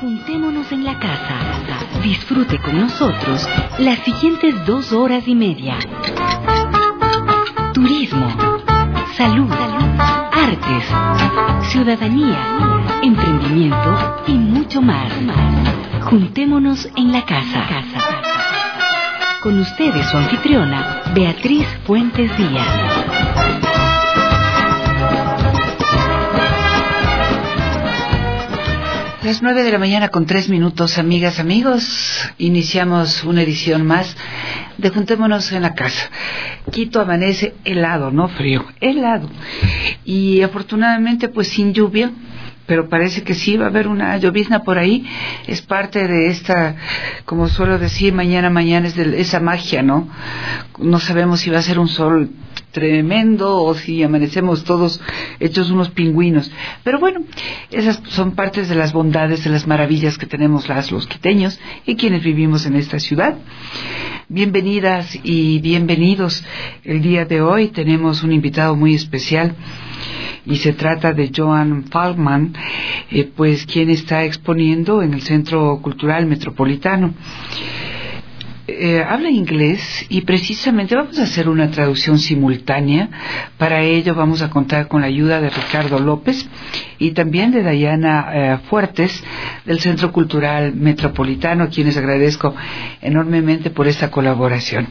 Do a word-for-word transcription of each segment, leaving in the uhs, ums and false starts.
Juntémonos en la casa. Disfrute con nosotros las siguientes dos horas y media. Turismo, salud, artes, ciudadanía, emprendimiento y mucho más. Juntémonos en la casa. Con ustedes su anfitriona, Beatriz Fuentes Díaz. Las nueve de la mañana con tres minutos, amigas, amigos. Iniciamos una edición más de Juntémonos en la casa. Quito amanece helado, no frío, helado. Y afortunadamente pues sin lluvia, pero parece que sí va a haber una llovizna por ahí. Es parte de esta, como suelo decir, mañana, mañana es de esa magia, ¿no? No sabemos si va a ser un sol tremendo o si amanecemos todos hechos unos pingüinos, pero bueno, esas son partes de las bondades, de las maravillas que tenemos las los quiteños y quienes vivimos en esta ciudad. Bienvenidas y bienvenidos. El día de hoy tenemos un invitado muy especial y se trata de Joan Falkman, eh, pues quien está exponiendo en el Centro Cultural Metropolitano. Eh, habla inglés y precisamente vamos a hacer una traducción simultánea. Para ello vamos a contar con la ayuda de Ricardo López y también de Dayana eh, Fuertes del Centro Cultural Metropolitano, a quienes agradezco enormemente por esta colaboración.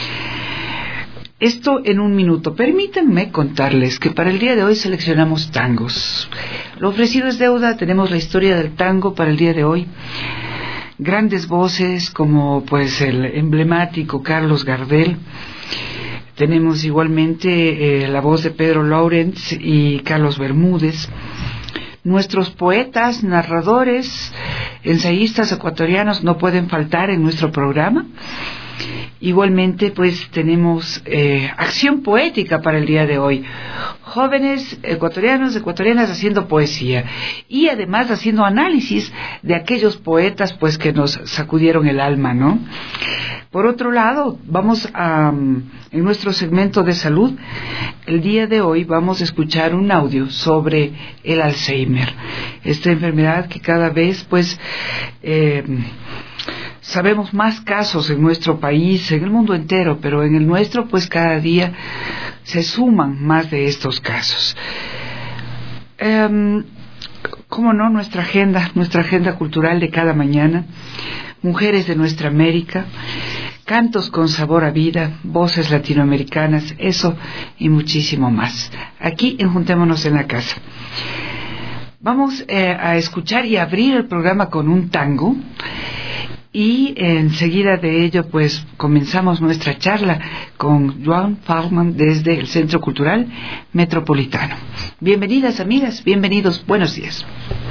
Esto en un minuto. Permítanme contarles que para el día de hoy seleccionamos tangos. Lo ofrecido es deuda. Tenemos la historia del tango para el día de hoy. Grandes voces como pues el emblemático Carlos Gardel. Tenemos igualmente eh, la voz de Pedro Lawrence y Carlos Bermúdez. Nuestros poetas, narradores, ensayistas ecuatorianos no pueden faltar en nuestro programa. Igualmente pues tenemos eh, acción poética para el día de hoy. Jóvenes ecuatorianos, ecuatorianas haciendo poesía y además haciendo análisis de aquellos poetas pues que nos sacudieron el alma, ¿no? Por otro lado, vamos a, en nuestro segmento de salud, el día de hoy vamos a escuchar un audio sobre el Alzheimer, esta enfermedad que cada vez pues eh, sabemos más casos en nuestro país, en el mundo entero, pero en el nuestro pues cada día se suman más de estos casos. Um, ¿Cómo no? Nuestra agenda, nuestra agenda cultural de cada mañana, mujeres de nuestra América, cantos con sabor a vida, voces latinoamericanas, eso y muchísimo más. Aquí en Juntémonos en la casa. Vamos eh, a escuchar y abrir el programa con un tango. Y enseguida de ello, pues, comenzamos nuestra charla con Joan Falkman desde el Centro Cultural Metropolitano. Bienvenidas, amigas, bienvenidos, buenos días.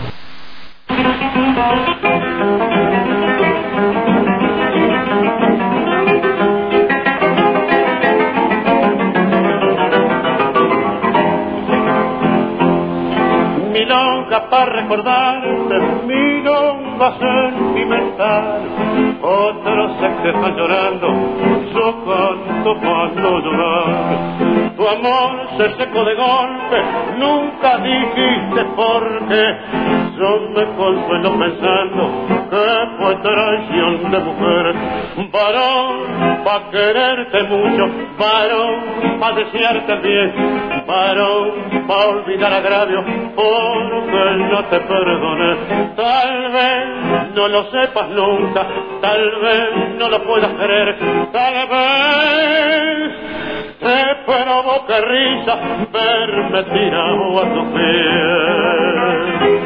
Milonga para recordarte, milonga sentimental. Otros se te están llorando, yo canto para no llorar. Tu amor se secó de golpe, nunca dijiste por qué. Yo me consuelo pensando que fue traición de mujer. Varón, pa' quererte mucho, varón, pa' desearte bien, varón, pa' olvidar agravio, porque no te perdoné. Tal vez no lo sepas nunca, tal vez no lo puedas creer, tal vez te provoque risa verme tirado a tu pies.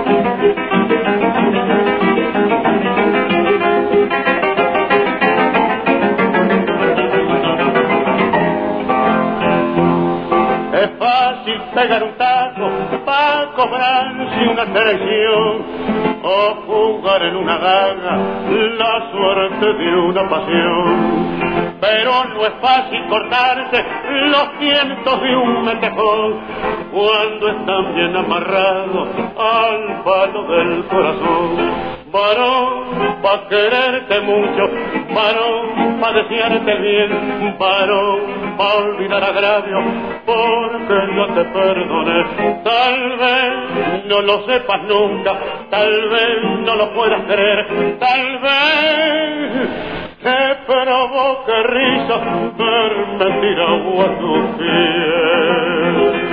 Es fácil pegar un taco para cobrarse una traición o jugar en una gana la suerte de una pasión. Pero no es fácil cortarse los tientos de un metejón cuando están bien amarrados al palo del corazón. varón, pa' quererte mucho, varón, pa' desearte bien, varón, pa' olvidar agravio, porque yo te perdone. Tal vez no lo sepas nunca, tal vez no lo puedas creer, tal vez te provoque risa verme tirado a tus pies.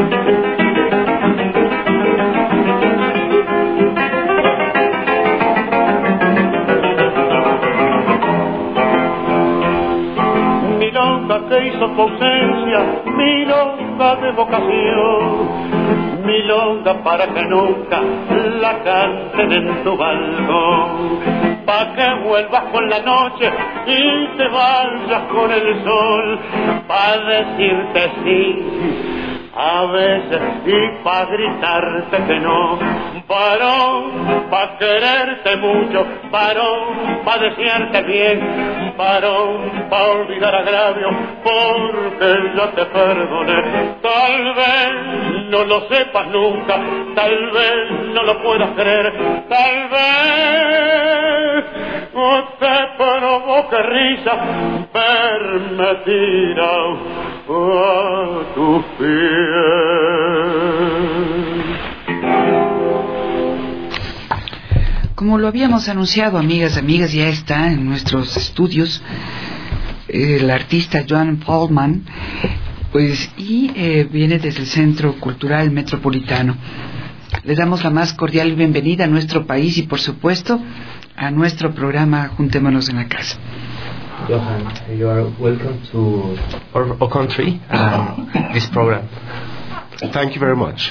Milonga que hizo tu ausencia, milonga de vocación, milonga para que nunca la canten en tu balcón, pa' que vuelvas con la noche y te vayas con el sol, pa' decirte sí a veces y pa' gritarte que no, varón, pa' quererte mucho, varón, pa' desearte bien, varón, pa' olvidar agravio, porque yo te perdoné. Tal vez no lo sepas nunca, tal vez no lo puedas creer, tal vez te provoque risa verme tirado a tus pies. Como lo habíamos anunciado, amigas, amigas, ya está en nuestros estudios el artista Joan Paulman, pues, y eh, viene desde el Centro Cultural Metropolitano. Le damos la más cordial bienvenida a nuestro país y, por supuesto, a nuestro programa Juntémonos en la Casa. Johan, you are welcome to our, our country and this program. Thank you very much.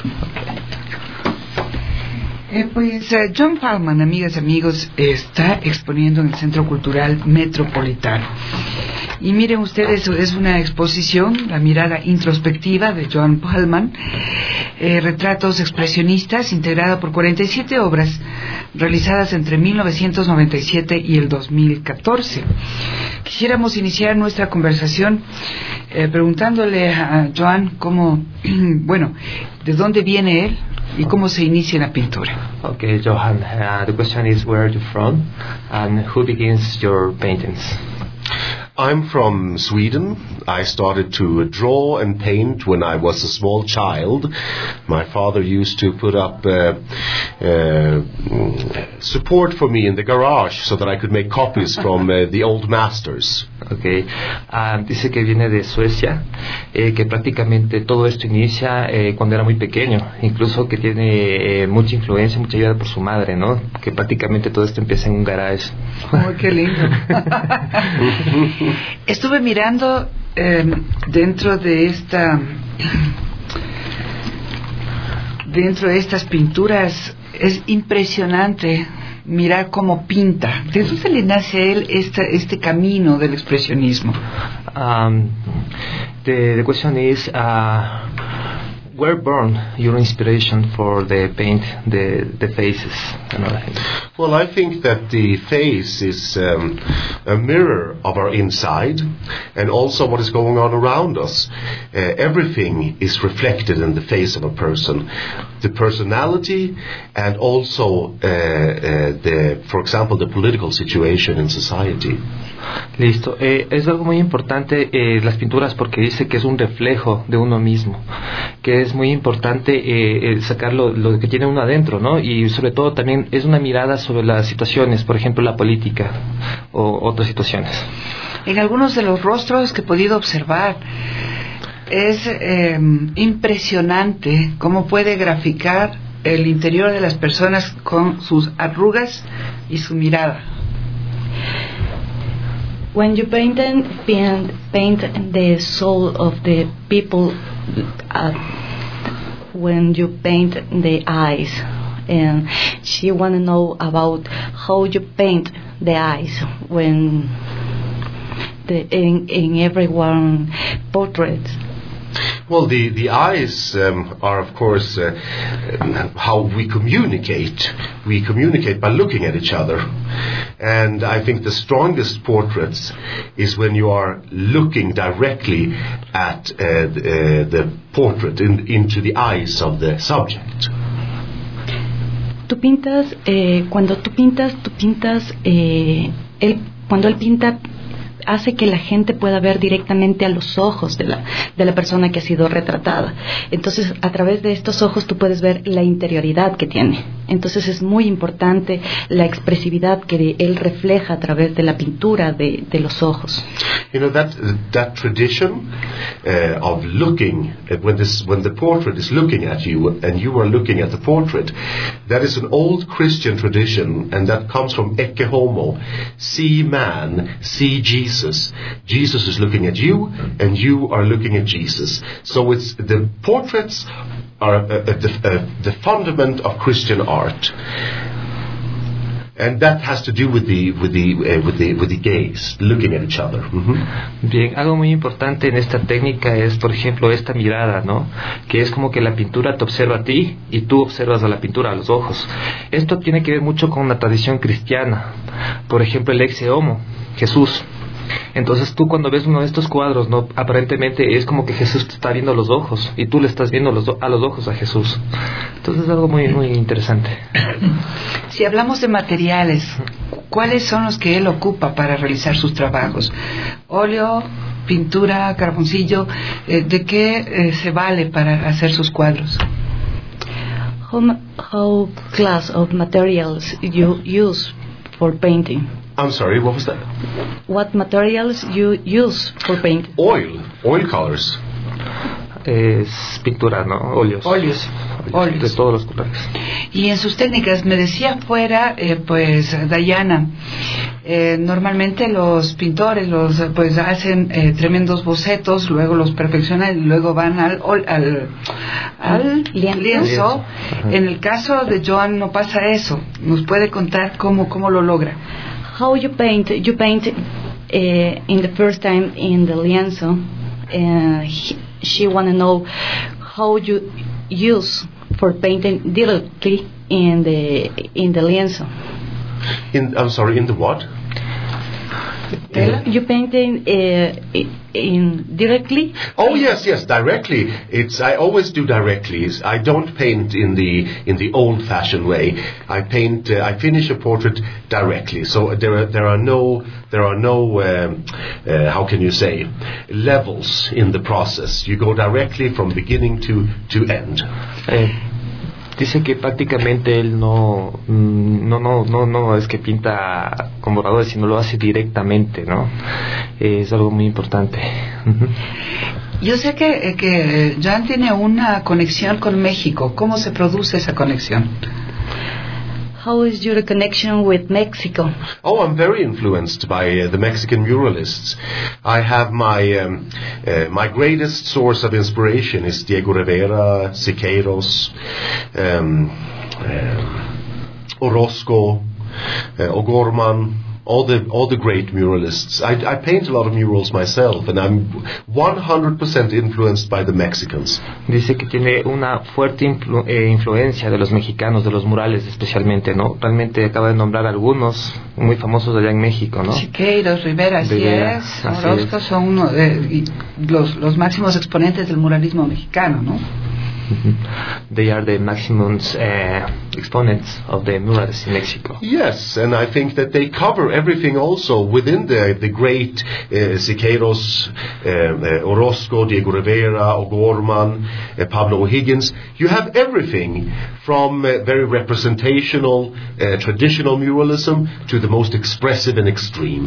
Eh, pues uh, Joan Paulman, amigas y amigos, está exponiendo en el Centro Cultural Metropolitano. Y miren ustedes, es una exposición, la mirada introspectiva de Joan Paulman, eh, retratos expresionistas, integrada por cuarenta y siete obras realizadas entre mil novecientos noventa y siete y el dos mil catorce. Quisiéramos iniciar nuestra conversación eh, preguntándole a Joan cómo, bueno, de dónde viene él y cómo se inicia en la pintura. Okay, Johan, uh, the question is where are you from and who begins your paintings? I'm from Sweden. I started to draw and paint when I was a small child. My father used to put up uh, uh, support for me in the garage so that I could make copies from uh, the old masters. Okay. Uh, dice que viene de Suecia, eh, que prácticamente todo esto inicia eh, cuando era muy pequeño, incluso que tiene eh, mucha influencia, mucha ayuda por su madre, ¿no? Que prácticamente todo esto empieza en un garage. ¡Oh, qué lindo! Estuve mirando eh, dentro de esta dentro de estas pinturas, es impresionante mirar cómo pinta. ¿De dónde le nace a él este, este camino del expresionismo? Um, the, the question is, uh, where born your inspiration for the paint the the faces and other things? Well, I think that the face is um, a mirror of our inside and also what is going on around us. Uh, everything is reflected in the face of a person. The personality and also, uh, uh, the, for example, the political situation in society. Listo. Eh, es algo muy importante eh, las pinturas porque dice que es un reflejo de uno mismo, que es muy importante eh, eh, sacar lo, lo que tiene uno adentro, ¿no? Y sobre todo también es una mirada sobre las situaciones, por ejemplo la política o otras situaciones. En algunos de los rostros que he podido observar es eh, impresionante cómo puede graficar el interior de las personas con sus arrugas y su mirada. When you paint paint, paint the soul of the people, uh, when you paint the eyes, and she want to know about how you paint the eyes when the in in everyone portraits. Well, the, the eyes um, are, of course, uh, how we communicate. We communicate by looking at each other. And I think the strongest portraits is when you are looking directly at uh, the, uh, the portrait, in, into the eyes of the subject. tú pintas, eh, cuando tú pintas, tú pintas, eh, él, cuando él pinta, hace que la gente pueda ver directamente a los ojos de la, de la persona que ha sido retratada. Entonces, a través de estos ojos tú puedes ver la interioridad que tiene. Entonces, es muy importante la expresividad que él refleja a través de la pintura de, de los ojos. You know, that that tradition uh, of looking uh, when this when the portrait is looking at you and you are looking at the portrait, that is an old Christian tradition, and that comes from Ecce Homo. See man, see Jesus. Jesus is looking at you, and you are looking at Jesus. So it's the portraits are uh, uh, the, uh, the fundament of Christian art, and that has to do with the with the uh, with the with the gaze, looking at each other. Mm-hmm. Bien, algo muy importante en esta técnica es, por ejemplo, esta mirada, ¿no? Que es como que la pintura te observa a ti y tú observas a la pintura a los ojos. Esto tiene que ver mucho con una tradición cristiana. Por ejemplo, el Ecce Homo, Jesús. Entonces tú cuando ves uno de estos cuadros, no, aparentemente es como que Jesús te está viendo a los ojos y tú le estás viendo los do- a los ojos a Jesús. Entonces es algo muy muy interesante. Si hablamos de materiales, ¿cuáles son los que él ocupa para realizar sus trabajos? Óleo, pintura, carboncillo, eh, ¿de qué eh, se vale para hacer sus cuadros? How, how class of materials you use for painting? I'm sorry, what was that? What materials you use for painting? Oil, oil colors. Es pintura, ¿no? Óleos. Óleos. Óleos. De todos los colores. Y en sus técnicas, me decía fuera, eh, pues, Dayana, eh, normalmente los pintores los pues hacen eh, tremendos bocetos, luego los perfeccionan y luego van al, al, al lienzo. lienzo. En el caso de Joan no pasa eso. ¿Nos puede contar cómo, cómo lo logra? How you paint? You paint uh, in the first time in the lienzo. Uh, he, she want to know how you use for painting directly in the in the lienzo. In I'm sorry, in the what? Uh, you painting uh, in directly? Oh yes, yes, directly. It's I always do directly. I don't paint in the in the old-fashioned way. I paint. Uh, I finish a portrait directly. So there are there are no there are no um, uh, how can you say levels in the process. You go directly from beginning to to end. Eh. Dice que prácticamente él no, no, no, no, no es que pinta con borradores, sino lo hace directamente, ¿no? Eh, es algo muy importante. Yo sé que, que Joan tiene una conexión con México. ¿Cómo se produce esa conexión? How is your connection with Mexico? Oh, I'm very influenced by uh, the Mexican muralists. I have my um, uh, my greatest source of inspiration is Diego Rivera, Siqueiros, um, uh, Orozco, uh, O'Gorman. All the all the great muralists. I, I paint a lot of murals myself, and I'm one hundred percent influenced by the Mexicans. Dice que tiene una fuerte influ- eh, influencia de los mexicanos, de los murales especialmente, ¿no? Realmente acaba de nombrar algunos muy famosos allá en México, ¿no? Siqueiros, Rivera, así Rivera, es. así Orozco es. son uno de los, los máximos exponentes del muralismo mexicano, ¿no? They are the maximum uh, exponents of the murals in Mexico. Yes, and I think that they cover everything also within the the great uh, Siqueiros, uh, uh, Orozco, Diego Rivera, O'Gorman, uh, Pablo O'Higgins. You have everything from uh, very representational, uh, traditional muralism to the most expressive and extreme.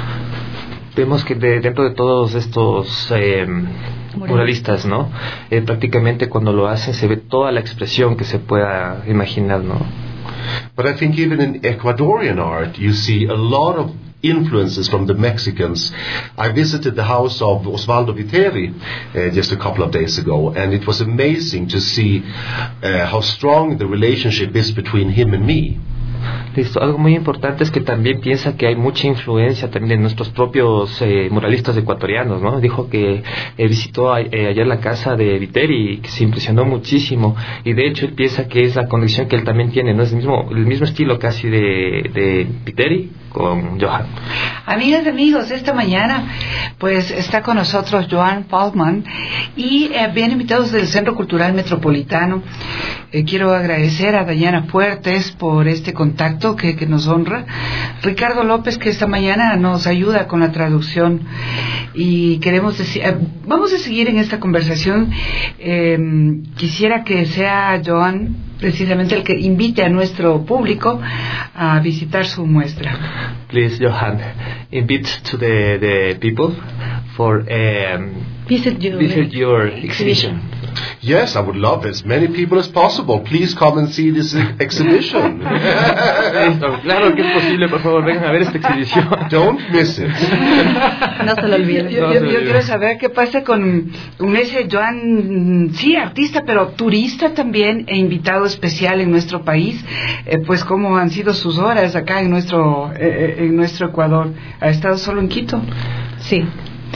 Vemos que de, dentro de todos estos eh, muralistas, ¿no? Eh, prácticamente cuando lo hacen se ve toda la expresión que se pueda imaginar, ¿no? But I think even in Ecuadorian art you see a lot of influences from the Mexicans. I visited the house of Osvaldo Viteri uh, just a couple of days ago, and it was amazing to see uh, how strong the relationship is between him and me. Listo. Algo muy importante es que también piensa que hay mucha influencia también de nuestros propios eh, muralistas ecuatorianos, ¿no? Dijo que eh, visitó eh, ayer la casa de Viteri y que se impresionó muchísimo, y de hecho él piensa que es la conexión que él también tiene, ¿no? Es el mismo, el mismo estilo casi de, de Viteri con Johan. Amigas y amigos, esta mañana pues está con nosotros Johan Falkman y eh, bien invitados del Centro Cultural Metropolitano. Eh, quiero agradecer a Dayana Fuertes por este contacto que, que nos honra. Ricardo López, que esta mañana nos ayuda con la traducción, y queremos decir, eh, vamos a seguir en esta conversación. Eh, quisiera que sea Johan precisamente el que invite a nuestro público a visitar su muestra. Please, Johan, invite to the, the people for um, Visit your, visit your exhibition. Yes, I would love as many people as possible. Please come and see this exhibition. Claro que es posible, por favor, vengan a ver esta exhibición. Don't miss it. No se lo olviden. Yo, yo, yo quiero saber qué pasa con, con ese Joan, sí, artista, pero turista también e invitado especial en nuestro país. Eh, pues cómo han sido sus horas acá en nuestro eh, en nuestro Ecuador. ¿Ha estado solo en Quito? Sí.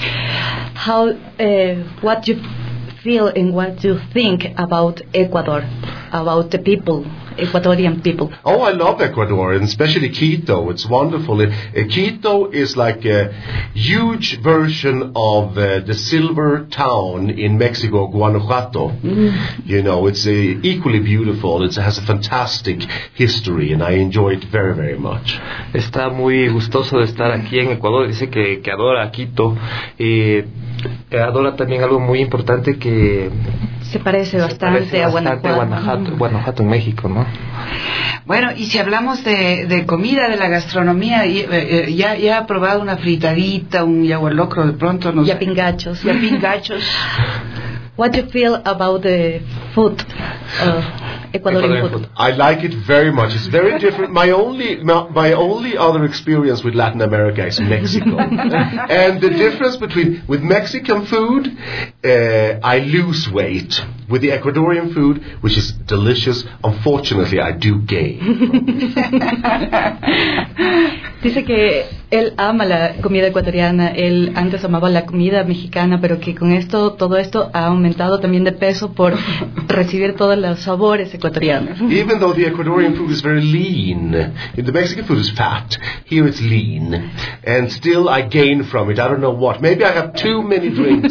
How, uh, what you feel and what you think about Ecuador, about the people, Ecuadorian people? Oh, I love Ecuador, and especially Quito. It's wonderful. Uh, Quito is like a huge version of uh, the silver town in Mexico, Guanajuato. Mm. You know, it's uh, equally beautiful. It has a fantastic history, and I enjoy it very, very much. Está muy gustoso de estar aquí en Ecuador. Dice que, que adora Quito. Eh, adora también algo muy importante que se parece bastante, se parece a bastante Guanajuato. a Guanajuato, Guanajuato en México, ¿no? Bueno, y si hablamos de, de comida, de la gastronomía, eh, ya, ya ha probado una fritadita, un yagualocro de pronto, no sé. Yapingachos. Yapingachos. What do you feel about the food, uh, Ecuadorian food? food? I like it very much. It's very different. My only my, my only other experience with Latin America is Mexico, and the difference between with Mexican food, uh, I lose weight. With the Ecuadorian food, which is delicious, unfortunately, I do gain. Dice que él ama la comida ecuatoriana. Él antes amaba la comida mexicana, pero que con esto, todo esto ha aumentado también de peso por recibir todos los sabores ecuatorianos. Even though the Ecuadorian food is very lean, the Mexican food is fat. Here it's lean, and still I gain from it. I don't know what. Maybe I have too many drinks.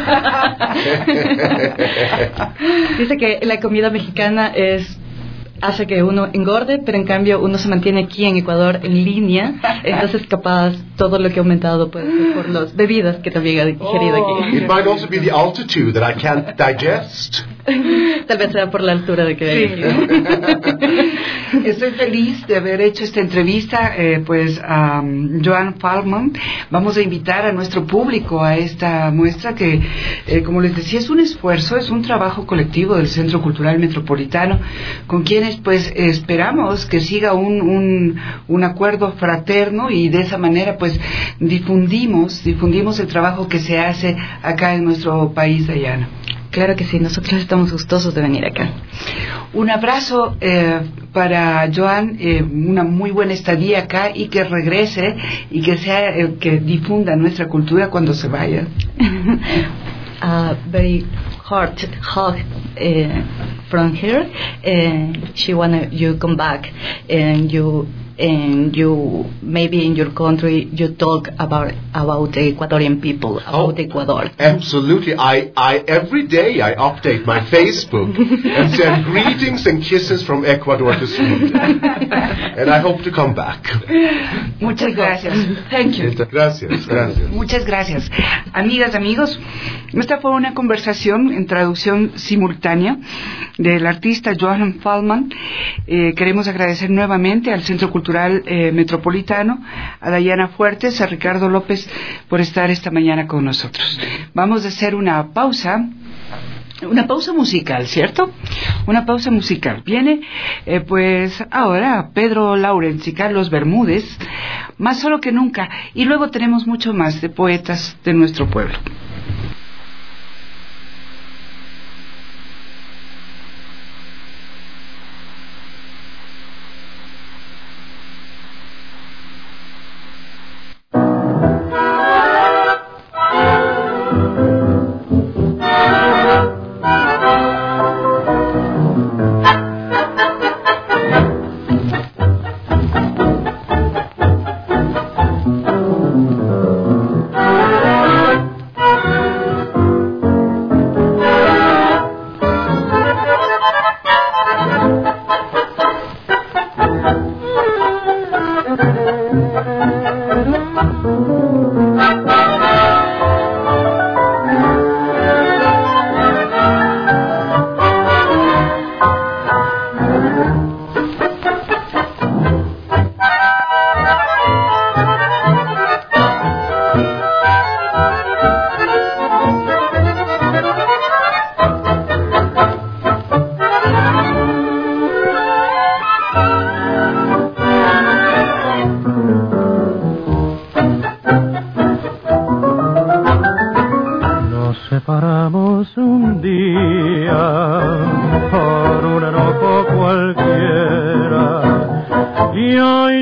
Dice que la comida mexicana es hace que uno engorde, pero en cambio uno se mantiene aquí en Ecuador en línea, entonces capaz todo lo que ha aumentado puede ser por las bebidas que también ha digerido oh, aquí. It might also be the altitude that I can't digest. Tal vez sea por la altura de que hay aquí. Estoy feliz de haber hecho esta entrevista eh, pues a um, Johan Falkman. Vamos a invitar a nuestro público a esta muestra que, eh, como les decía, es un esfuerzo, es un trabajo colectivo del Centro Cultural Metropolitano, con quienes pues esperamos que siga un, un, un acuerdo fraterno, y de esa manera pues difundimos, difundimos el trabajo que se hace acá en nuestro país, Dayana. Claro que sí, nosotros estamos gustosos de venir acá. Un abrazo eh, para Johan, eh, una muy buena estadía acá, y que regrese y que sea el que difunda nuestra cultura cuando se vaya. uh, very hard hug uh, from her, and she wanna you come back and you and you maybe in your country you talk about about the Ecuadorian people, about oh, Ecuador. Absolutely. I, I every day I update my Facebook and send greetings and kisses from Ecuador to Sweden, and I hope to come back. Muchas gracias. Thank you. Gracias, gracias. Muchas gracias. Amigas, amigos, esta fue una conversación en traducción simultánea del artista Johan Falkman. Eh, queremos agradecer nuevamente al Centro Cultural eh, Metropolitano, a Dayana Fuertes, a Ricardo López por estar esta mañana con nosotros. Vamos a hacer una pausa. Una pausa musical, ¿cierto? Una pausa musical. Viene, eh, pues, ahora Pedro Laurens y Carlos Bermúdez, Más solo que nunca. Y luego tenemos mucho más de poetas de nuestro pueblo.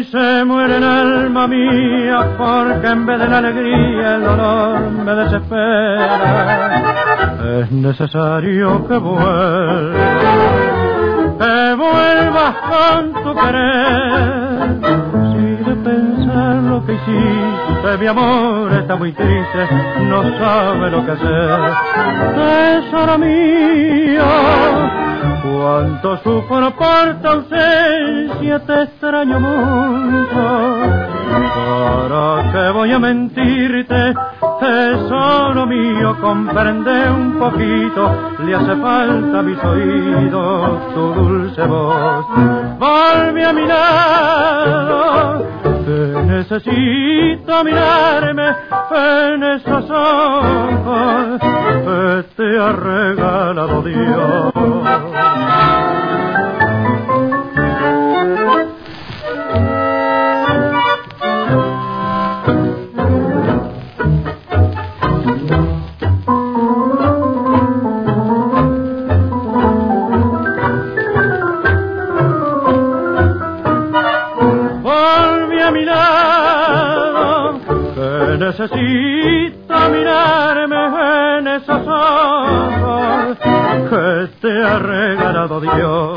Hoy se muere el alma mía porque en vez de la alegría el dolor me desespera. Es necesario que vuelvas, que vuelvas con tu querer. Si de pensar lo que hiciste, mi amor está muy triste, no sabe lo que hacer. Tesoro mío, cuánto sufro por tu ausencia, te extraño mucho. ¿Para qué voy a mentirte? Tesoro mío, comprende un poquito, le hace falta a mis oídos tu dulce voz. Vuelve a mi lado, que necesito mirarme en esos ojos que te ha regalado Dios. Necesito mirarme en esos ojos que te ha regalado Dios.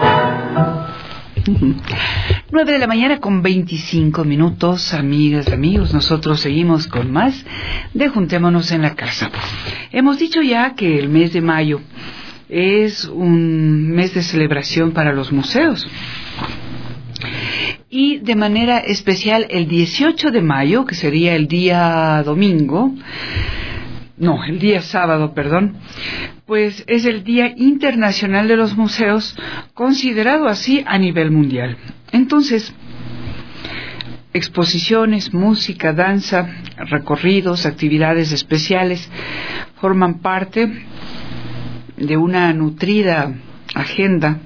nueve de la mañana con veinticinco minutos, amigas, amigos. Nosotros seguimos con más de Juntémonos en la Casa. Hemos dicho ya que el mes de mayo es un mes de celebración para los museos. Y de manera especial el dieciocho de mayo, que sería el día domingo, no, el día sábado, perdón, pues es el Día Internacional de los Museos, considerado así a nivel mundial. Entonces, exposiciones, música, danza, recorridos, actividades especiales forman parte de una nutrida agenda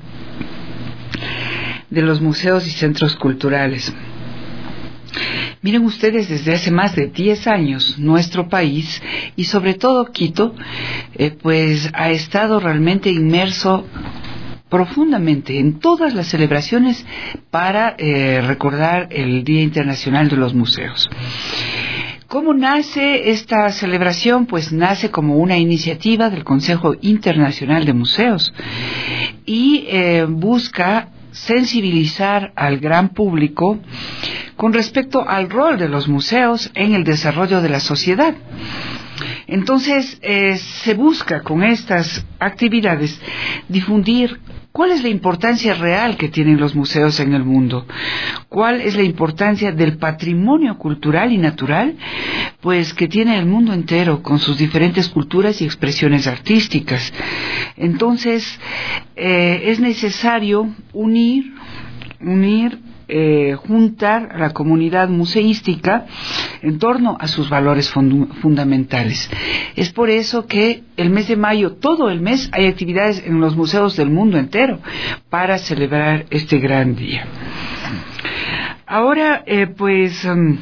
de los museos y centros culturales. Miren ustedes, desde hace más de diez años, nuestro país, y sobre todo Quito, eh, pues ha estado realmente inmerso profundamente en todas las celebraciones para eh, recordar el Día Internacional de los Museos. ¿Cómo nace esta celebración? Pues nace como una iniciativa del Consejo Internacional de Museos y eh, busca sensibilizar al gran público con respecto al rol de los museos en el desarrollo de la sociedad. Entonces, eh, se busca con estas actividades difundir cuál es la importancia real que tienen los museos en el mundo, cuál es la importancia del patrimonio cultural y natural, pues que tiene el mundo entero con sus diferentes culturas y expresiones artísticas. Entonces, eh, es necesario unir, unir Eh, juntar a la comunidad museística en torno a sus valores fund- fundamentales. Es por eso que el mes de mayo, todo el mes, hay actividades en los museos del mundo entero para celebrar este gran día. Ahora, eh, pues... Um,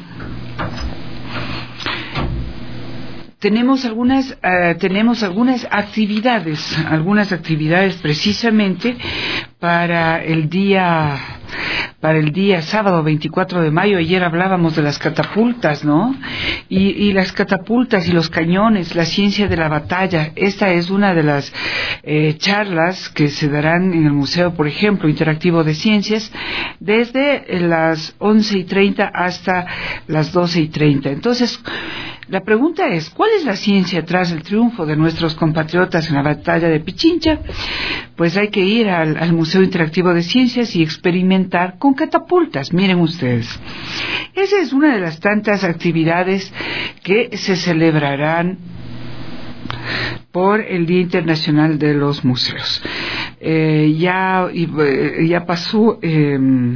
Tenemos algunas, uh, tenemos algunas actividades, algunas actividades precisamente para el día, para el día sábado veinticuatro de mayo. Ayer hablábamos de las catapultas, ¿no? Y, y las catapultas y los cañones, la ciencia de la batalla. Esta es una de las eh, charlas que se darán en el Museo, por ejemplo, Interactivo de Ciencias, desde las once y treinta hasta las doce y treinta. Entonces, la pregunta es, ¿cuál es la ciencia tras el triunfo de nuestros compatriotas en la batalla de Pichincha? Pues hay que ir al, al Museo Interactivo de Ciencias y experimentar con catapultas. Miren ustedes, esa es una de las tantas actividades que se celebrarán por el Día Internacional de los Museos. Eh, ya, ya pasó, eh,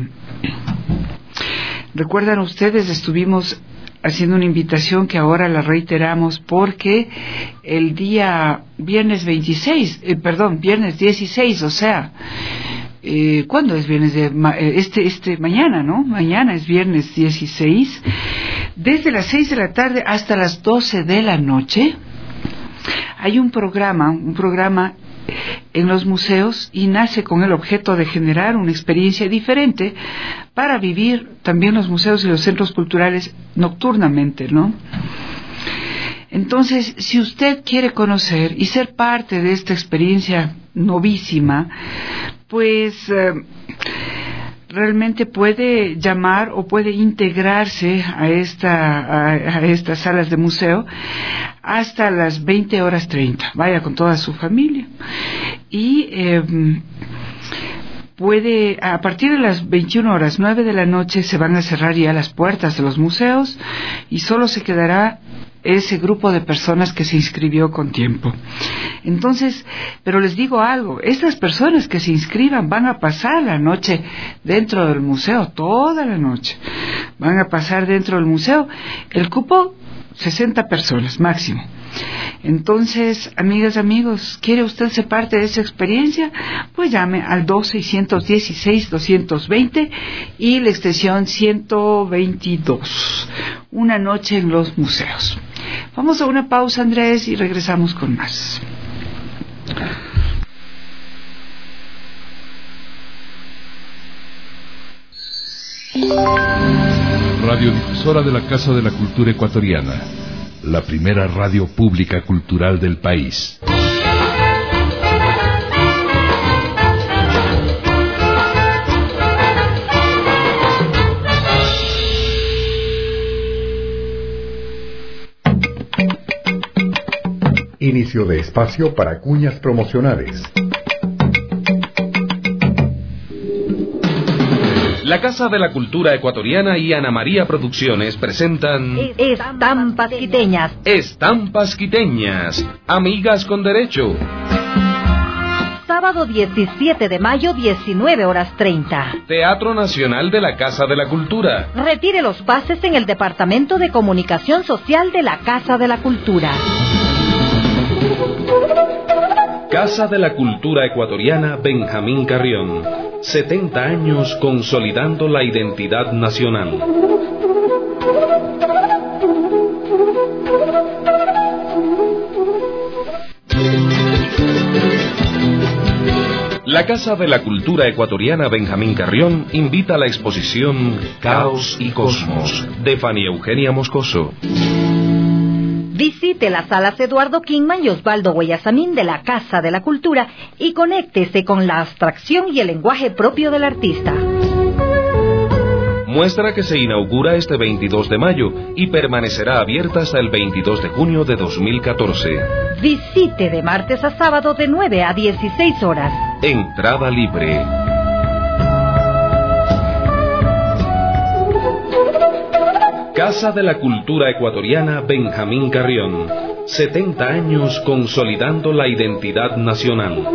recuerdan ustedes, estuvimos haciendo una invitación que ahora la reiteramos porque el día viernes veintiséis, eh, perdón, viernes dieciséis, o sea, eh, ¿cuándo es viernes? De, este, este, mañana, ¿no? Mañana es viernes dieciséis, desde las seis de la tarde hasta las doce de la noche, hay un programa, un programa en los museos y nace con el objeto de generar una experiencia diferente para vivir también los museos y los centros culturales nocturnamente, ¿no? Entonces, si usted quiere conocer y ser parte de esta experiencia novísima, pues eh, realmente puede llamar o puede integrarse a esta a, a estas salas de museo hasta las veinte horas treinta. Vaya con toda su familia y eh, puede, a partir de las veintiuna horas, nueve de la noche, se van a cerrar ya las puertas de los museos y solo se quedará ese grupo de personas que se inscribió con tiempo. Entonces, pero les digo algo, estas personas que se inscriban van a pasar la noche dentro del museo, toda la noche. Van a pasar dentro del museo. El cupo, sesenta personas máximo. Entonces, amigas, amigos, ¿quiere usted ser parte de esa experiencia? Pues llame al dos seiscientos dieciséis doscientos veinte y la extensión ciento veintidós. Una noche en los museos. Vamos a una pausa, Andrés, y regresamos con más. Radiodifusora de la Casa de la Cultura Ecuatoriana, la primera radio pública cultural del país. Inicio de espacio para cuñas promocionales. La Casa de la Cultura Ecuatoriana y Ana María Producciones presentan Estampas Quiteñas. Estampas Quiteñas, amigas con derecho. Sábado diecisiete de mayo, diecinueve horas treinta. Teatro Nacional de la Casa de la Cultura. Retire los pases en el Departamento de Comunicación Social de la Casa de la Cultura. Casa de la Cultura Ecuatoriana Benjamín Carrión. setenta años consolidando la identidad nacional. La Casa de la Cultura Ecuatoriana Benjamín Carrión invita a la exposición Caos y Cosmos de Fanny Eugenia Moscoso. Visite las salas Eduardo Kingman y Osvaldo Guayasamín de la Casa de la Cultura y conéctese con la abstracción y el lenguaje propio del artista. Muestra que se inaugura este veintidós de mayo y permanecerá abierta hasta el veintidós de junio de dos mil catorce. Visite de martes a sábado de nueve a dieciséis horas. Entrada libre. Casa de la Cultura Ecuatoriana Benjamín Carrión. setenta años consolidando la identidad nacional.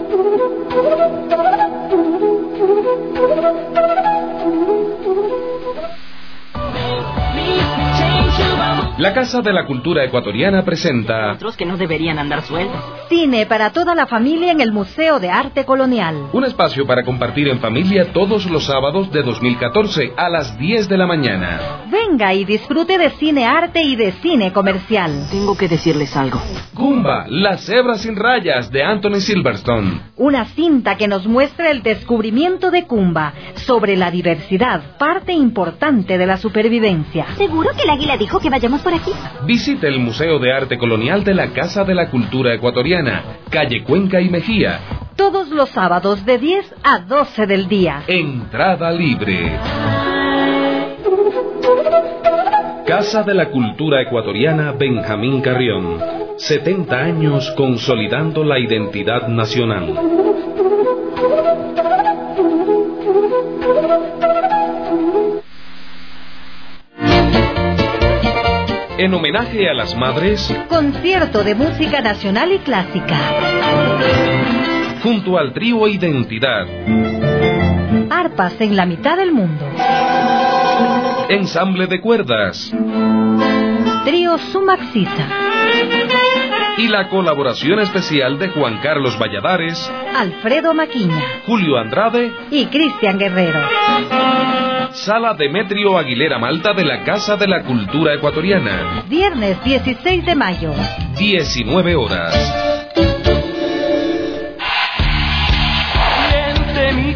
La Casa de la Cultura Ecuatoriana presenta Otros que no deberían andar sueltos. Cine para toda la familia en el Museo de Arte Colonial. Un espacio para compartir en familia todos los sábados de dos mil catorce a las diez de la mañana. Venga y disfrute de cine arte y de cine comercial. Tengo que decirles algo. Gumba, las cebras sin rayas de Anthony Silverstone. Una cinta que nos muestra el descubrimiento de Kumba sobre la diversidad, parte importante de la supervivencia. ¿Seguro que el águila dijo que vayamos por aquí? Visite el Museo de Arte Colonial de la Casa de la Cultura Ecuatoriana, calle Cuenca y Mejía. Todos los sábados de diez a doce del día. Entrada libre. Casa de la Cultura Ecuatoriana Benjamín Carrión. setenta años consolidando la identidad nacional. En homenaje a las madres, concierto de música nacional y clásica. Junto al trío Identidad. Arpas en la mitad del mundo. Ensamble de cuerdas. Trío Sumaxisa. Y la colaboración especial de Juan Carlos Valladares, Alfredo Maquiña, Julio Andrade y Cristian Guerrero. Sala Demetrio Aguilera Malta de la Casa de la Cultura Ecuatoriana. Viernes dieciséis de mayo. diecinueve horas.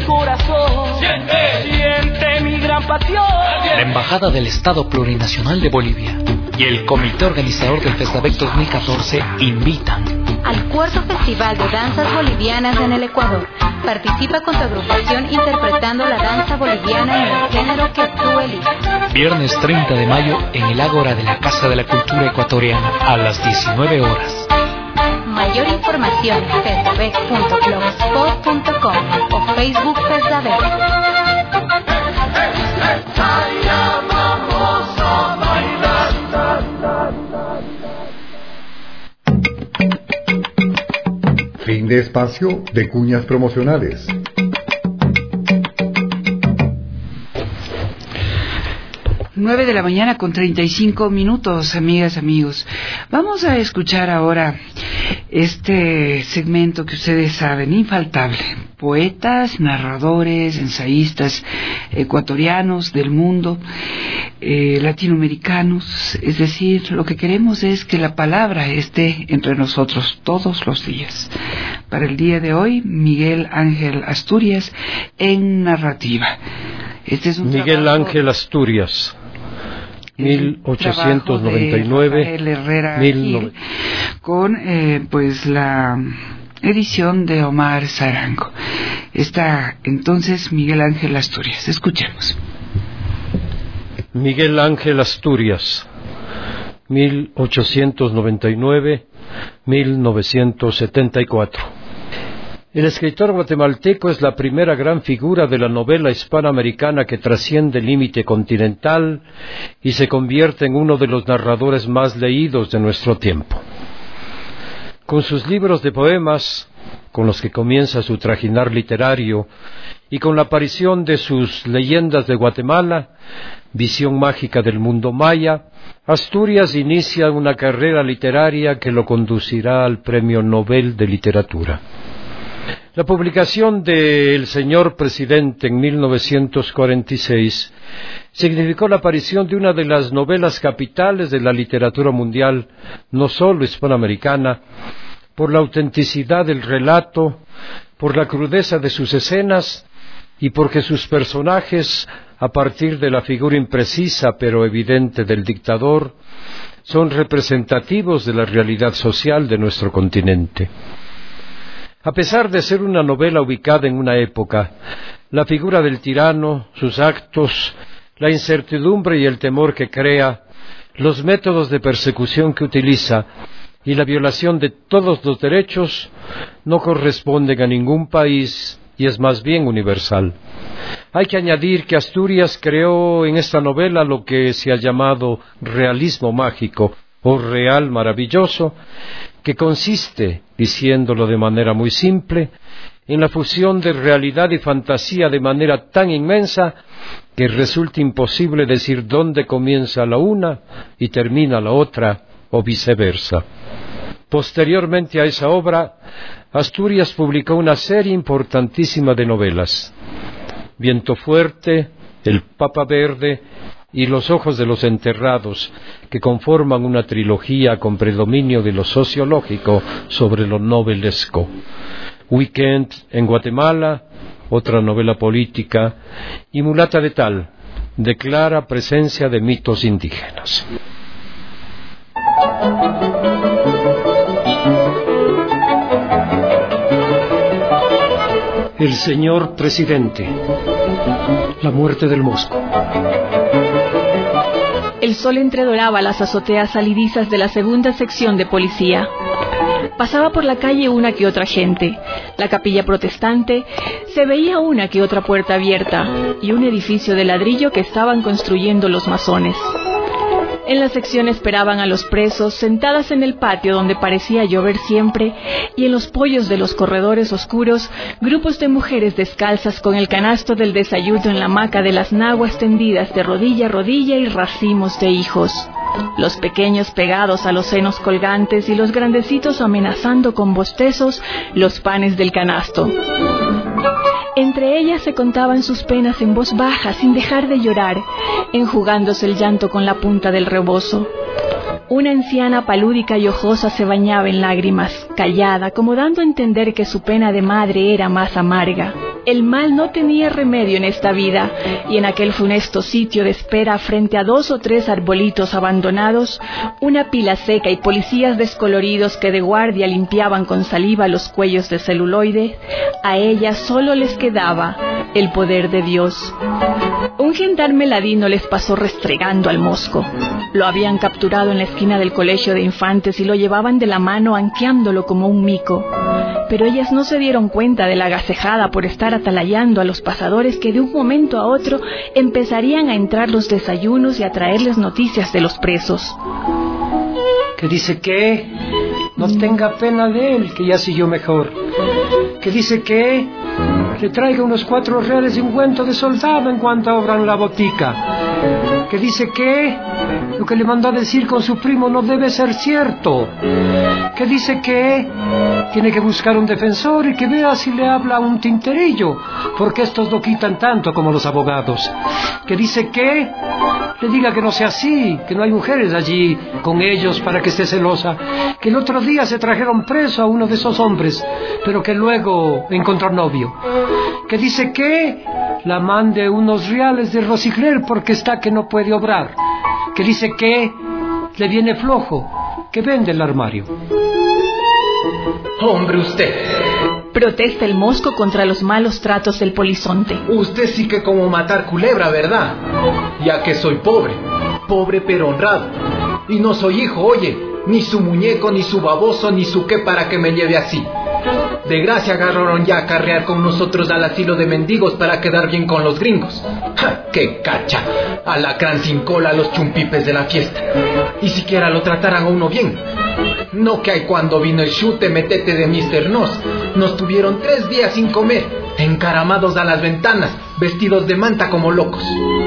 corazón. Siente, siente mi gran pasión. La Embajada del Estado Plurinacional de Bolivia y el comité organizador del Festabec dos mil catorce invitan al cuarto Festival de Danzas Bolivianas en el Ecuador. Participa con tu agrupación interpretando la danza boliviana en el género que tú eliges. Viernes treinta de mayo en el Ágora de la Casa de la Cultura Ecuatoriana a las diecinueve horas. Mayor información en festabec punto blogspot punto com o Facebook Festabec. Fin de espacio de cuñas promocionales. Nueve de la mañana con treinta y cinco minutos, amigas, amigos. Vamos a escuchar ahora este segmento que ustedes saben, infaltable. Poetas, narradores, ensayistas ecuatorianos del mundo, eh, latinoamericanos. Es decir, lo que queremos es que la palabra esté entre nosotros todos los días. Para el día de hoy, Miguel Ángel Asturias en narrativa. Este es un Miguel trabajo... Ángel Asturias. mil ochocientos noventa y nueve mil con eh, pues la edición de Omar Zarango. Está entonces Miguel Ángel Asturias. Escuchemos. Miguel Ángel Asturias, mil ochocientos noventa y nueve a mil novecientos setenta y cuatro. El escritor guatemalteco es la primera gran figura de la novela hispanoamericana que trasciende el límite continental y se convierte en uno de los narradores más leídos de nuestro tiempo. Con sus libros de poemas, con los que comienza su trajinar literario, y con la aparición de sus Leyendas de Guatemala, Visión mágica del mundo maya, Asturias inicia una carrera literaria que lo conducirá al Premio Nobel de Literatura. La publicación de El Señor Presidente en mil novecientos cuarenta y seis significó la aparición de una de las novelas capitales de la literatura mundial, no solo hispanoamericana, por la autenticidad del relato, por la crudeza de sus escenas y porque sus personajes, a partir de la figura imprecisa pero evidente del dictador, son representativos de la realidad social de nuestro continente. A pesar de ser una novela ubicada en una época, la figura del tirano, sus actos, la incertidumbre y el temor que crea, los métodos de persecución que utiliza y la violación de todos los derechos no corresponden a ningún país y es más bien universal. Hay que añadir que Asturias creó en esta novela lo que se ha llamado realismo mágico o real maravilloso, que consiste, diciéndolo de manera muy simple, en la fusión de realidad y fantasía de manera tan inmensa que resulta imposible decir dónde comienza la una y termina la otra, o viceversa. Posteriormente a esa obra, Asturias publicó una serie importantísima de novelas: Viento Fuerte, El Papa Verde y Los Ojos de los Enterrados, que conforman una trilogía con predominio de lo sociológico sobre lo novelesco. Weekend en Guatemala, otra novela política, y Mulata de Tal, de clara presencia de mitos indígenas. El Señor Presidente. La muerte del Mosco. El sol entredoraba las azoteas salidizas de la segunda sección de policía. Pasaba por la calle una que otra gente. La capilla protestante, se veía una que otra puerta abierta y un edificio de ladrillo que estaban construyendo los masones. En la sección esperaban a los presos, sentadas en el patio donde parecía llover siempre, y en los pollos de los corredores oscuros, grupos de mujeres descalzas con el canasto del desayuno en la hamaca de las naguas tendidas de rodilla a rodilla y racimos de hijos. Los pequeños pegados a los senos colgantes y los grandecitos amenazando con bostezos los panes del canasto. Entre ellas se contaban sus penas en voz baja, sin dejar de llorar, enjugándose el llanto con la punta del rebozo. Una anciana palúdica y ojosa se bañaba en lágrimas, callada, como dando a entender que su pena de madre era más amarga. El mal no tenía remedio en esta vida, y en aquel funesto sitio de espera frente a dos o tres arbolitos abandonados, una pila seca y policías descoloridos que de guardia limpiaban con saliva los cuellos de celuloide, a ellas solo les quedaba el poder de Dios. Un gendarme ladino les pasó restregando al mosco. Lo habían capturado en la esquina del colegio de infantes y lo llevaban de la mano anqueándolo como un mico. Pero ellas no se dieron cuenta de la agasejada por estar atalayando a los pasadores que de un momento a otro empezarían a entrar los desayunos y a traerles noticias de los presos. Que dice que no tenga pena de él, que ya siguió mejor. Que dice que le traiga unos cuatro reales de ungüento de soldado en cuanto abran la botica. Que dice que lo que le mandó a decir con su primo no debe ser cierto. Que dice que tiene que buscar un defensor y que vea si le habla un tinterillo, porque estos no quitan tanto como los abogados. Que dice que le diga que no sea así, que no hay mujeres allí con ellos para que esté celosa, que el otro día se trajeron preso a uno de esos hombres, pero que luego encontró novio. Que dice que la mande unos reales de Rosicler porque está que no puede obrar. Que dice que le viene flojo, que vende el armario. Hombre, usted. Protesta el mosco contra los malos tratos del polizonte. Usted sí que como matar culebra, ¿verdad? Ya que soy pobre, pobre pero honrado. Y no soy hijo, oye, ni su muñeco, ni su baboso, ni su qué para que me lleve así. De gracia agarraron ya a carrear con nosotros al asilo de mendigos para quedar bien con los gringos. ¡Ja! ¡Qué cacha! Alacrán sin cola a los chumpipes de la fiesta. Y siquiera lo trataran a uno bien. No que hay cuando vino el chute metete de mister Nos. Nos tuvieron tres días sin comer, encaramados a las ventanas, vestidos de manta como locos.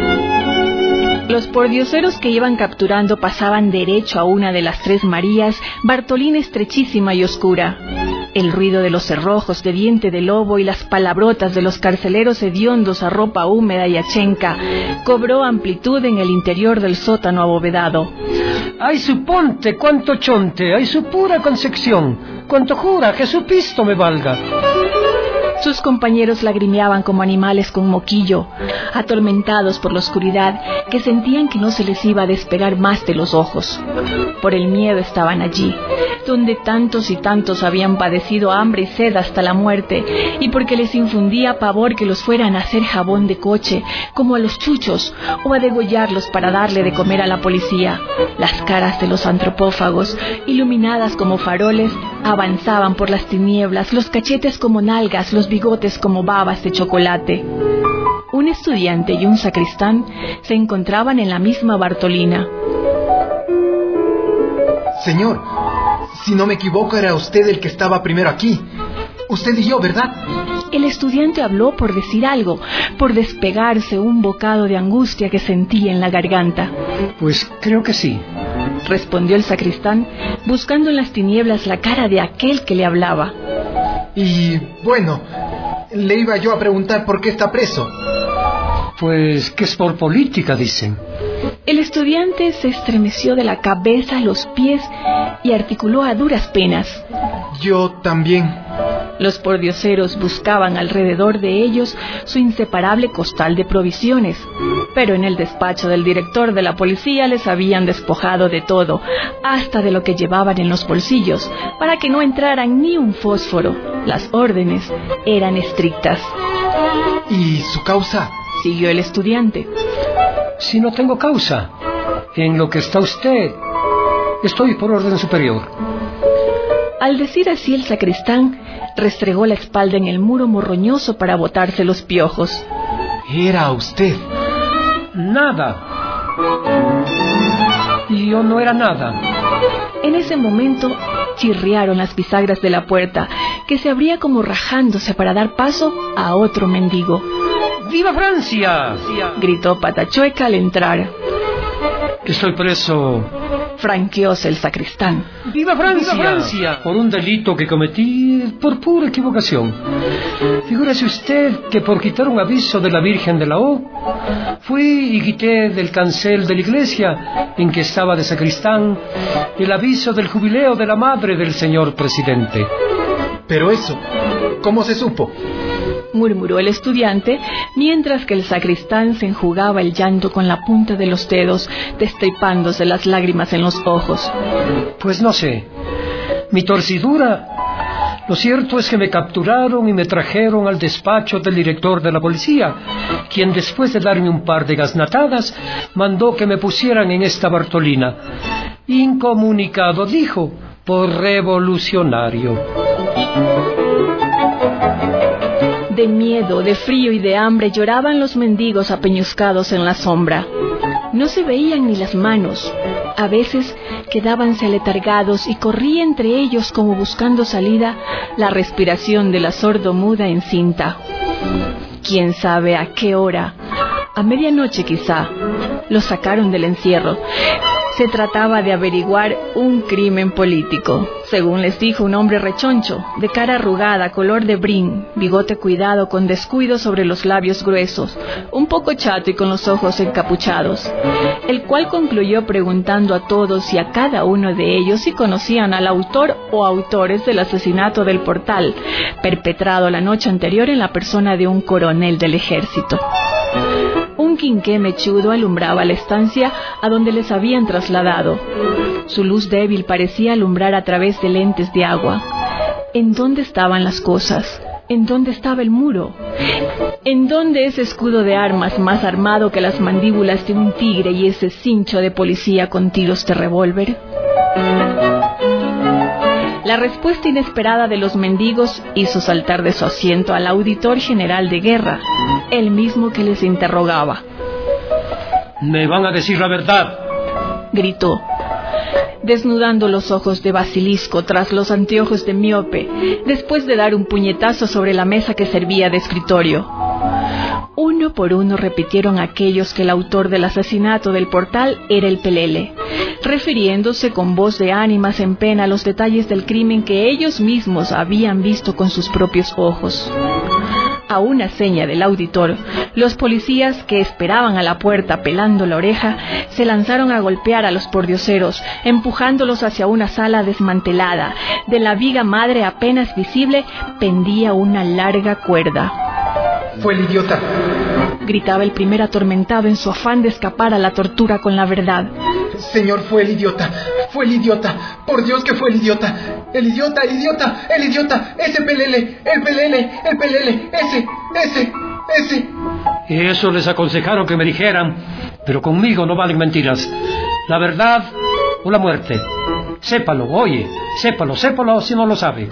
Los pordioseros que iban capturando pasaban derecho a una de las tres Marías, Bartolina estrechísima y oscura. El ruido de los cerrojos de diente de lobo y las palabrotas de los carceleros hediondos a ropa húmeda y achenca cobró amplitud en el interior del sótano abovedado. ¡Ay, su ponte, cuánto chonte! ¡Ay, su pura concepción! ¡Cuánto jura que su pisto me valga! Sus compañeros lagrimeaban como animales con moquillo, atormentados por la oscuridad que sentían que no se les iba a despegar más de los ojos. Por el miedo estaban allí, donde tantos y tantos habían padecido hambre y sed hasta la muerte, y porque les infundía pavor que los fueran a hacer jabón de coche, como a los chuchos, o a degollarlos para darle de comer a la policía. Las caras de los antropófagos, iluminadas como faroles, avanzaban por las tinieblas, los cachetes como nalgas, los bigotes como babas de chocolate. Un estudiante y un sacristán se encontraban en la misma Bartolina. Señor, si no me equivoco era usted el que estaba primero aquí. Usted y yo, ¿verdad? El estudiante habló por decir algo, por despegarse un bocado de angustia que sentía en la garganta. Pues creo que sí, respondió el sacristán, buscando en las tinieblas la cara de aquel que le hablaba. Y bueno, le iba yo a preguntar por qué está preso. Pues que es por política, dicen. El estudiante se estremeció de la cabeza a los pies y articuló a duras penas. Yo también. Los pordioseros buscaban alrededor de ellos su inseparable costal de provisiones, pero en el despacho del director de la policía les habían despojado de todo, hasta de lo que llevaban en los bolsillos, para que no entraran ni un fósforo. Las órdenes eran estrictas. ¿Y su causa? Siguió el estudiante. Si no tengo causa, en lo que está usted, estoy por orden superior. Al decir así, el sacristán restregó la espalda en el muro morroñoso para botarse los piojos. ¿Era usted? Nada. Y yo no era nada. En ese momento chirriaron las bisagras de la puerta, que se abría como rajándose para dar paso a otro mendigo. ¡Viva Francia!, gritó Patachueca al entrar. Estoy preso, franqueóse el sacristán. ¡Viva Francia! ¡Viva Francia! Por un delito que cometí por pura equivocación. Figúrese usted que por quitar un aviso de la Virgen de la O, Fui y quité del cancel de la iglesia en que estaba de sacristán el aviso del jubileo de la madre del señor presidente. Pero eso, ¿cómo se supo?, murmuró el estudiante, mientras que el sacristán se enjugaba el llanto con la punta de los dedos, destripándose las lágrimas en los ojos. Pues no sé. Mi torcidura... Lo cierto es que me capturaron y me trajeron al despacho del director de la policía, quien después de darme un par de gaznatadas, mandó que me pusieran en esta Bartolina. Incomunicado, dijo, por revolucionario. De miedo, de frío y de hambre lloraban los mendigos apeñuscados en la sombra. No se veían ni las manos. A veces quedábanse aletargados y corría entre ellos como buscando salida la respiración de la sordomuda encinta. ¿Quién sabe a qué hora? A medianoche quizá. Los sacaron del encierro. Se trataba de averiguar un crimen político, según les dijo un hombre rechoncho, de cara arrugada, color de brin, bigote cuidado con descuido sobre los labios gruesos, un poco chato y con los ojos encapuchados, el cual concluyó preguntando a todos y a cada uno de ellos si conocían al autor o autores del asesinato del Portal, perpetrado la noche anterior en la persona de un coronel del ejército. Un quinqué mechudo alumbraba la estancia a donde les habían trasladado. Su luz débil parecía alumbrar a través de lentes de agua. ¿En dónde estaban las cosas? ¿En dónde estaba el muro? ¿En dónde ese escudo de armas más armado que las mandíbulas de un tigre y ese cincho de policía con tiros de revólver? La respuesta inesperada de los mendigos hizo saltar de su asiento al auditor general de guerra, el mismo que les interrogaba. «¿Me van a decir la verdad?», gritó, desnudando los ojos de basilisco tras los anteojos de miope, después de dar un puñetazo sobre la mesa que servía de escritorio. Uno por uno repitieron aquellos que el autor del asesinato del Portal era el Pelele, refiriéndose con voz de ánimas en pena a los detalles del crimen que ellos mismos habían visto con sus propios ojos. A una seña del auditor, los policías que esperaban a la puerta pelando la oreja se lanzaron a golpear a los pordioseros, empujándolos hacia una sala desmantelada. De la viga madre apenas visible pendía una larga cuerda. «Fue el idiota», gritaba el primer atormentado en su afán de escapar a la tortura con la verdad. «Señor, fue el idiota, fue el idiota, por Dios que fue el idiota, el idiota, el idiota, el idiota, ese Pelele, el Pelele, el Pelele, ese, ese, ese». Y eso les aconsejaron que me dijeran, pero conmigo no valen mentiras. La verdad o la muerte. Sépalo, oye, sépalo, sépalo si no lo sabe.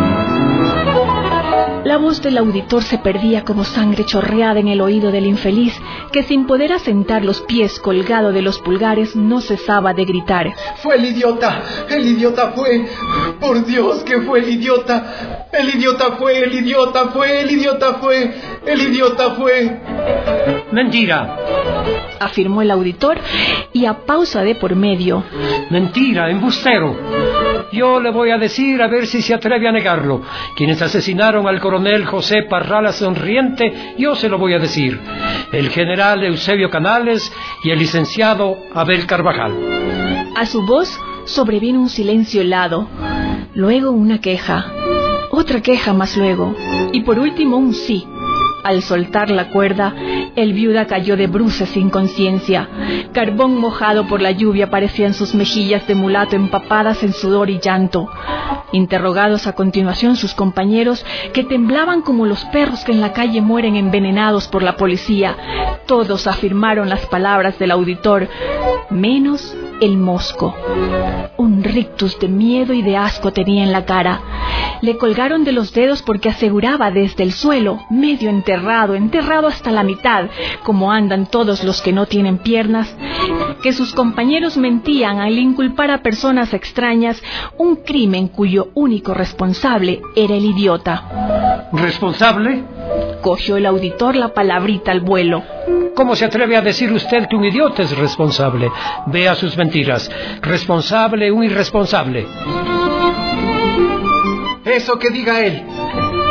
La voz del auditor se perdía como sangre chorreada en el oído del infeliz, que sin poder asentar los pies colgado de los pulgares no cesaba de gritar. «Fue el idiota, el idiota fue, por Dios que fue el idiota, el idiota fue, el idiota fue, el idiota fue, el idiota fue». «Mentira», afirmó el auditor, y a pausa de por medio. «Mentira, embustero. Yo le voy a decir a ver si se atreve a negarlo. Quienes asesinaron al coronel José Parrala Sonriente, yo se lo voy a decir. El general Eusebio Canales y el licenciado Abel Carvajal». A su voz sobrevino un silencio helado, luego una queja, otra queja más luego, y por último un sí. Al soltar la cuerda, el viuda cayó de bruces sin conciencia. Carbón mojado por la lluvia parecía en sus mejillas de mulato empapadas en sudor y llanto. Interrogados a continuación sus compañeros, que temblaban como los perros que en la calle mueren envenenados por la policía, todos afirmaron las palabras del auditor, menos el mosco. Un rictus de miedo y de asco tenía en la cara. Le colgaron de los dedos porque aseguraba desde el suelo, medio enterrado, enterrado hasta la mitad, como andan todos los que no tienen piernas, que sus compañeros mentían al inculpar a personas extrañas un crimen cuyo único responsable era el idiota. ¿Responsable? Cogió el auditor la palabrita al vuelo. ¿Cómo se atreve a decir usted que un idiota es responsable? Vea sus mentiras. Responsable, un irresponsable. Eso que diga él.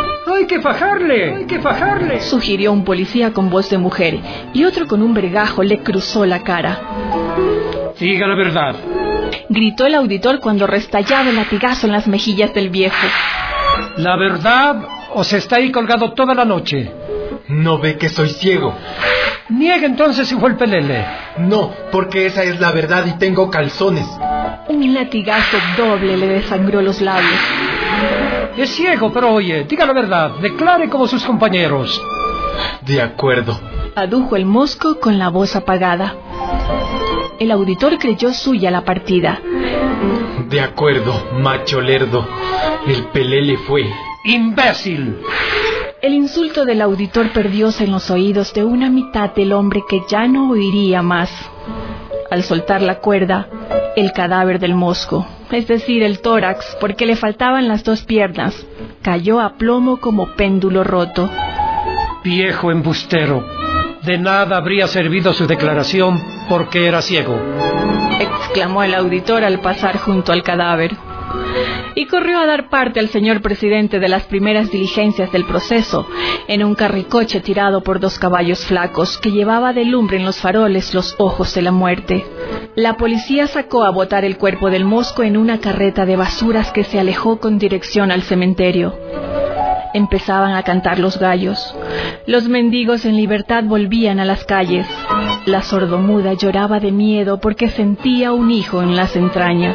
¡Hay que fajarle! ¡Hay que fajarle! Sugirió un policía con voz de mujer, y otro con un vergajo le cruzó la cara. Diga la verdad, gritó el auditor cuando restallaba el latigazo en las mejillas del viejo. ¿La verdad o se está ahí colgado toda la noche? ¿No ve que soy ciego? Niegue entonces si fue el pelele. No, porque esa es la verdad y tengo calzones. Un latigazo doble le desangró los labios. Es ciego, pero oye, diga la verdad, declare como sus compañeros. De acuerdo, adujo el mosco con la voz apagada. El auditor creyó suya la partida. De acuerdo, macho lerdo. El pelele fue. ¡Imbécil! El insulto del auditor perdióse en los oídos de una mitad del hombre que ya no oiría más. Al soltar la cuerda, el cadáver del mosco, es decir, el tórax, porque le faltaban las dos piernas, cayó a plomo como péndulo roto. Viejo embustero, de nada habría servido su declaración porque era ciego, exclamó el auditor al pasar junto al cadáver. Y corrió a dar parte al señor presidente de las primeras diligencias del proceso, en un carricoche tirado por dos caballos flacos que llevaba de lumbre en los faroles los ojos de la muerte. La policía sacó a botar el cuerpo del mosco en una carreta de basuras que se alejó con dirección al cementerio. Empezaban a cantar los gallos. Los mendigos en libertad volvían a las calles. La sordomuda lloraba de miedo porque sentía un hijo en las entrañas.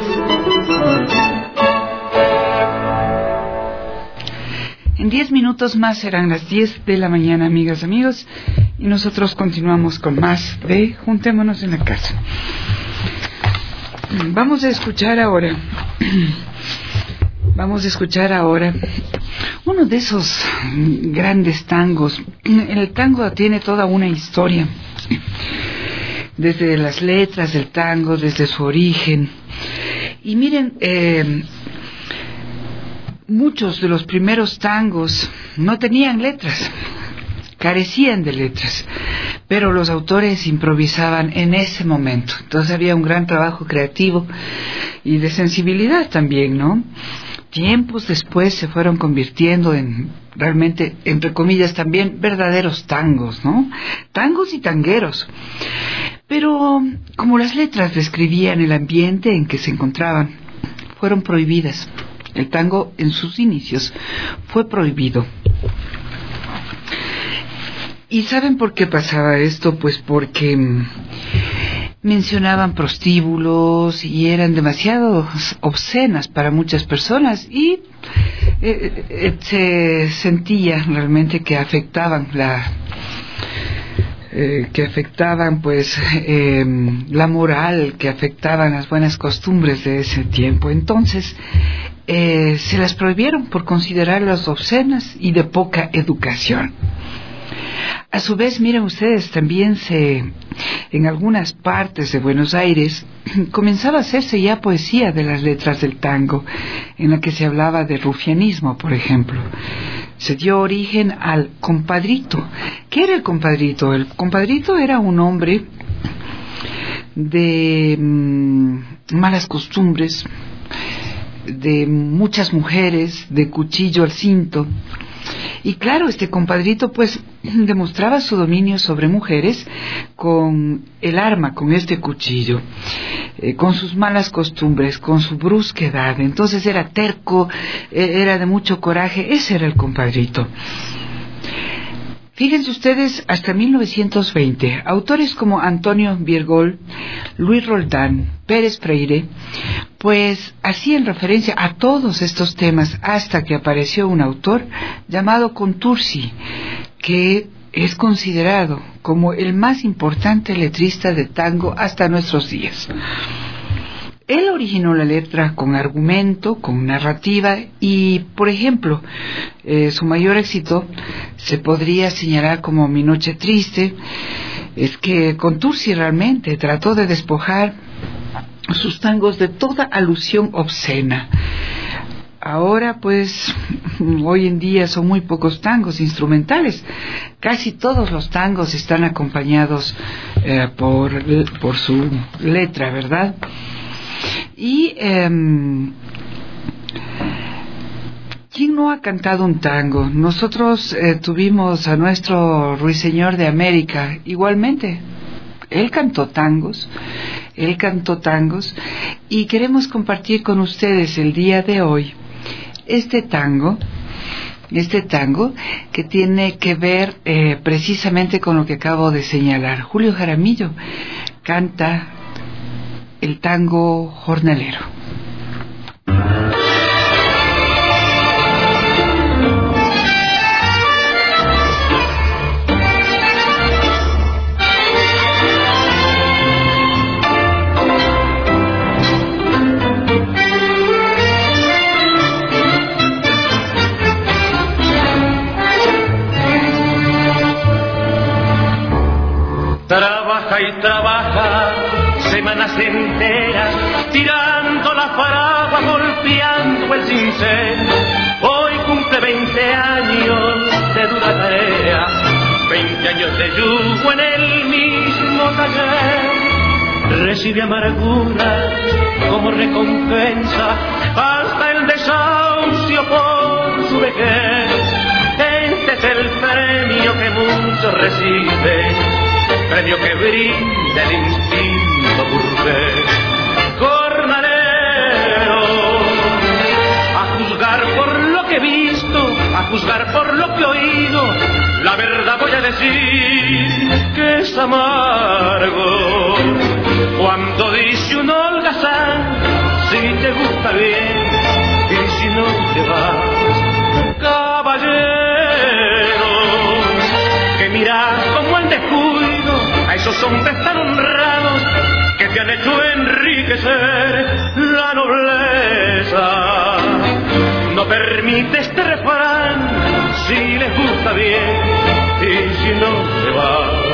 En diez minutos más serán las diez de la mañana, amigas y amigos, y nosotros continuamos con más de Juntémonos en la Casa. Vamos a escuchar ahora, vamos a escuchar ahora uno de esos grandes tangos. El tango tiene toda una historia, desde las letras del tango, desde su origen. Y miren, eh, muchos de los primeros tangos no tenían letras, carecían de letras, pero los autores improvisaban en ese momento. Entonces había un gran trabajo creativo y de sensibilidad también, ¿no? Tiempos después se fueron convirtiendo en, realmente, entre comillas, también verdaderos tangos, ¿no? Tangos y tangueros. Pero como las letras describían el ambiente en que se encontraban, fueron prohibidas. El tango en sus inicios fue prohibido. ¿Y saben por qué pasaba esto? Pues porque mencionaban prostíbulos y eran demasiado obscenas para muchas personas y eh, eh, se sentía realmente que afectaban la eh, que afectaban pues eh, la moral, que afectaban las buenas costumbres de ese tiempo. Entonces Eh, se las prohibieron por considerarlas obscenas y de poca educación. A su vez, miren ustedes, también se, en algunas partes de Buenos Aires comenzaba a hacerse ya poesía de las letras del tango, en la que se hablaba de rufianismo, por ejemplo. Se dio origen al compadrito. ¿Qué era el compadrito? El compadrito era un hombre de mmm, malas costumbres, de muchas mujeres, de cuchillo al cinto. Y claro, este compadrito pues demostraba su dominio sobre mujeres con el arma, con este cuchillo, eh, con sus malas costumbres, con su brusquedad. Entonces era terco, eh, era de mucho coraje. Ese era el compadrito. Fíjense ustedes, hasta mil novecientos veinte, autores como Antonio Viergol, Luis Roldán, Pérez Freire, pues hacían referencia a todos estos temas hasta que apareció un autor llamado Contursi, que es considerado como el más importante letrista de tango hasta nuestros días. Él originó la letra con argumento, con narrativa y, por ejemplo, eh, su mayor éxito se podría señalar como Mi Noche Triste. Es que Contursi realmente trató de despojar sus tangos de toda alusión obscena. Ahora, pues, hoy en día son muy pocos tangos instrumentales. Casi todos los tangos están acompañados eh, por, por su letra, ¿verdad? Y eh, ¿Quién no ha cantado un tango? Nosotros eh, tuvimos a nuestro Ruiseñor de América, igualmente. Él cantó tangos, él cantó tangos, y queremos compartir con ustedes el día de hoy este tango, este tango que tiene que ver eh, precisamente con lo que acabo de señalar. Julio Jaramillo canta el tango jornalero. Trabaja y trabaja semanas enteras, tirando la faragua, golpeando el cincel. Hoy cumple veinte años de dura tarea, veinte años de yugo en el mismo taller. Recibe amargura como recompensa, hasta el desahucio por su vejez. Este es el premio que muchos reciben, premio que brinda el instinto burgués. Jornalero, a juzgar por lo que he visto, a juzgar por lo que he oído, la verdad voy a decir que es amargo. Cuando dice un holgazán, si te gusta bien, y si no te vas, caballero, que mirás como el descuido a esos hombres tan honrados que te han hecho enriquecer la nobleza. No permite este refrán, si les gusta bien y si no se va.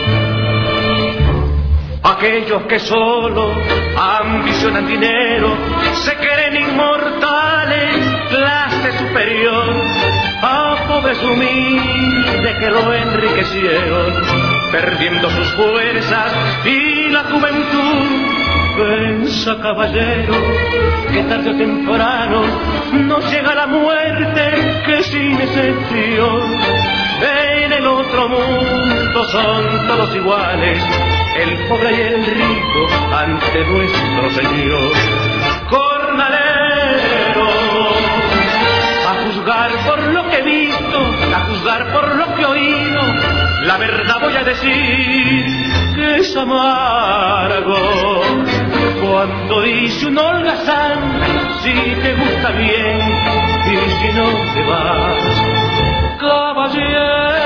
Aquellos que solo ambicionan dinero, se creen inmortales, clase superior, a pobres humildes que lo enriquecieron, perdiendo sus fuerzas y la juventud. Pensa, caballero, que tarde o temprano nos llega la muerte, que sin excepción en el otro mundo son todos iguales, el pobre y el rico ante nuestro Señor. Jornalero, a juzgar por lo que he visto, a juzgar por lo que he oído, la verdad voy a decir que es amargo. Cuando dice un holgazán, si te gusta bien y si no te vas, caballero,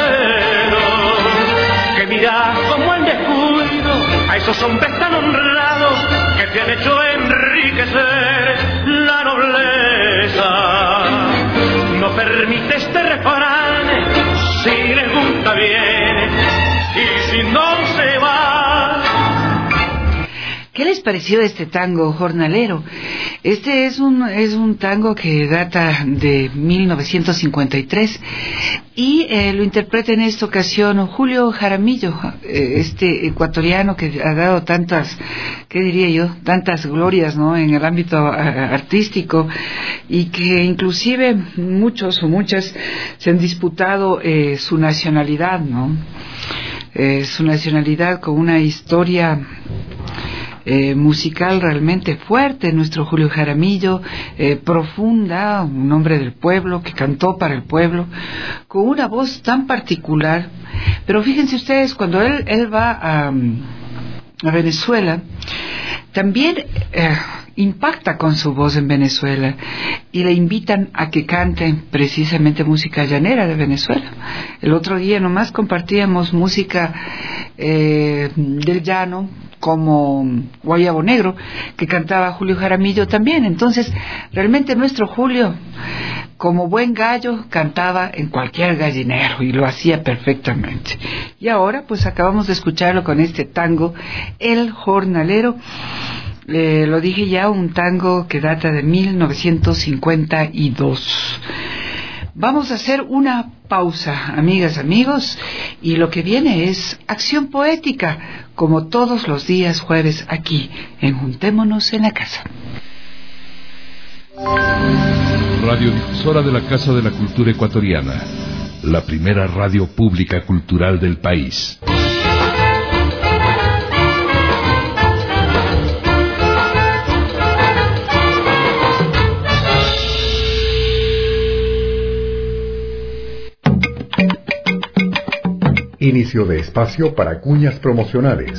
que mirás como el descuido a esos hombres tan honrados que te han hecho enriquecer la nobleza. No permite este refrán, si les gusta bien y si no se va. ¿Qué les pareció este tango jornalero? Este es un es un tango que data de mil novecientos cincuenta y tres y eh, lo interpreta en esta ocasión Julio Jaramillo, eh, este ecuatoriano que ha dado tantas, ¿qué diría yo? Tantas glorias, ¿no? En el ámbito uh, artístico, y que inclusive muchos o muchas se han disputado eh, su nacionalidad, ¿no? Eh, su nacionalidad con una historia Eh, musical realmente fuerte. Nuestro Julio Jaramillo, eh, profunda, un hombre del pueblo que cantó para el pueblo, con una voz tan particular. Pero fíjense ustedes, cuando él, él va a, a Venezuela, también eh, impacta con su voz en Venezuela y le invitan a que cante precisamente música llanera de Venezuela. El otro día nomás compartíamos música eh, del llano, como Guayabo Negro, que cantaba Julio Jaramillo también. Entonces, realmente nuestro Julio, como buen gallo, cantaba en cualquier gallinero y lo hacía perfectamente. Y ahora, pues acabamos de escucharlo con este tango, El Jornalero. Eh, lo dije ya, un tango que data de mil novecientos cincuenta y dos. Vamos a hacer una pausa, amigas, amigos, y lo que viene es acción poética, como todos los días jueves aquí, en Juntémonos en la Casa. Radiodifusora de la Casa de la Cultura Ecuatoriana, la primera radio pública cultural del país. Inicio de espacio para cuñas promocionales.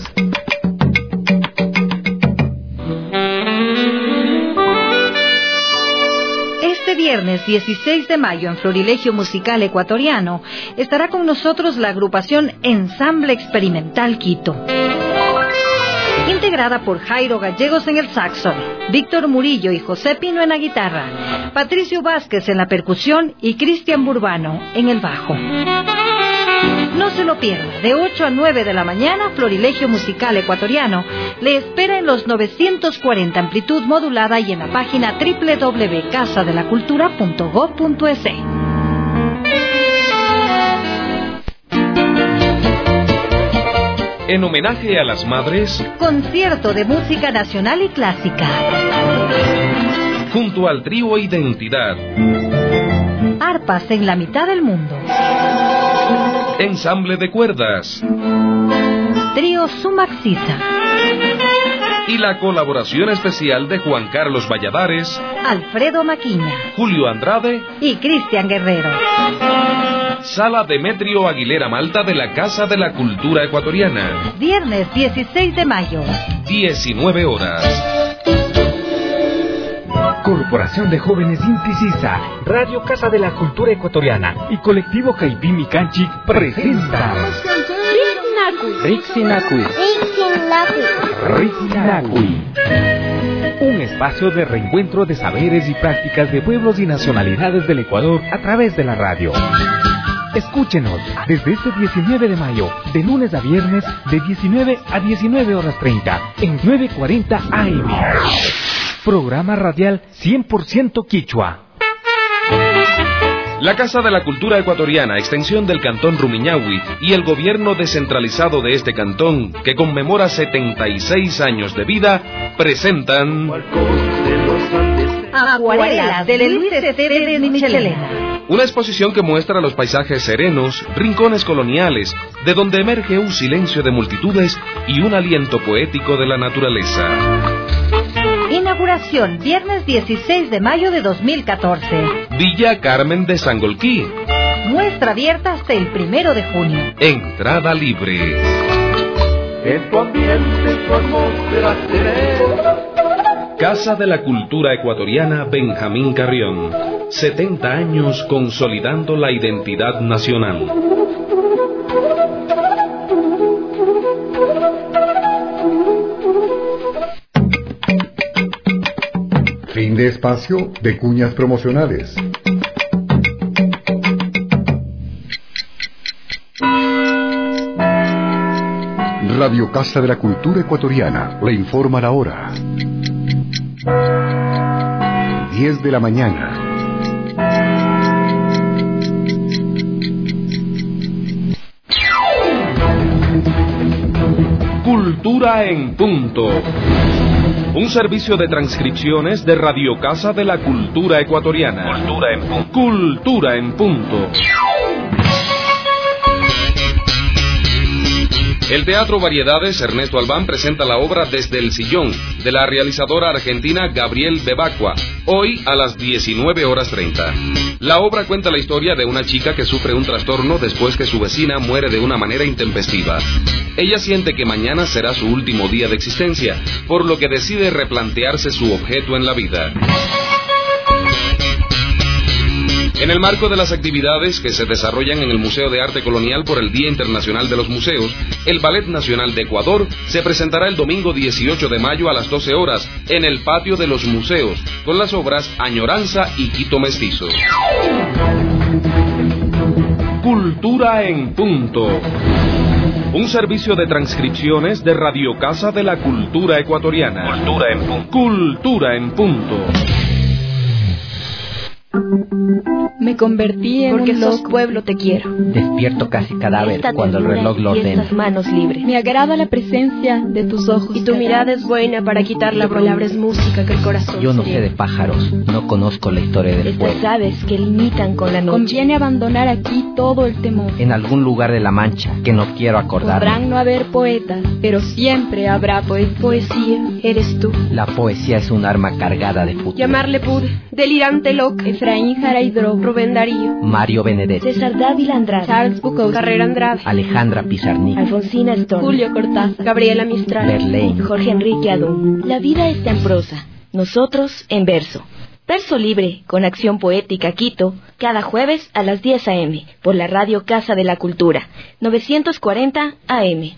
Este viernes dieciséis de mayo en Florilegio Musical Ecuatoriano estará con nosotros la agrupación Ensamble Experimental Quito, integrada por Jairo Gallegos en el saxo, Víctor Murillo y José Pino en la guitarra, Patricio Vázquez en la percusión y Cristian Burbano en el bajo. No se lo pierda, de ocho a nueve de la mañana, Florilegio Musical Ecuatoriano le espera en los novecientos cuarenta amplitud modulada y en la página doble u doble u doble u punto casa de la cultura punto gob punto es. En homenaje a las madres, concierto de música nacional y clásica. Junto al trío Identidad. Arpas en la mitad del mundo. Ensamble de cuerdas. Trío Sumaxisa. Y la colaboración especial de Juan Carlos Valladares, Alfredo Maquiña, Julio Andrade y Cristian Guerrero. Sala Demetrio Aguilera Malta de la Casa de la Cultura Ecuatoriana. Viernes dieciséis de mayo. diecinueve horas. Corporación de Jóvenes Intisisa, Radio Casa de la Cultura Ecuatoriana y Colectivo Caipimi Canchi presenta Rixinacui. Rixinacui. Un espacio de reencuentro de saberes y prácticas de pueblos y nacionalidades del Ecuador a través de la radio. Escúchenos desde este diecinueve de mayo, de lunes a viernes, de diecinueve a diecinueve horas treinta, en nueve cuarenta A M. Programa radial cien por ciento quichua. La Casa de la Cultura Ecuatoriana, extensión del Cantón Rumiñahui, y el gobierno descentralizado de este cantón, que conmemora setenta y seis años de vida, presentan Acuarelas de Luis Esteves Michelena. Una exposición que muestra los paisajes serenos, rincones coloniales, de donde emerge un silencio de multitudes y un aliento poético de la naturaleza. Inauguración, viernes dieciséis de mayo de dos mil catorce. Villa Carmen de Sangolquí. Muestra abierta hasta el primero de junio. Entrada libre. En tu ambiente, tu atmósfera serena. Casa de la Cultura Ecuatoriana Benjamín Carrión. setenta años consolidando la identidad nacional. Fin de espacio de cuñas promocionales. Radio Casa de la Cultura Ecuatoriana le informa la hora. diez de la mañana. Cultura en punto. Un servicio de transcripciones de Radio Casa de la Cultura Ecuatoriana. Cultura en punto. Cultura en punto. El Teatro Variedades Ernesto Albán presenta la obra Desde el Sillón, de la realizadora argentina Gabriel Bebacqua, hoy a las diecinueve horas treinta. La obra cuenta la historia de una chica que sufre un trastorno después que su vecina muere de una manera intempestiva. Ella siente que mañana será su último día de existencia, por lo que decide replantearse su objeto en la vida. En el marco de las actividades que se desarrollan en el Museo de Arte Colonial por el Día Internacional de los Museos, el Ballet Nacional de Ecuador se presentará el domingo dieciocho de mayo a las doce horas en el patio de los museos, con las obras Añoranza y Quito Mestizo. Cultura en punto. Un servicio de transcripciones de Radio Casa de la Cultura Ecuatoriana. Cultura en punto. Cultura en punto. Me convertí en Porque un sos loco. pueblo, te quiero. Despierto casi cadáver Esta cuando el ternura reloj lo y ordena. estas manos libres. Me agrada la presencia de tus ojos. Y tu mirada es buena para quitar la palabra es música que el corazón Yo no se sé de pájaros, no conozco la historia del Estas fuego. aves que limitan con la noche. Conviene abandonar aquí todo el temor. En algún lugar de la Mancha que no quiero acordarme. Podrán no haber poetas, pero siempre habrá poesía. Poesía, eres tú. La poesía es un arma cargada de futuro. Llamarle Pud, delirante loca. Efraín Jaraidro, Rubén Darío. Mario Benedetti. César Dávila Andrade. Charles Bukowski, Carrera Andrade. Alejandra Pizarnik. Alfonsina Storm. Julio Cortázar, Gabriela Mistral. Verlaine. Jorge Enrique Adún. La vida está en prosa, nosotros en verso. Verso Libre, con acción poética Quito, cada jueves a las diez a eme, por la radio Casa de la Cultura, novecientos cuarenta A M.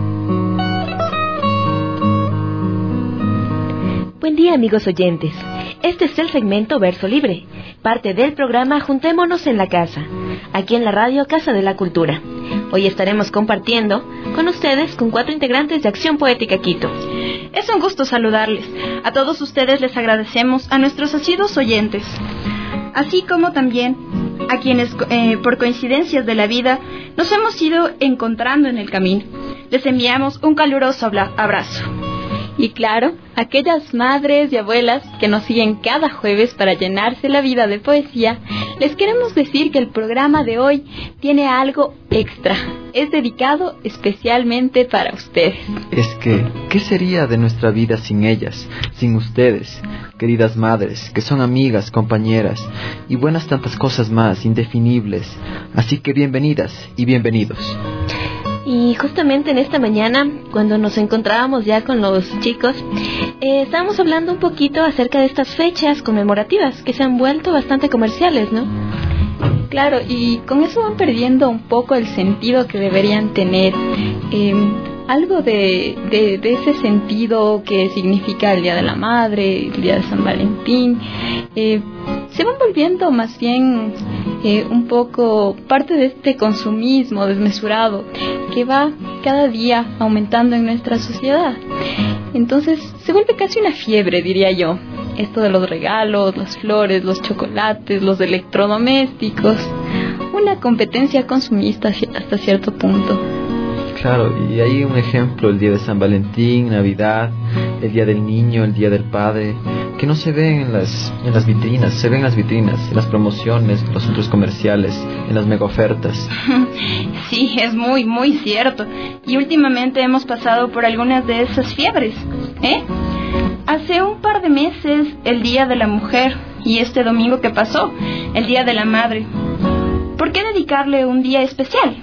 Buen día, amigos oyentes. Este es el segmento Verso Libre, parte del programa Juntémonos en la Casa, aquí en la radio Casa de la Cultura. Hoy estaremos compartiendo con ustedes con cuatro integrantes de Acción Poética Quito. Es un gusto saludarles. A todos ustedes les agradecemos a nuestros asiduos oyentes, así como también a quienes eh, por coincidencias de la vida nos hemos ido encontrando en el camino. Les enviamos un caluroso abrazo. Y claro, aquellas madres y abuelas que nos siguen cada jueves para llenarse la vida de poesía, les queremos decir que el programa de hoy tiene algo extra. Es dedicado especialmente para ustedes. Es que, ¿qué sería de nuestra vida sin ellas, sin ustedes, queridas madres, que son amigas, compañeras y buenas tantas cosas más, indefinibles? Así que bienvenidas y bienvenidos. Y justamente en esta mañana, cuando nos encontrábamos ya con los chicos, eh, estábamos hablando un poquito acerca de estas fechas conmemorativas que se han vuelto bastante comerciales, ¿no? Claro, y con eso van perdiendo un poco el sentido que deberían tener. Eh, algo de, de, de ese sentido que significa el Día de la Madre, el Día de San Valentín, eh, se van volviendo más bien eh, un poco parte de este consumismo desmesurado que va cada día aumentando en nuestra sociedad. Entonces se vuelve casi una fiebre, diría yo, esto de los regalos, las flores, los chocolates, los electrodomésticos, una competencia consumista hasta cierto punto. Claro, y hay un ejemplo, el día de San Valentín, Navidad, el día del niño, el día del padre, que no se ven en las, en las vitrinas, se ven en las vitrinas, en las promociones, en los centros comerciales, en las mega ofertas. Sí, es muy, muy cierto. Y últimamente hemos pasado por algunas de esas fiebres, ¿eh? Hace un par de meses, el Día de la Mujer, y este domingo que pasó, el Día de la Madre. ¿Por qué dedicarle un día especial?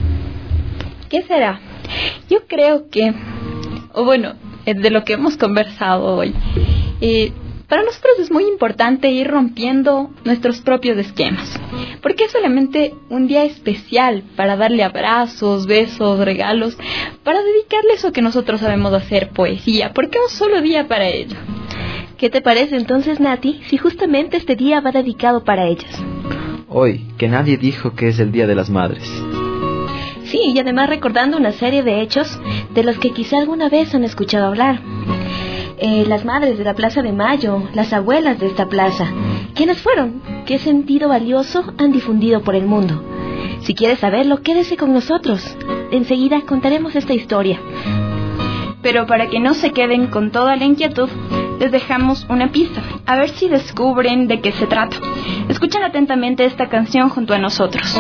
¿Qué será? Yo creo que, o bueno, de lo que hemos conversado hoy, eh, para nosotros es muy importante ir rompiendo nuestros propios esquemas. ¿Por qué solamente un día especial para darle abrazos, besos, regalos, para dedicarle eso que nosotros sabemos hacer, poesía? ¿Por qué un solo día para ello? ¿Qué te parece entonces, Nati, si justamente este día va dedicado para ellas? Hoy, que nadie dijo que es el Día de las Madres. Sí, y además recordando una serie de hechos de los que quizá alguna vez han escuchado hablar. Eh, las madres de la Plaza de Mayo, las abuelas de esta plaza. ¿Quiénes fueron? ¿Qué sentido valioso han difundido por el mundo? Si quieres saberlo, quédese con nosotros. Enseguida contaremos esta historia. Pero para que no se queden con toda la inquietud, les dejamos una pista. A ver si descubren de qué se trata. Escuchen atentamente esta canción junto a nosotros.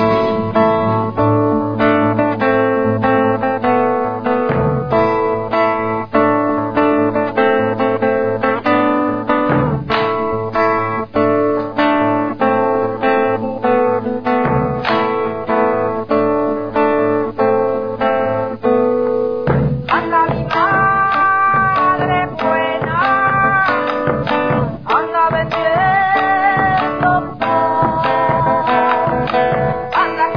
Anda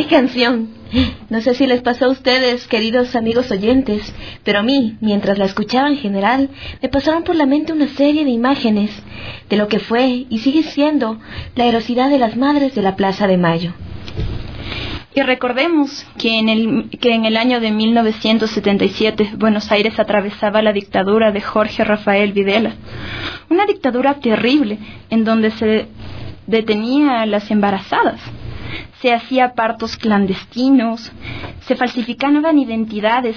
canción! No sé si les pasó a ustedes, queridos amigos oyentes, pero a mí, mientras la escuchaba en general, me pasaron por la mente una serie de imágenes de lo que fue y sigue siendo la heroicidad de las madres de la Plaza de Mayo. Y recordemos que en el que en el año de mil novecientos setenta y siete Buenos Aires atravesaba la dictadura de Jorge Rafael Videla, una dictadura terrible en donde se detenía a las embarazadas, se hacía partos clandestinos, se falsificaban identidades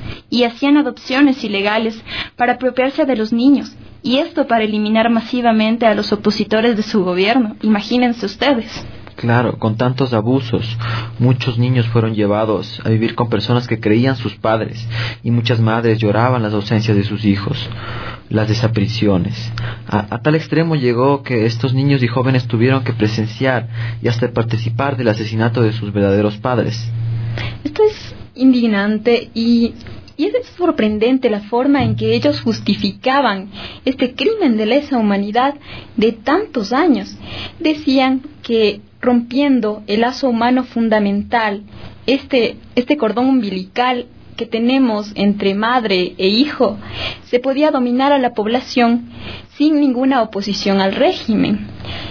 y hacían adopciones ilegales para apropiarse de los niños, y esto para eliminar masivamente a los opositores de su gobierno. Imagínense ustedes. Claro, con tantos abusos, muchos niños fueron llevados a vivir con personas que creían sus padres, y muchas madres lloraban las ausencias de sus hijos, las desapariciones. A, a tal extremo llegó que estos niños y jóvenes tuvieron que presenciar y hasta participar del asesinato de sus verdaderos padres. Esto es indignante y... Y es sorprendente la forma en que ellos justificaban este crimen de lesa humanidad de tantos años. Decían que rompiendo el lazo humano fundamental, este, este cordón umbilical que tenemos entre madre e hijo, se podía dominar a la población sin ninguna oposición al régimen.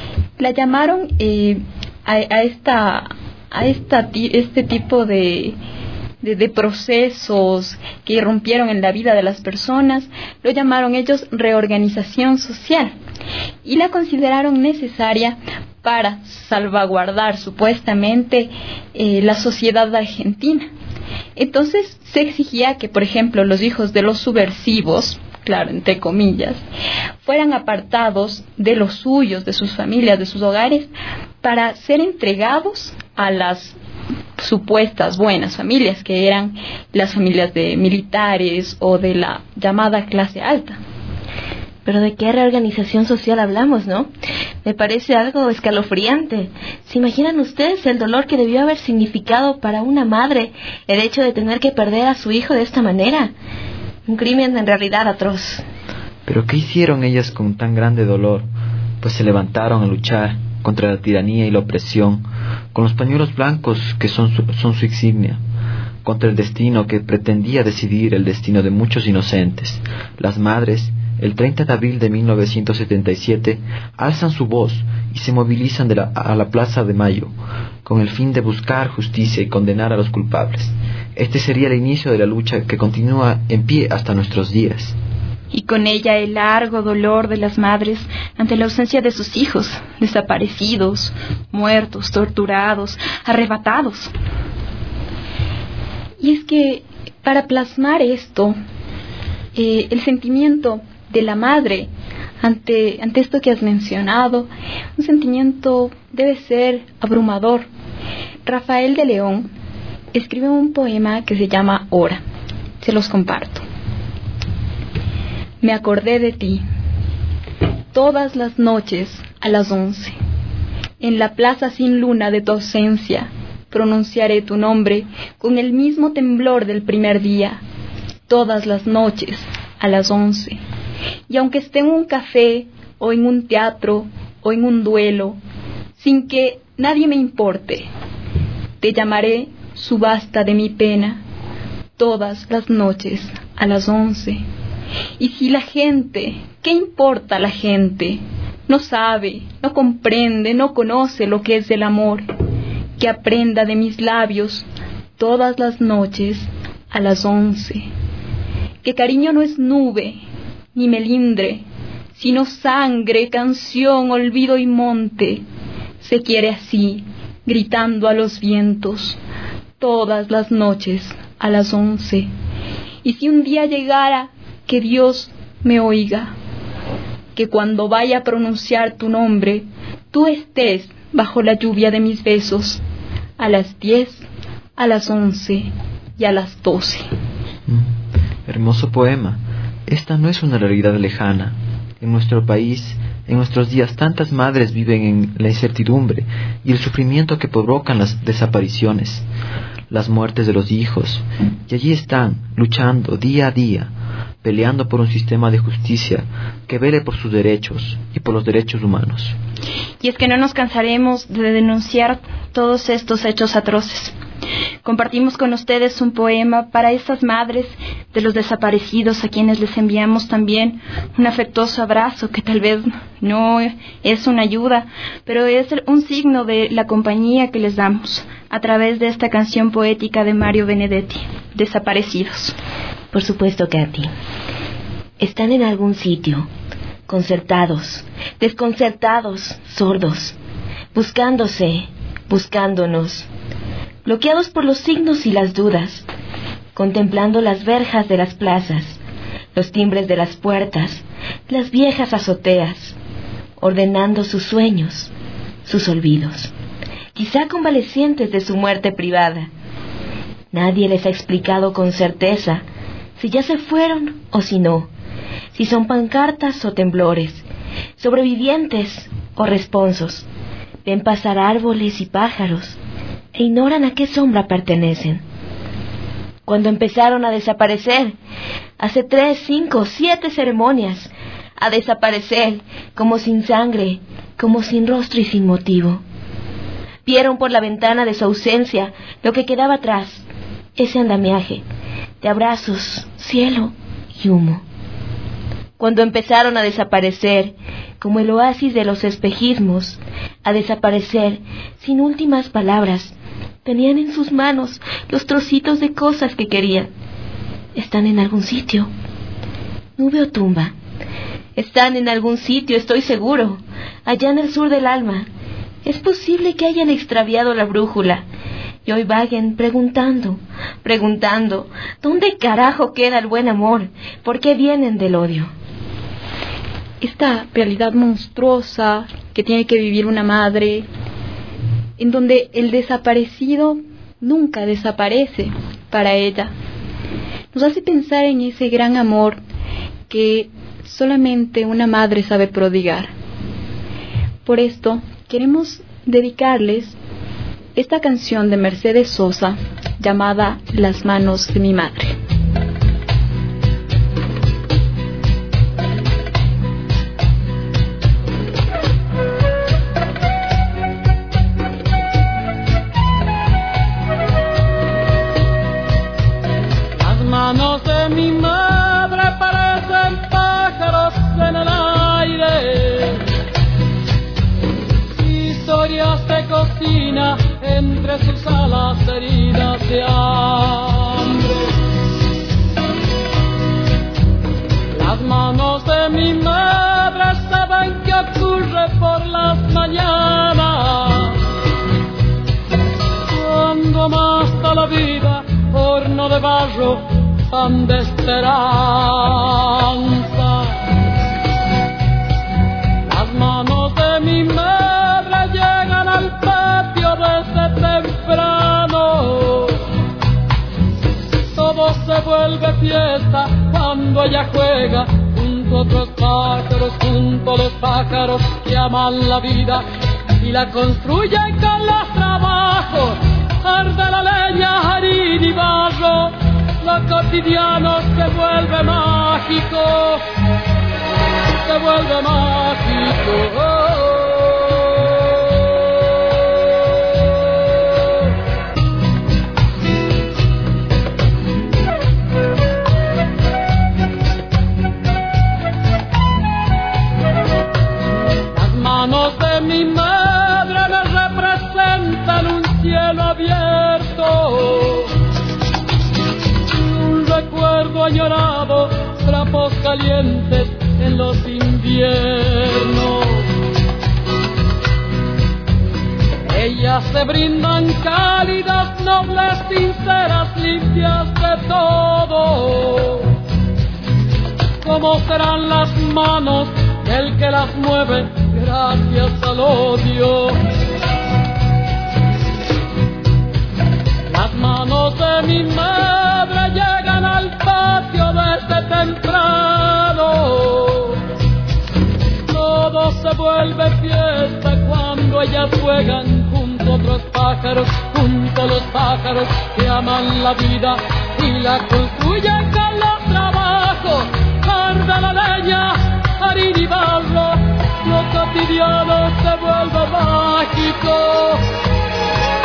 La llamaron eh, a, a, esta, a esta, este tipo de... De, de procesos que irrumpieron en la vida de las personas, lo llamaron ellos reorganización social, y la consideraron necesaria para salvaguardar supuestamente eh, la sociedad argentina. Entonces se exigía que, por ejemplo, los hijos de los subversivos, claro, entre comillas, fueran apartados de los suyos, de sus familias, de sus hogares, para ser entregados a las supuestas buenas familias, que eran las familias de militares o de la llamada clase alta. Pero ¿de qué reorganización social hablamos, no? Me parece algo escalofriante. ¿Se imaginan ustedes el dolor que debió haber significado para una madre el hecho de tener que perder a su hijo de esta manera? Un crimen en realidad atroz. ¿Pero qué hicieron ellas con tan grande dolor? Pues se levantaron a luchar contra la tiranía y la opresión, con los pañuelos blancos que son su, son su insignia, contra el destino que pretendía decidir el destino de muchos inocentes. Las madres, el treinta de abril de mil novecientos setenta y siete, alzan su voz y se movilizan de la, a la Plaza de Mayo, con el fin de buscar justicia y condenar a los culpables. Este sería el inicio de la lucha que continúa en pie hasta nuestros días. Y con ella el largo dolor de las madres ante la ausencia de sus hijos, desaparecidos, muertos, torturados, arrebatados. Y es que para plasmar esto, eh, el sentimiento de la madre ante, ante esto que has mencionado, un sentimiento debe ser abrumador. Rafael de León escribe un poema que se llama Hora. Se los comparto. Me acordé de ti, todas las noches a las once, en la plaza sin luna de tu ausencia, pronunciaré tu nombre con el mismo temblor del primer día, todas las noches a las once, y aunque esté en un café, o en un teatro, o en un duelo, sin que nadie me importe, te llamaré subasta de mi pena, todas las noches a las once. Y si la gente, ¿qué importa la gente? No sabe, no comprende, no conoce lo que es el amor, que aprenda de mis labios todas las noches a las once. Que cariño no es nube, ni melindre, sino sangre, canción, olvido y monte. Se quiere así, gritando a los vientos, todas las noches a las once. Y si un día llegara, que Dios me oiga, que cuando vaya a pronunciar tu nombre, tú estés bajo la lluvia de mis besos, a las diez, a las once y a las doce. Mm, hermoso poema. Esta no es una realidad lejana. En nuestro país, en nuestros días, tantas madres viven en la incertidumbre y el sufrimiento que provocan las desapariciones, las muertes de los hijos, y allí están, luchando día a día, peleando por un sistema de justicia que vele por sus derechos y por los derechos humanos. Y es que no nos cansaremos de denunciar todos estos hechos atroces. Compartimos con ustedes un poema para estas madres de los desaparecidos, a quienes les enviamos también un afectuoso abrazo, que tal vez no es una ayuda, pero es un signo de la compañía que les damos a través de esta canción poética de Mario Benedetti, Desaparecidos. Por supuesto, Katy. Están en algún sitio, concertados, desconcertados, sordos, buscándose, buscándonos, bloqueados por los signos y las dudas, contemplando las verjas de las plazas, los timbres de las puertas, las viejas azoteas, ordenando sus sueños, sus olvidos, quizá convalecientes de su muerte privada. Nadie les ha explicado con certeza si ya se fueron o si no, si son pancartas o temblores, sobrevivientes o responsos. Ven pasar árboles y pájaros e ignoran a qué sombra pertenecen. Cuando empezaron a desaparecer, hace tres, cinco, siete ceremonias, a desaparecer como sin sangre, como sin rostro y sin motivo. Vieron por la ventana de su ausencia lo que quedaba atrás, ese andamiaje de abrazos, cielo y humo. Cuando empezaron a desaparecer, como el oasis de los espejismos, a desaparecer sin últimas palabras, tenían en sus manos los trocitos de cosas que querían. Están en algún sitio, nube o tumba. Están en algún sitio, estoy seguro, allá en el sur del alma. Es posible que hayan extraviado la brújula y hoy vaguen preguntando, preguntando, ¿dónde carajo queda el buen amor? ¿Por qué vienen del odio? Esta realidad monstruosa que tiene que vivir una madre, en donde el desaparecido nunca desaparece para ella, nos hace pensar en ese gran amor que solamente una madre sabe prodigar. Por esto queremos dedicarles esta canción de Mercedes Sosa llamada Las manos de mi madre. Las manos de mi madre parecen pájaros en el aire, historias de cocina entre sus alas heridas de hambre. Las manos de mi madre saben qué ocurre por las mañanas, cuando amasta la vida, horno de barro, pan de esperanza. Las manos de mi madre llegan al patio desde temprano. Todo se vuelve fiesta cuando ella juega junto a otros pájaros, junto a los pájaros que aman la vida y la construyen con los trabajos. Arde la leña, harina y barro, lo cotidiano se vuelve mágico, se vuelve mágico. Oh. Las manos de mi madre me representan un cielo abierto, un recuerdo añorado, trapos calientes en los inviernos. Ellas se brindan cálidas, nobles, sinceras, limpias de todo. ¿Cómo serán las manos del que las mueve gracias al odio? Las manos de mi madre llegan al patio desde temprano. Todo se vuelve fiesta cuando ellas juegan junto a otros pájaros, junto a los pájaros que aman la vida y la construyen con los trabajos. Arde la leña, harina y barro, lo cotidiano se vuelve mágico,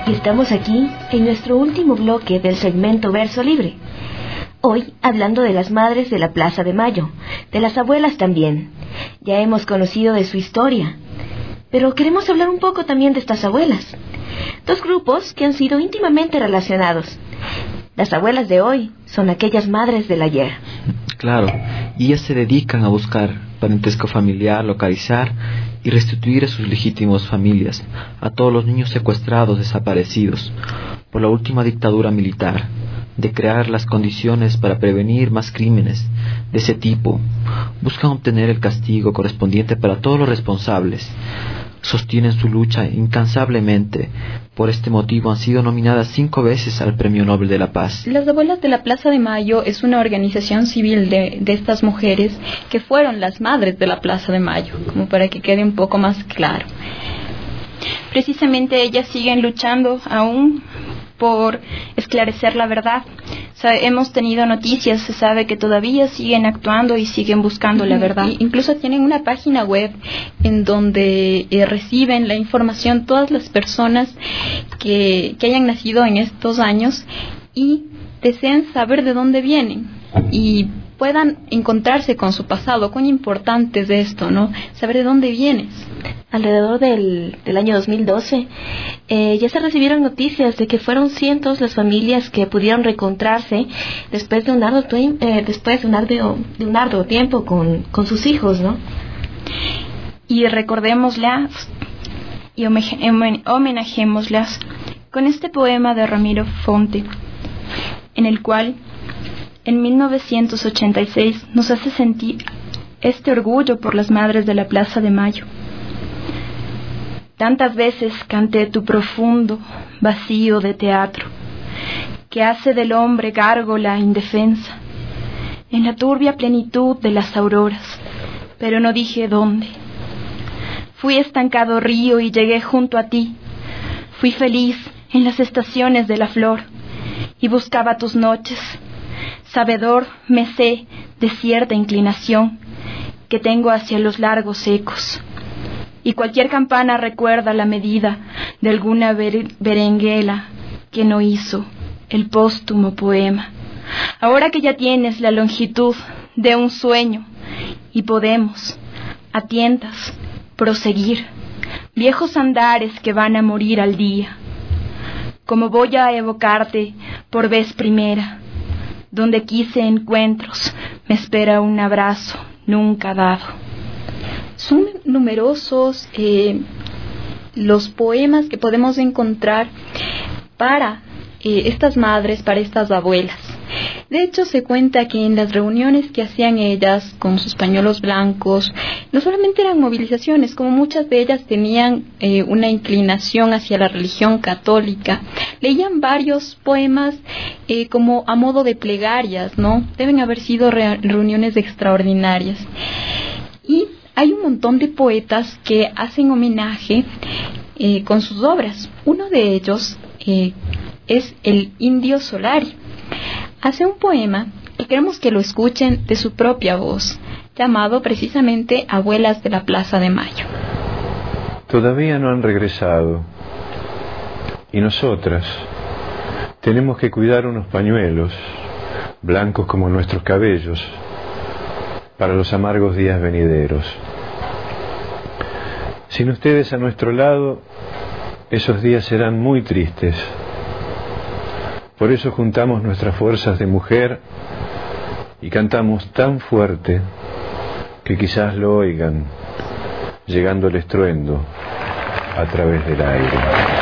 y estamos aquí en nuestro último bloque del segmento Verso Libre. Hoy hablando de las madres de la Plaza de Mayo, de las abuelas también. Ya hemos conocido de su historia, pero queremos hablar un poco también de estas abuelas. Dos grupos que han sido íntimamente relacionados. Las abuelas de hoy son aquellas madres del ayer. Claro, y ellas se dedican a buscar parentesco familiar, localizar y restituir a sus legítimos familias, a todos los niños secuestrados, desaparecidos por la última dictadura militar, de crear las condiciones para prevenir más crímenes de ese tipo. Buscan obtener el castigo correspondiente para todos los responsables. Sostienen su lucha incansablemente. Por este motivo han sido nominadas cinco veces al Premio Nobel de la Paz. Las Abuelas de la Plaza de Mayo es una organización civil de, de estas mujeres que fueron las madres de la Plaza de Mayo, como para que quede un poco más claro. Precisamente ellas siguen luchando aún por esclarecer la verdad. O sea, hemos tenido noticias, se sabe que todavía siguen actuando y siguen buscando la verdad. Y incluso tienen una página web en donde eh, reciben la información todas las personas que, que hayan nacido en estos años y deseen saber de dónde vienen y puedan encontrarse con su pasado. Cuán importante es esto, ¿no? Saber de dónde vienes. Alrededor del, del año dos mil doce, eh, ya se recibieron noticias de que fueron cientos las familias que pudieron reencontrarse después de un arduo, eh, después de un arduo, de un arduo tiempo con, con sus hijos, ¿no? Y recordémoslas y homenajémoslas con este poema de Ramiro Fonte, en el cual en mil novecientos ochenta y seis nos hace sentir este orgullo por las madres de la Plaza de Mayo. Tantas veces canté tu profundo vacío de teatro, que hace del hombre gárgola indefensa, en la turbia plenitud de las auroras, pero no dije dónde. Fui estancado río y llegué junto a ti, fui feliz en las estaciones de la flor, y buscaba tus noches, sabedor me sé de cierta inclinación que tengo hacia los largos ecos. Y cualquier campana recuerda la medida de alguna ber- berenguela que no hizo el póstumo poema. Ahora que ya tienes la longitud de un sueño y podemos, a tientas, proseguir, viejos andares que van a morir al día, como voy a evocarte por vez primera, donde quise encuentros, me espera un abrazo nunca dado. Son numerosos eh, los poemas que podemos encontrar para eh, estas madres, para estas abuelas. De hecho, se cuenta que en las reuniones que hacían ellas con sus pañuelos blancos, no solamente eran movilizaciones, como muchas de ellas tenían eh, una inclinación hacia la religión católica, leían varios poemas eh, como a modo de plegarias, ¿no? Deben haber sido re- reuniones extraordinarias. Y hay un montón de poetas que hacen homenaje eh, con sus obras. Uno de ellos eh, es el Indio Solari. Hace un poema y queremos que lo escuchen de su propia voz, llamado precisamente Abuelas de la Plaza de Mayo. Todavía no han regresado y nosotras tenemos que cuidar unos pañuelos blancos como nuestros cabellos para los amargos días venideros. Sin ustedes a nuestro lado, esos días serán muy tristes. Por eso juntamos nuestras fuerzas de mujer y cantamos tan fuerte que quizás lo oigan, llegando el estruendo a través del aire.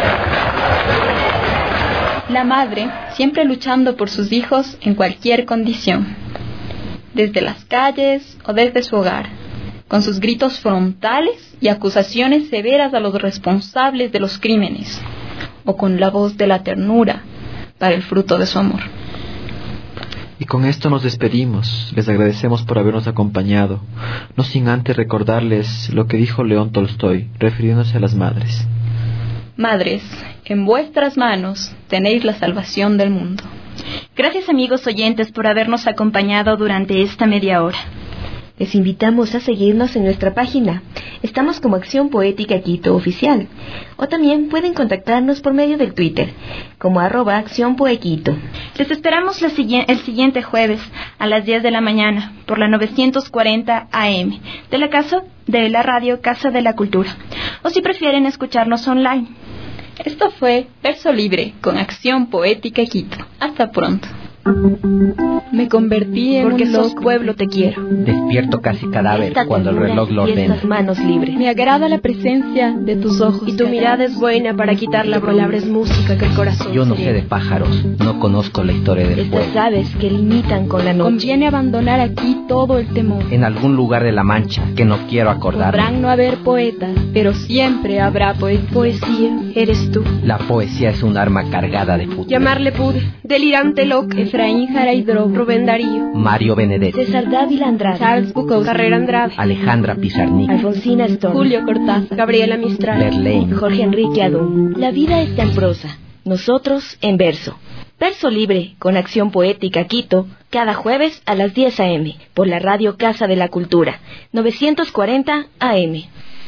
La madre siempre luchando por sus hijos en cualquier condición, desde las calles o desde su hogar, con sus gritos frontales y acusaciones severas a los responsables de los crímenes, o con la voz de la ternura para el fruto de su amor. Y con esto nos despedimos. Les agradecemos por habernos acompañado, no sin antes recordarles lo que dijo León Tolstoy, refiriéndose a las madres. Madres, en vuestras manos tenéis la salvación del mundo. Gracias, amigos oyentes, por habernos acompañado durante esta media hora. Les invitamos a seguirnos en nuestra página. Estamos como Acción Poética Quito Oficial. O también pueden contactarnos por medio del Twitter, como arroba Acción Poequito. Les esperamos la, el siguiente jueves a las diez de la mañana por la novecientos cuarenta A M de la casa de la radio Casa de la Cultura. O si prefieren escucharnos online. Esto fue Verso Libre con Acción Poética Quito. Hasta pronto. Me convertí en Porque un sos loco. pueblo te quiero. Despierto casi cadáver Esta cuando el ternura reloj lo y ordena. estas manos libres. Me agrada la presencia de tus ojos. Y tu mirada es buena para quitar la palabra es música que el corazón Yo no sé serena. de pájaros, no conozco la historia del Estas fuego. aves que limitan con la noche. Conviene abandonar aquí todo el temor. En algún lugar de la Mancha que no quiero acordarme. Podrán no haber poetas, pero siempre habrá poesía. Poesía, eres tú. La poesía es un arma cargada de futuro. Llamarle pude, delirante loca. Efraín Jaraidro, Rubén Darío, Mario Benedetti, César Dávila Andrade, Charles Bukowski, Carrera Andrade, Alejandra Pizarnik, Alfonsina Storm, Julio Cortázar, Gabriela Mistral, Verlaine, Jorge Enrique Adún. La vida está en prosa, nosotros en verso. Verso Libre con Acción Poética Quito, cada jueves a las diez A M por la radio Casa de la Cultura, novecientos cuarenta A M.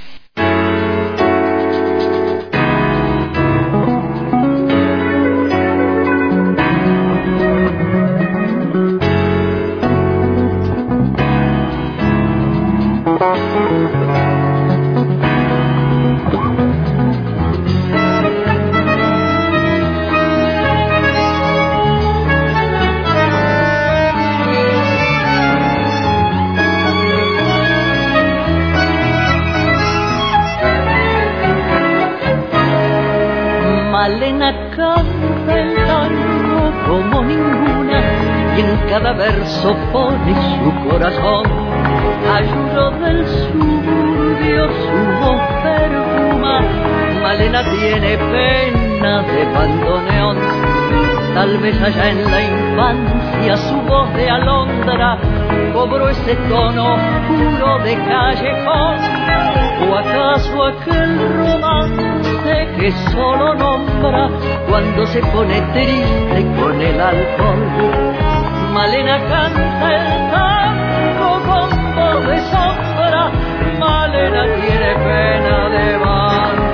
Malena canta el tango como ninguna y en cada verso pone su corazón. Ayudo del suburbio su voz perfuma, Malena tiene pena de bandoneón. Tal vez allá en la infancia su voz de alondra cobró ese tono puro de callejón. ¿O acaso aquel romance que solo nombra cuando se pone triste con el alcohol? Malena canta el tango con voz de sombra, Malena tiene pena de bandoneón.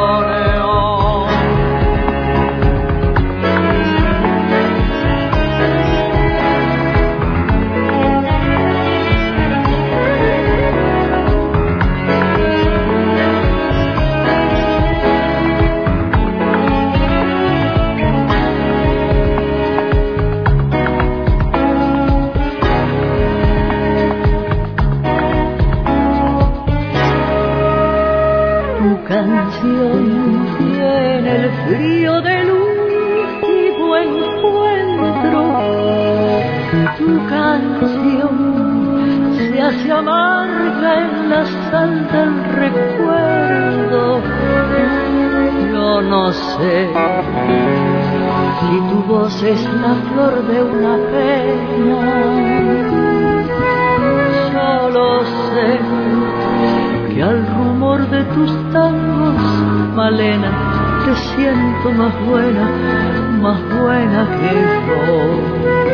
Canción tiene el frío del último encuentro. Tu canción se hace amarga en la sal del recuerdo. Yo no sé si tu voz es la flor de una pena. Solo sé que al rumor de tus tangos, Malena, te siento más buena, más buena que yo.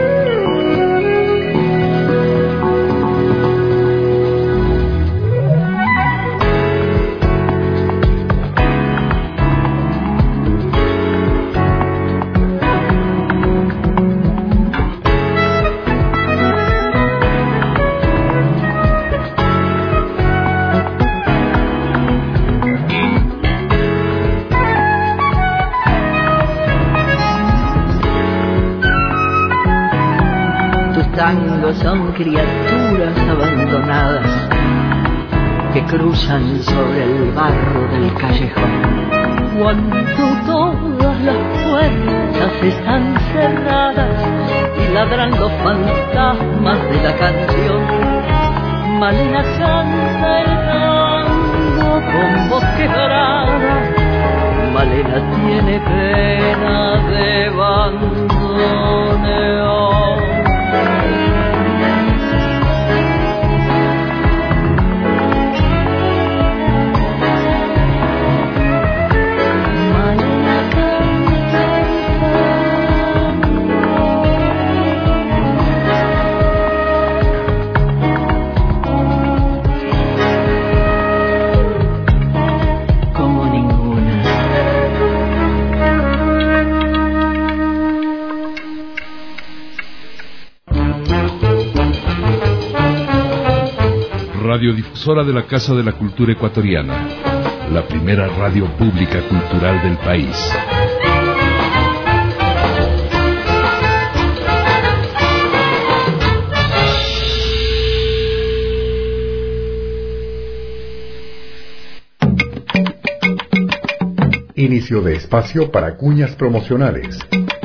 Tangos son criaturas abandonadas que cruzan sobre el barro del callejón. Cuando todas las puertas están cerradas y ladran los fantasmas de la canción, Malena canta el tango con voz quebrada. Malena tiene pena de bandoneón. radiodifusora de la Casa de la Cultura Ecuatoriana, la primera radio pública cultural del país. Inicio de espacio para cuñas promocionales.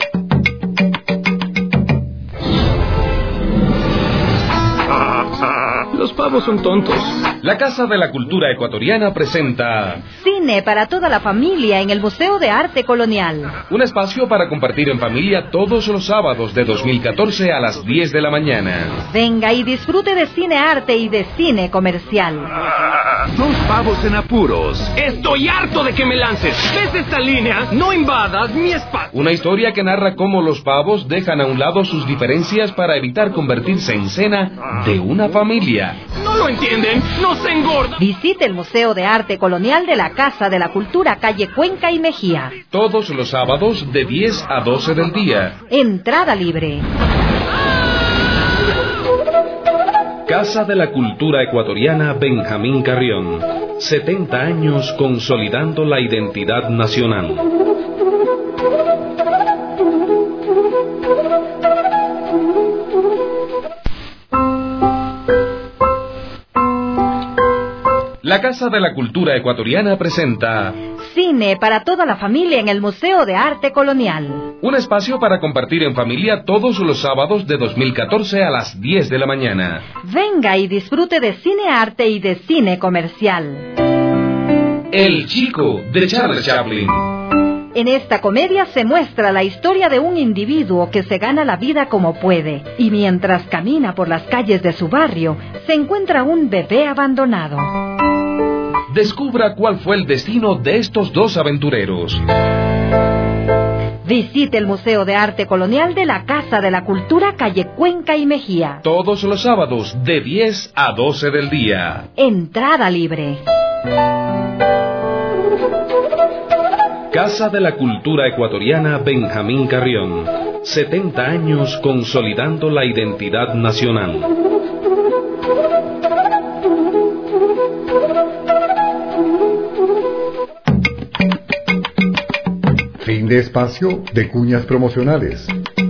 Los pavos son tontos. La Casa de la Cultura Ecuatoriana presenta Cine para toda la familia en el Museo de Arte Colonial. un espacio para compartir en familia todos los sábados de dos mil catorce a las diez de la mañana. Venga y disfrute de cine arte y de cine comercial. Dos pavos en apuros. Estoy harto de que me lances. ¿Ves esta línea? No invadas mi espacio. Una historia que narra cómo los pavos dejan a un lado sus diferencias para evitar convertirse en cena de una familia. ¿No lo entienden? ¡No se engorda! Visite el Museo de Arte Colonial de la Casa de la Cultura, calle Cuenca y Mejía. Todos los sábados de diez a doce del día. Entrada libre. Casa de la Cultura Ecuatoriana Benjamín Carrión. setenta años consolidando la identidad nacional. La Casa de la Cultura Ecuatoriana presenta Cine para toda la familia en el Museo de Arte Colonial. un espacio para compartir en familia todos los sábados de dos mil catorce a las diez de la mañana. Venga y disfrute de cine arte y de cine comercial. El Chico, de Charles Chaplin. En esta comedia se muestra la historia de un individuo que se gana la vida como puede, y mientras camina por las calles de su barrio, se encuentra un bebé abandonado. Descubra cuál fue el destino de estos dos aventureros. Visite el Museo de Arte Colonial de la Casa de la Cultura, calle Cuenca y Mejía. Todos los sábados de diez a doce del día. Entrada libre. Casa de la Cultura Ecuatoriana Benjamín Carrión. setenta años consolidando la identidad nacional. Fin de espacio de cuñas promocionales.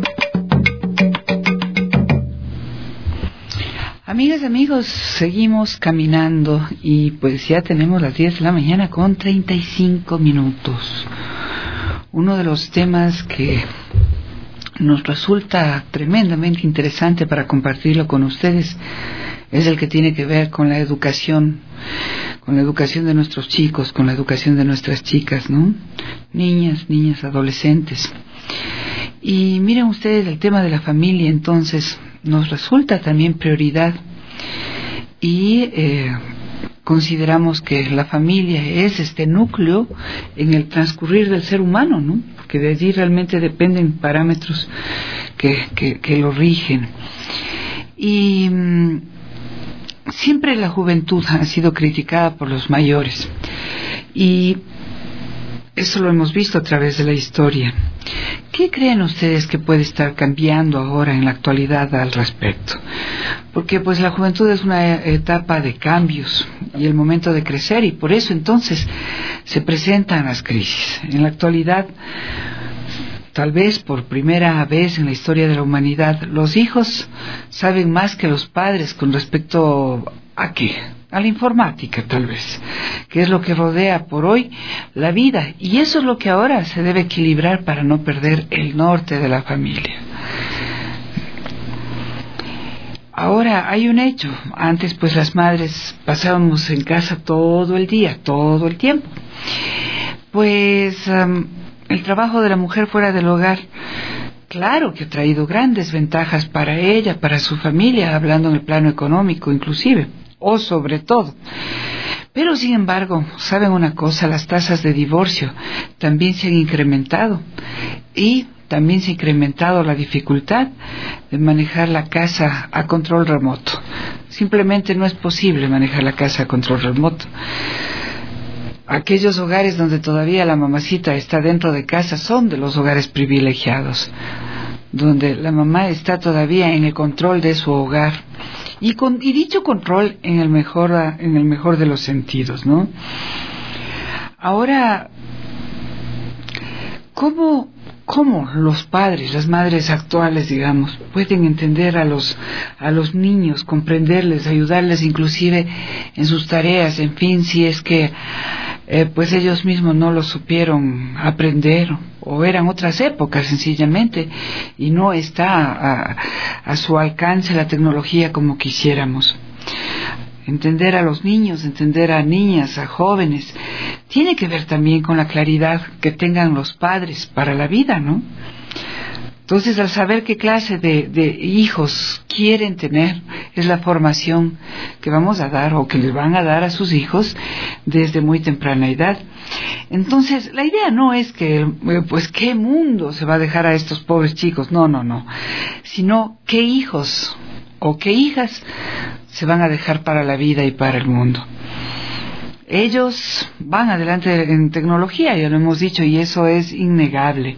Amigas, amigos, seguimos caminando y pues ya tenemos las diez de la mañana con treinta y cinco minutos. Uno de los temas que nos resulta tremendamente interesante para compartirlo con ustedes es el que tiene que ver con la educación, con la educación de nuestros chicos, con la educación de nuestras chicas, ¿no? Niñas, niñas, adolescentes. Y miren ustedes, el tema de la familia entonces nos resulta también prioridad y eh, consideramos que la familia es este núcleo en el transcurrir del ser humano, ¿no? Porque de allí realmente dependen parámetros que, que, que lo rigen. Y mmm, siempre la juventud ha sido criticada por los mayores y eso lo hemos visto a través de la historia. ¿Qué creen ustedes que puede estar cambiando ahora en la actualidad al respecto? Porque pues la juventud es una etapa de cambios y el momento de crecer y por eso entonces se presentan las crisis. En la actualidad, tal vez por primera vez en la historia de la humanidad, los hijos saben más que los padres con respecto a qué, a la informática tal vez, que es lo que rodea por hoy la vida, y eso es lo que ahora se debe equilibrar para no perder el norte de la familia. Ahora hay un hecho, antes pues las madres pasábamos en casa todo el día, todo el tiempo, pues um, el trabajo de la mujer fuera del hogar, claro que ha traído grandes ventajas para ella, para su familia, hablando en el plano económico inclusive, o sobre todo. Pero sin embargo, ¿saben una cosa? Las tasas de divorcio también se han incrementado y también se ha incrementado la dificultad de manejar la casa a control remoto. Simplemente no es posible manejar la casa a control remoto. Aquellos hogares donde todavía la mamacita está dentro de casa son de los hogares privilegiados. donde la mamá está todavía en el control de su hogar, y, con, y dicho control en el mejor, en el mejor de los sentidos, ¿no? Ahora, ¿cómo, cómo los padres, las madres actuales, digamos, pueden entender a los, a los niños, comprenderles, ayudarles inclusive en sus tareas, en fin, si es que eh, pues ellos mismos no lo supieron aprender, o eran otras épocas sencillamente, y no está a, a su alcance la tecnología como quisiéramos? Entender a los niños, entender a niñas, a jóvenes, tiene que ver también con la claridad que tengan los padres para la vida, ¿no? Entonces, al saber qué clase de, de hijos quieren tener, es la formación que vamos a dar o que les van a dar a sus hijos desde muy temprana edad. Entonces, la idea no es que, pues, qué mundo se va a dejar a estos pobres chicos, no, no, no, sino qué hijos o qué hijas se van a dejar para la vida y para el mundo. Ellos van adelante en tecnología, ya lo hemos dicho, y eso es innegable.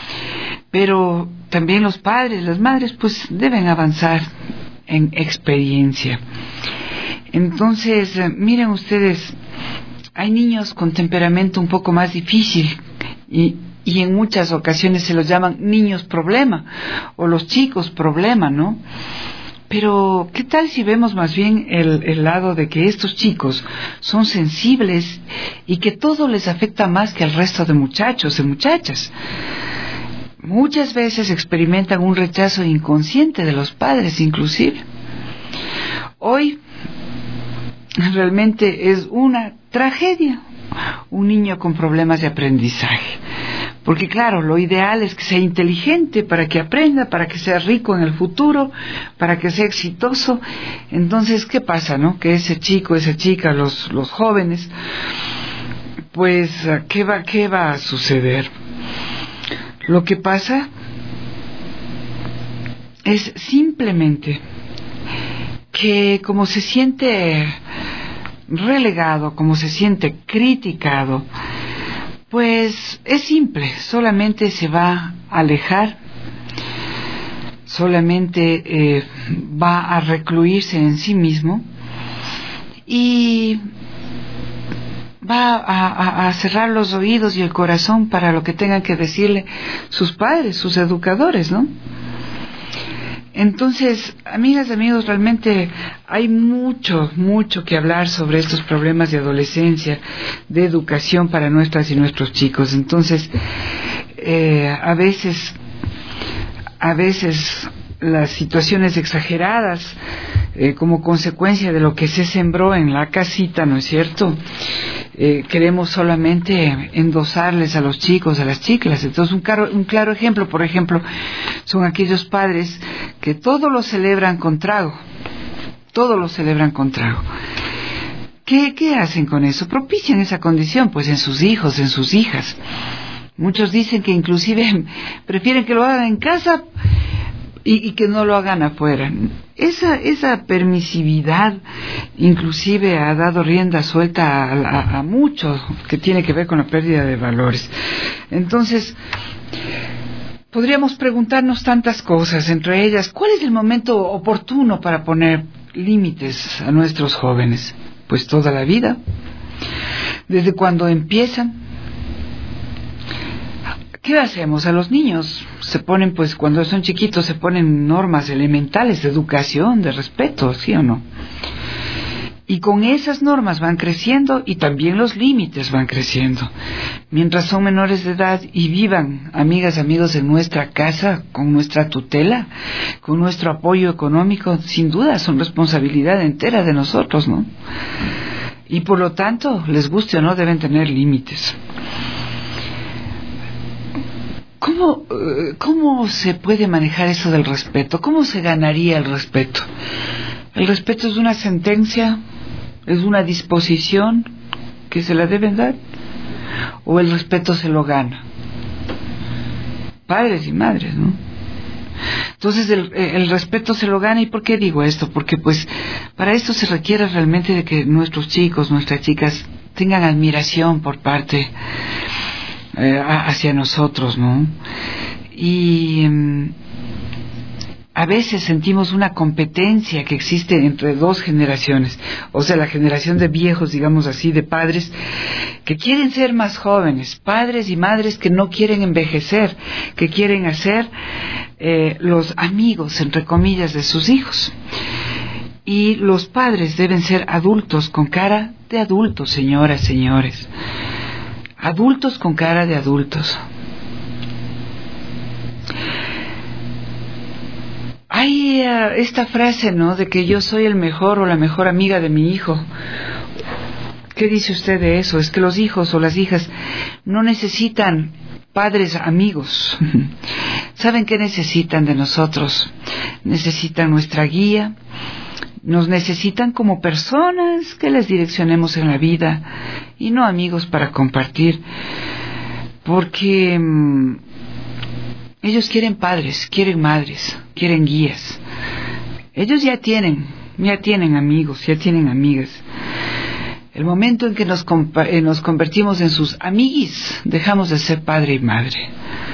Pero también los padres, las madres, pues deben avanzar en experiencia. Entonces, miren ustedes, hay niños con temperamento un poco más difícil y, y en muchas ocasiones se los llaman niños problema o los chicos problema, ¿no? Pero, ¿qué tal si vemos más bien el, el lado de que estos chicos son sensibles y que todo les afecta más que al resto de muchachos y muchachas? Muchas veces experimentan un rechazo inconsciente de los padres, inclusive. Hoy, realmente es una tragedia un niño con problemas de aprendizaje. Porque claro, lo ideal es que sea inteligente para que aprenda, para que sea rico en el futuro, para que sea exitoso. Entonces, ¿qué pasa, no? Que ese chico, esa chica, los, los jóvenes, pues, ¿qué va, qué va a suceder? Lo que pasa es simplemente que como se siente relegado, como se siente criticado, pues es simple, solamente se va a alejar, solamente eh, va a recluirse en sí mismo y va a, a, a cerrar los oídos y el corazón para lo que tengan que decirle sus padres, sus educadores, ¿no? Entonces, amigas y amigos, realmente hay mucho, mucho que hablar sobre estos problemas de adolescencia, de educación para nuestras y nuestros chicos. Entonces, eh, a veces, a veces las situaciones exageradas, eh, como consecuencia de lo que se sembró en la casita, ¿no es cierto? Eh, queremos solamente endosarles a los chicos, a las chicas. Entonces, un claro, un claro ejemplo, por ejemplo, son aquellos padres que todo lo celebran con trago, todo lo celebran con trago. ¿Qué, qué hacen con eso? Propician esa condición, pues, en sus hijos, en sus hijas. Muchos dicen que inclusive prefieren que lo hagan en casa y, y que no lo hagan afuera. Esa, esa permisividad inclusive ha dado rienda suelta a, a, a mucho que tiene que ver con la pérdida de valores. Entonces, podríamos preguntarnos tantas cosas, entre ellas, ¿cuál es el momento oportuno para poner límites a nuestros jóvenes? Pues toda la vida, desde cuando empiezan. ¿Qué hacemos? A los niños se ponen, pues cuando son chiquitos se ponen normas elementales de educación, de respeto, ¿sí o no? Y con esas normas van creciendo y también los límites van creciendo. Mientras son menores de edad y vivan, amigas y amigos, en nuestra casa, con nuestra tutela, con nuestro apoyo económico, sin duda son responsabilidad entera de nosotros, ¿no? Y por lo tanto, les guste o no, deben tener límites. ¿Cómo, ¿Cómo se puede manejar eso del respeto? ¿Cómo se ganaría el respeto? ¿El respeto es una sentencia? ¿Es una disposición que se la deben dar? ¿O el respeto se lo gana? Padres y madres, ¿no? Entonces el, el respeto se lo gana. ¿Y por qué digo esto? Porque pues para esto se requiere realmente de que nuestros chicos, nuestras chicas tengan admiración por parte Eh, hacia nosotros, ¿no? y um, a veces sentimos una competencia que existe entre dos generaciones, o sea, la generación de viejos, digamos así, de padres que quieren ser más jóvenes, padres y madres que no quieren envejecer, que quieren hacer eh, los amigos, entre comillas, de sus hijos. Y los padres deben ser adultos con cara de adultos, señoras, señores. Adultos con cara de adultos. Hay uh, esta frase, ¿no?, de que yo soy el mejor o la mejor amiga de mi hijo. ¿Qué dice usted de eso? Es que los hijos o las hijas no necesitan padres amigos. ¿Saben qué necesitan de nosotros? Necesitan nuestra guía, nos necesitan como personas que les direccionemos en la vida y no amigos para compartir, porque mmm, ellos quieren padres, quieren madres, quieren guías. Ellos ya tienen, ya tienen amigos, ya tienen amigas. El momento en que nos, compa- eh, nos convertimos en sus amiguis, dejamos de ser padre y madre.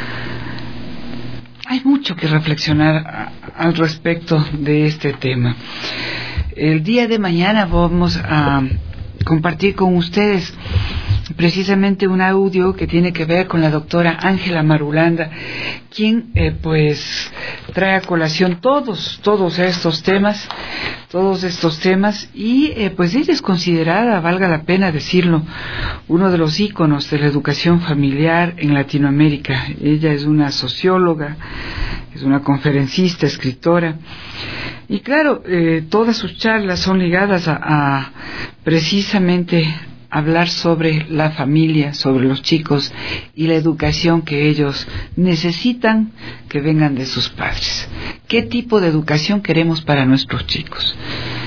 Hay mucho que reflexionar a, al respecto de este tema. El día de mañana vamos a compartir con ustedes precisamente un audio que tiene que ver con la doctora Ángela Marulanda, quien eh, pues trae a colación todos, todos estos temas, todos estos temas, y eh, pues ella es considerada, valga la pena decirlo, uno de los íconos de la educación familiar en Latinoamérica. Ella es una socióloga, es una conferencista, escritora, y claro, eh, todas sus charlas son ligadas a, a precisamente hablar sobre la familia, sobre los chicos y la educación que ellos necesitan que vengan de sus padres. ¿Qué tipo de educación queremos para nuestros chicos?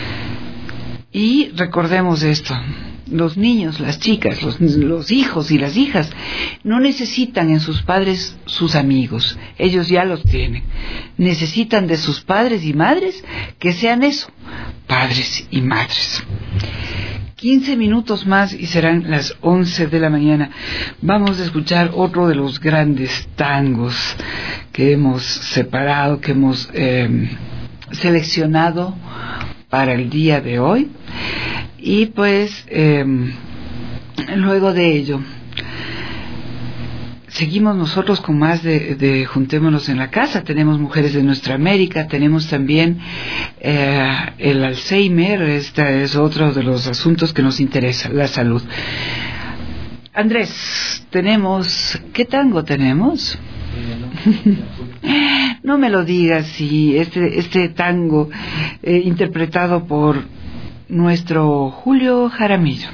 Y recordemos esto, los niños, las chicas, los, los hijos y las hijas no necesitan en sus padres sus amigos, ellos ya los tienen. Necesitan de sus padres y madres que sean eso, padres y madres. quince minutos más y serán las once de la mañana. Vamos a escuchar otro de los grandes tangos que hemos separado, que hemos eh, seleccionado para el día de hoy. Y pues eh, luego de ello seguimos nosotros con más de, de Juntémonos en la Casa. Tenemos Mujeres de Nuestra América, tenemos también eh, el Alzheimer. Este es otro de los asuntos que nos interesa, la salud. Andrés, tenemos, ¿qué tango tenemos? No me lo digas, si este, este tango eh, interpretado por nuestro Julio Jaramillo.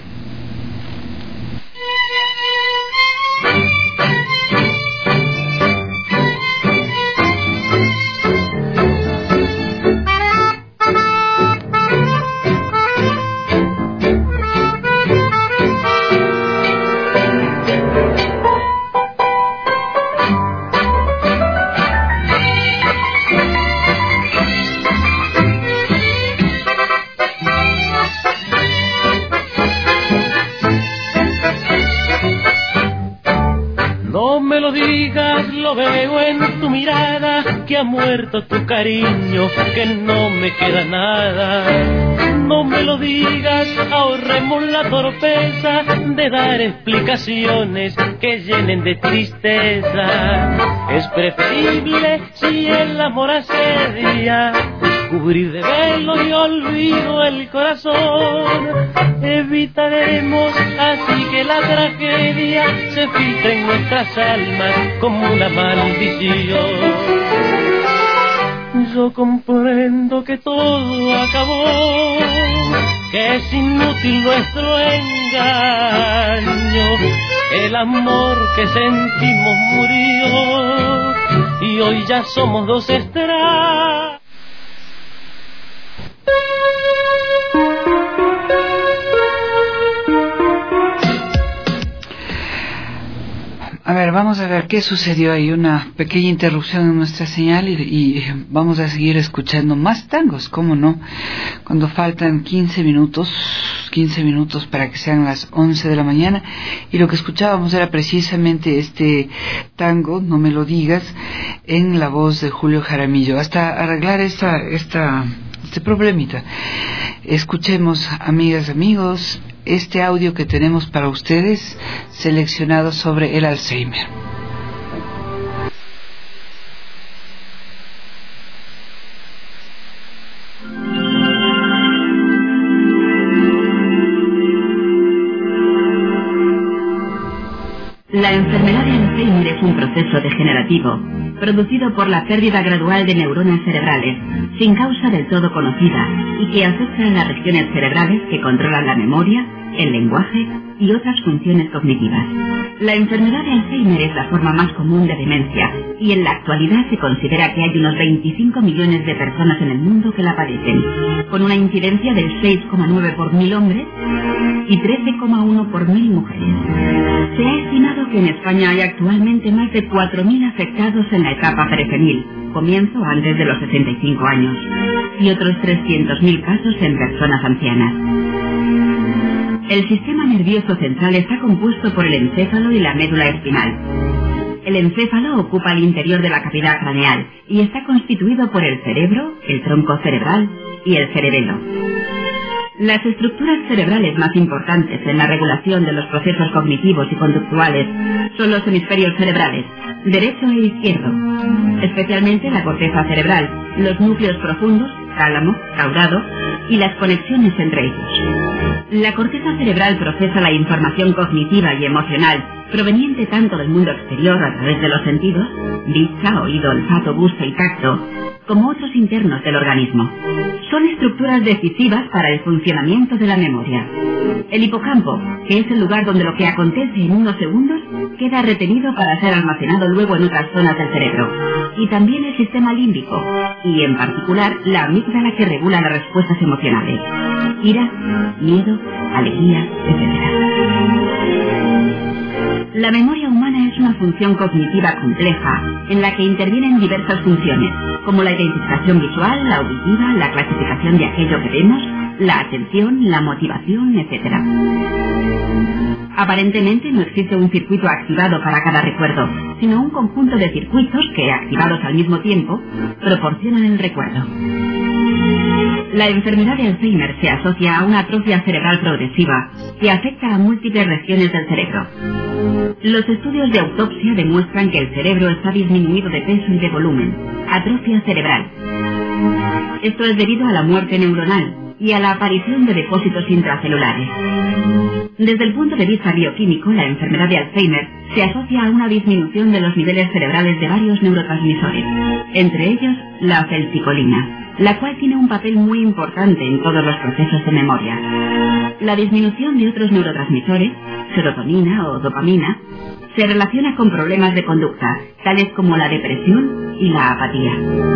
Lo veo en tu mirada, que ha muerto tu cariño, que no me queda nada. No me lo digas, ahorremos la torpeza de dar explicaciones que llenen de tristeza. Es preferible, si el amor asedia, cubrir de velo y olvido el corazón. Evitaremos así que la tragedia se filtre en nuestras almas como una maldición. Yo comprendo que todo acabó, que es inútil nuestro engaño. El amor que sentimos murió y hoy ya somos dos extraños. A ver, vamos a ver qué sucedió. Hay una pequeña interrupción en nuestra señal y, y vamos a seguir escuchando más tangos, ¿cómo no? Cuando faltan quince minutos, quince minutos para que sean las once de la mañana, y lo que escuchábamos era precisamente este tango, No me lo digas, en la voz de Julio Jaramillo. Hasta arreglar esta, esta, este problemita, escuchemos, amigas, amigos, este audio que tenemos para ustedes, seleccionado sobre el Alzheimer. La enfermedad de Alzheimer es un proceso degenerativo producido por la pérdida gradual de neuronas cerebrales, sin causa del todo conocida, y que afecta a las regiones cerebrales que controlan la memoria, el lenguaje y otras funciones cognitivas. La enfermedad de Alzheimer es la forma más común de demencia, y en la actualidad se considera que hay unos veinticinco millones de personas en el mundo que la padecen, con una incidencia del seis coma nueve por mil hombres y trece coma uno por mil mujeres. Se ha estimado que en España hay actualmente más de cuatro mil afectados en la etapa presenil, comienzo antes de los sesenta y cinco años, y otros trescientos mil casos en personas ancianas. El sistema nervioso central está compuesto por el encéfalo y la médula espinal. El encéfalo ocupa el interior de la cavidad craneal y está constituido por el cerebro, el tronco cerebral y el cerebelo. Las estructuras cerebrales más importantes en la regulación de los procesos cognitivos y conductuales son los hemisferios cerebrales, derecho e izquierdo, especialmente la corteza cerebral, los núcleos profundos, tálamo, caudado, y las conexiones entre ellos. La corteza cerebral procesa la información cognitiva y emocional proveniente tanto del mundo exterior a través de los sentidos, vista, oído, olfato, gusto y tacto, como otros internos del organismo. Son estructuras decisivas para el funcionamiento de la memoria. El hipocampo, que es el lugar donde lo que acontece en unos segundos queda retenido para ser almacenado luego en otras zonas del cerebro. Y también el sistema límbico, y en particular la amígdala que regula las respuestas emocionales. Ira, miedo, alegría, etcétera. La memoria humana es una función cognitiva compleja en la que intervienen diversas funciones, como la identificación visual, la auditiva, la clasificación de aquello que vemos, la atención, la motivación, etcétera. Aparentemente no existe un circuito activado para cada recuerdo, sino un conjunto de circuitos que, activados al mismo tiempo, proporcionan el recuerdo. La enfermedad de Alzheimer se asocia a una atrofia cerebral progresiva que afecta a múltiples regiones del cerebro. Los estudios de autopsia demuestran que el cerebro está disminuido de peso y de volumen, atrofia cerebral. Esto es debido a la muerte neuronal y a la aparición de depósitos intracelulares. Desde el punto de vista bioquímico, la enfermedad de Alzheimer se asocia a una disminución de los niveles cerebrales de varios neurotransmisores, entre ellos la acetilcolina, la cual tiene un papel muy importante en todos los procesos de memoria. La disminución de otros neurotransmisores, serotonina o dopamina, se relaciona con problemas de conducta, tales como la depresión y la apatía.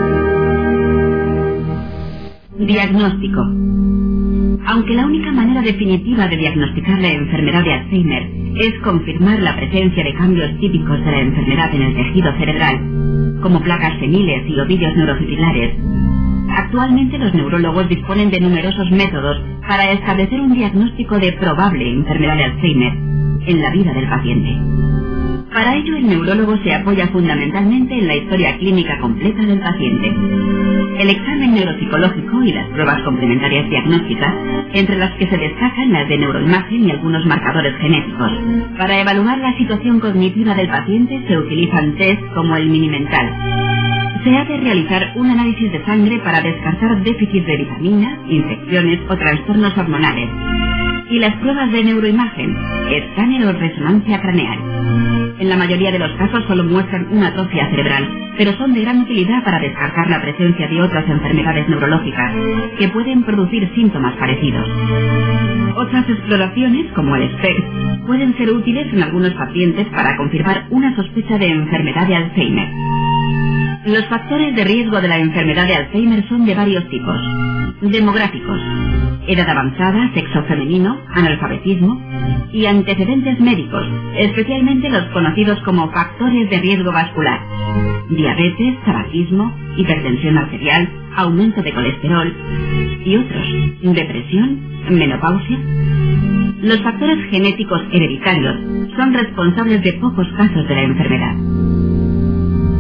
Diagnóstico. Aunque la única manera definitiva de diagnosticar la enfermedad de Alzheimer es confirmar la presencia de cambios típicos de la enfermedad en el tejido cerebral, como placas seniles y ovillos neurofibrilares, actualmente los neurólogos disponen de numerosos métodos para establecer un diagnóstico de probable enfermedad de Alzheimer en la vida del paciente. Para ello, el neurólogo se apoya fundamentalmente en la historia clínica completa del paciente, el examen neuropsicológico y las pruebas complementarias diagnósticas, entre las que se destacan las de neuroimagen y algunos marcadores genéticos. Para evaluar la situación cognitiva del paciente se utilizan test como el Minimental. Se ha de realizar un análisis de sangre para descartar déficit de vitaminas, infecciones o trastornos hormonales. Y las pruebas de neuroimagen, escáner o resonancia craneal. En la mayoría de los casos solo muestran una atrofia cerebral, pero son de gran utilidad para descartar la presencia de otras enfermedades neurológicas que pueden producir síntomas parecidos. Otras exploraciones, como el S P E C, pueden ser útiles en algunos pacientes para confirmar una sospecha de enfermedad de Alzheimer. Los factores de riesgo de la enfermedad de Alzheimer son de varios tipos. Demográficos, edad avanzada, sexo femenino, analfabetismo y antecedentes médicos, especialmente los conocidos como factores de riesgo vascular: diabetes, tabaquismo, hipertensión arterial, aumento de colesterol y otros, depresión, menopausia. Los factores genéticos hereditarios son responsables de pocos casos de la enfermedad.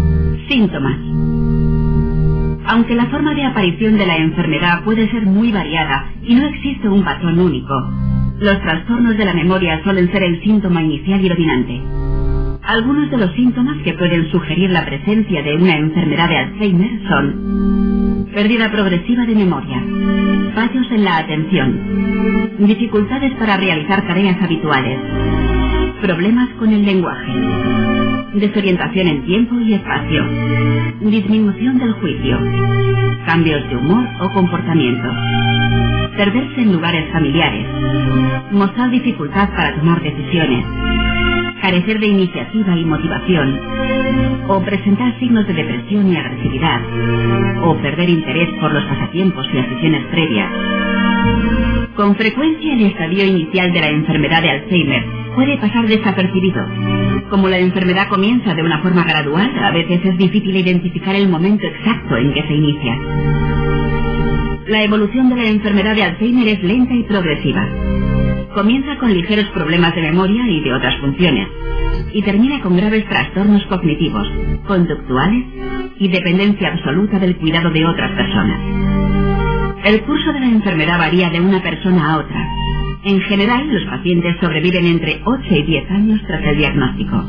Síntomas. Aunque la forma de aparición de la enfermedad puede ser muy variada y no existe un patrón único, los trastornos de la memoria suelen ser el síntoma inicial y dominante. Algunos de los síntomas que pueden sugerir la presencia de una enfermedad de Alzheimer son pérdida progresiva de memoria, fallos en la atención, dificultades para realizar tareas habituales, problemas con el lenguaje, desorientación en tiempo y espacio, disminución del juicio, cambios de humor o comportamiento, perderse en lugares familiares, mostrar dificultad para tomar decisiones, carecer de iniciativa y motivación, o presentar signos de depresión y agresividad, o perder interés por los pasatiempos y aficiones previas. Con frecuencia el estadio inicial de la enfermedad de Alzheimer puede pasar desapercibido. Como la enfermedad comienza de una forma gradual, a veces es difícil identificar el momento exacto en que se inicia. La evolución de la enfermedad de Alzheimer es lenta y progresiva. Comienza con ligeros problemas de memoria y de otras funciones, y termina con graves trastornos cognitivos, conductuales y dependencia absoluta del cuidado de otras personas. El curso de la enfermedad varía de una persona a otra. En general, los pacientes sobreviven entre ocho y diez años tras el diagnóstico.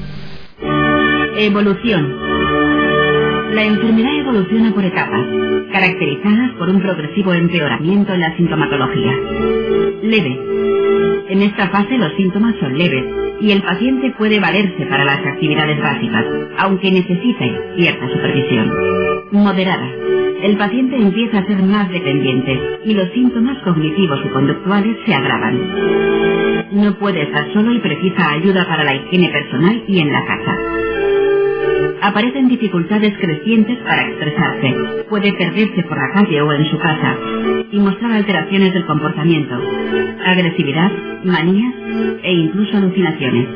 Evolución. La enfermedad evoluciona por etapas, caracterizadas por un progresivo empeoramiento en la sintomatología. Leve. En esta fase los síntomas son leves y el paciente puede valerse para las actividades básicas, aunque necesite cierta supervisión. Moderada. El paciente empieza a ser más dependiente y los síntomas cognitivos y conductuales se agravan. No puede estar solo y precisa ayuda para la higiene personal y en la casa. Aparecen dificultades crecientes para expresarse. Puede perderse por la calle o en su casa y mostrar alteraciones del comportamiento, agresividad, manías e incluso alucinaciones.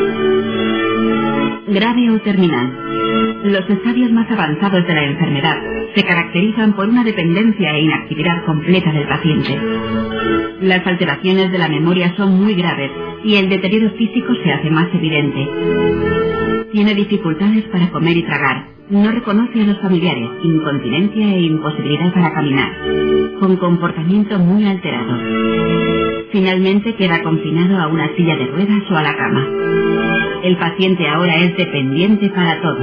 Grave o terminal. Los estadios más avanzados de la enfermedad se caracterizan por una dependencia e inactividad completa del paciente. Las alteraciones de la memoria son muy graves y el deterioro físico se hace más evidente. Tiene dificultades para comer y tragar, no reconoce a los familiares, incontinencia e imposibilidad para caminar, con comportamiento muy alterado. Finalmente queda confinado a una silla de ruedas o a la cama. El paciente ahora es dependiente para todo.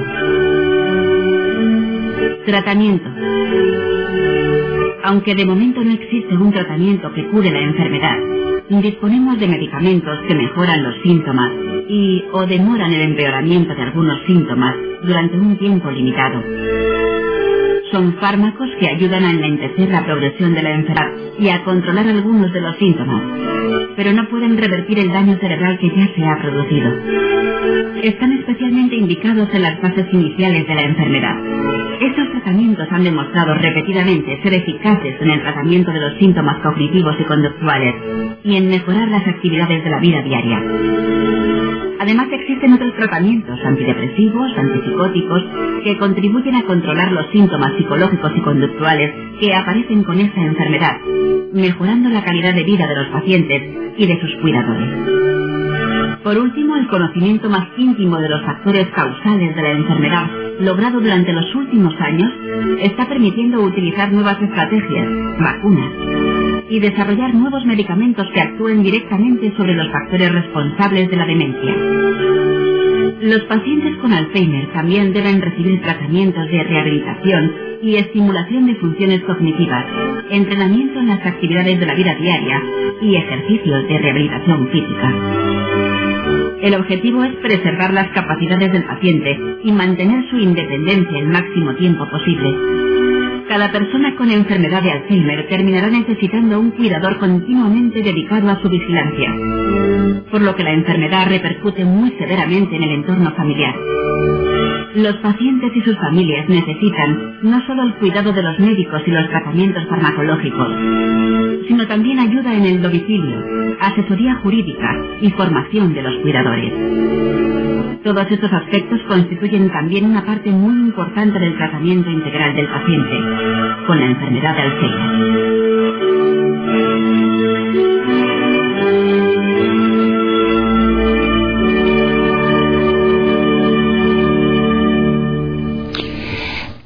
Tratamiento. Aunque de momento no existe un tratamiento que cure la enfermedad, disponemos de medicamentos que mejoran los síntomas y o demoran el empeoramiento de algunos síntomas durante un tiempo limitado. Son fármacos que ayudan a enlentecer la progresión de la enfermedad y a controlar algunos de los síntomas, pero no pueden revertir el daño cerebral que ya se ha producido. Están especialmente indicados en las fases iniciales de la enfermedad. Estos tratamientos han demostrado repetidamente ser eficaces en el tratamiento de los síntomas cognitivos y conductuales y en mejorar las actividades de la vida diaria. Además existen otros tratamientos antidepresivos, antipsicóticos, que contribuyen a controlar los síntomas psicológicos y conductuales que aparecen con esta enfermedad, mejorando la calidad de vida de los pacientes y de sus cuidadores. Por último, el conocimiento más íntimo de los factores causales de la enfermedad, logrado durante los últimos años, está permitiendo utilizar nuevas estrategias, vacunas, y desarrollar nuevos medicamentos que actúen directamente sobre los factores responsables de la demencia. Los pacientes con Alzheimer también deben recibir tratamientos de rehabilitación y estimulación de funciones cognitivas, entrenamiento en las actividades de la vida diaria y ejercicios de rehabilitación física. El objetivo es preservar las capacidades del paciente y mantener su independencia el máximo tiempo posible. Cada persona con enfermedad de Alzheimer terminará necesitando un cuidador continuamente dedicado a su vigilancia, por lo que la enfermedad repercute muy severamente en el entorno familiar. Los pacientes y sus familias necesitan no solo el cuidado de los médicos y los tratamientos farmacológicos, sino también ayuda en el domicilio, asesoría jurídica y formación de los cuidadores. Todos estos aspectos constituyen también una parte muy importante del tratamiento integral del paciente con la enfermedad de Alzheimer.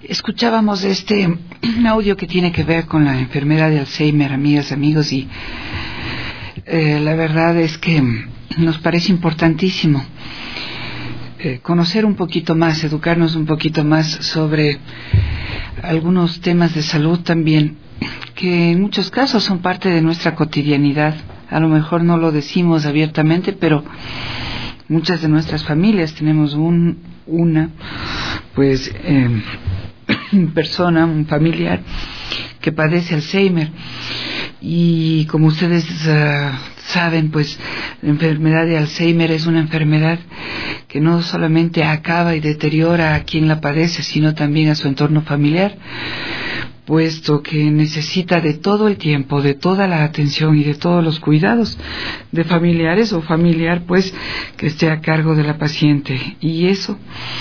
escuchábamos este audio que tiene que ver con la enfermedad de Alzheimer, amigas, amigos, y eh, la verdad es que nos parece importantísimo eh, conocer un poquito más, educarnos un poquito más sobre algunos temas de salud también, que en muchos casos son parte de nuestra cotidianidad. A lo mejor no lo decimos abiertamente, pero muchas de nuestras familias tenemos un, una, pues, eh, persona, un familiar que padece Alzheimer. Y como ustedes uh, saben, pues la enfermedad de Alzheimer es una enfermedad que no solamente acaba y deteriora a quien la padece, sino también a su entorno familiar, puesto que necesita de todo el tiempo, de toda la atención y de todos los cuidados de familiares o familiar, pues, que esté a cargo de la paciente. Y eso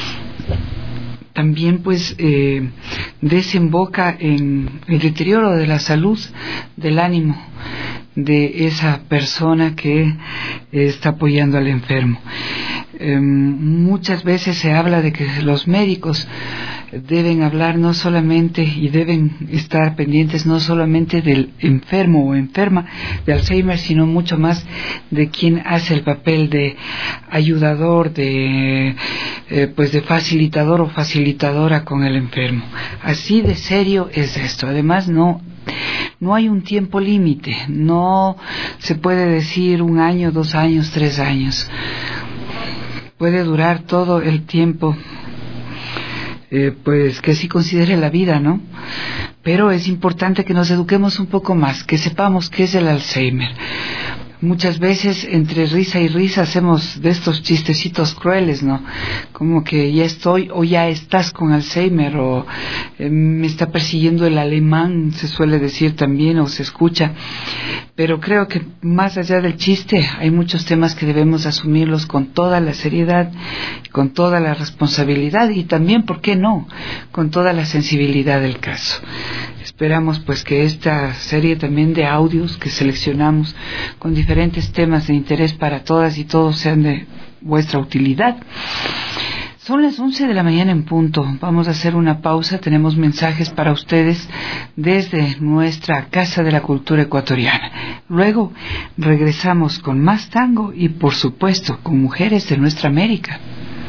también, pues, eh, desemboca en el deterioro de la salud, del ánimo de esa persona que eh, está apoyando al enfermo. Eh, muchas veces se habla de que los médicos deben hablar no solamente y deben estar pendientes no solamente del enfermo o enferma de Alzheimer, sino mucho más de quien hace el papel de ayudador, de eh, pues de facilitador o facilitadora con el enfermo. Así de serio es esto. Además, no no hay un tiempo límite, no se puede decir un año, dos años, tres años. Puede durar todo el tiempo Eh, pues que sí considere la vida, ¿no? Pero es importante que nos eduquemos un poco más, que sepamos qué es el Alzheimer. Muchas veces entre risa y risa hacemos de estos chistecitos crueles, ¿no? Como que ya estoy o ya estás con Alzheimer, o eh, me está persiguiendo el alemán, se suele decir también, o se escucha. Pero creo que más allá del chiste hay muchos temas que debemos asumirlos con toda la seriedad, con toda la responsabilidad y también, ¿por qué no?, con toda la sensibilidad del caso. Esperamos pues que esta serie también de audios que seleccionamos con diferentes temas de interés para todas y todos sean de vuestra utilidad. Son las once de la mañana en punto. Vamos a hacer una pausa. Tenemos mensajes para ustedes desde nuestra Casa de la Cultura Ecuatoriana. Luego regresamos con más tango y, por supuesto, con mujeres de nuestra América.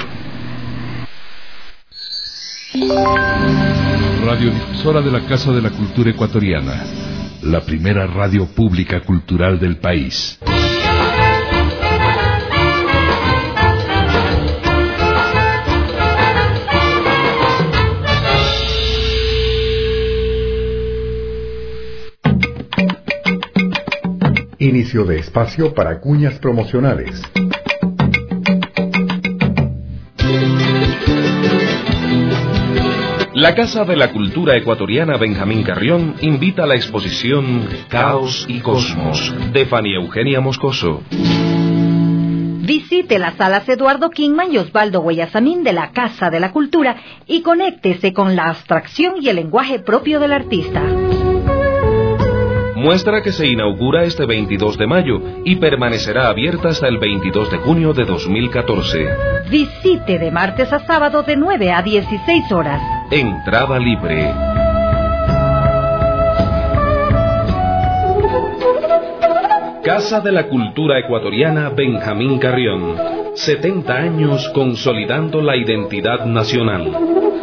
Radiodifusora de la Casa de la Cultura Ecuatoriana, la primera radio pública cultural del país. Inicio de espacio para cuñas promocionales. La Casa de la Cultura Ecuatoriana Benjamín Carrión invita a la exposición Caos y Cosmos de Fanny Eugenia Moscoso. Visite las salas Eduardo Kingman y Osvaldo Guayasamín de la Casa de la Cultura y conéctese con la abstracción y el lenguaje propio del artista. Muestra que se inaugura este veintidós de mayo y permanecerá abierta hasta el veintidós de junio de dos mil catorce. Visite de martes a sábado de nueve a dieciséis horas. Entrada libre. Casa de la Cultura Ecuatoriana Benjamín Carrión. setenta años consolidando la identidad nacional.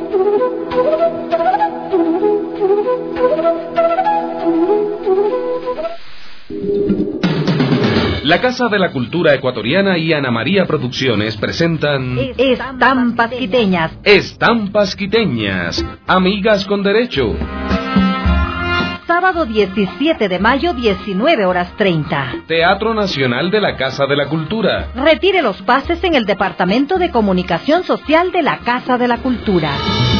La Casa de la Cultura Ecuatoriana y Ana María Producciones presentan Estampas Quiteñas. Estampas Quiteñas, amigas con derecho. Sábado diecisiete de mayo, diecinueve horas treinta. Teatro Nacional de la Casa de la Cultura. Retire los pases en el Departamento de Comunicación Social de la Casa de la Cultura.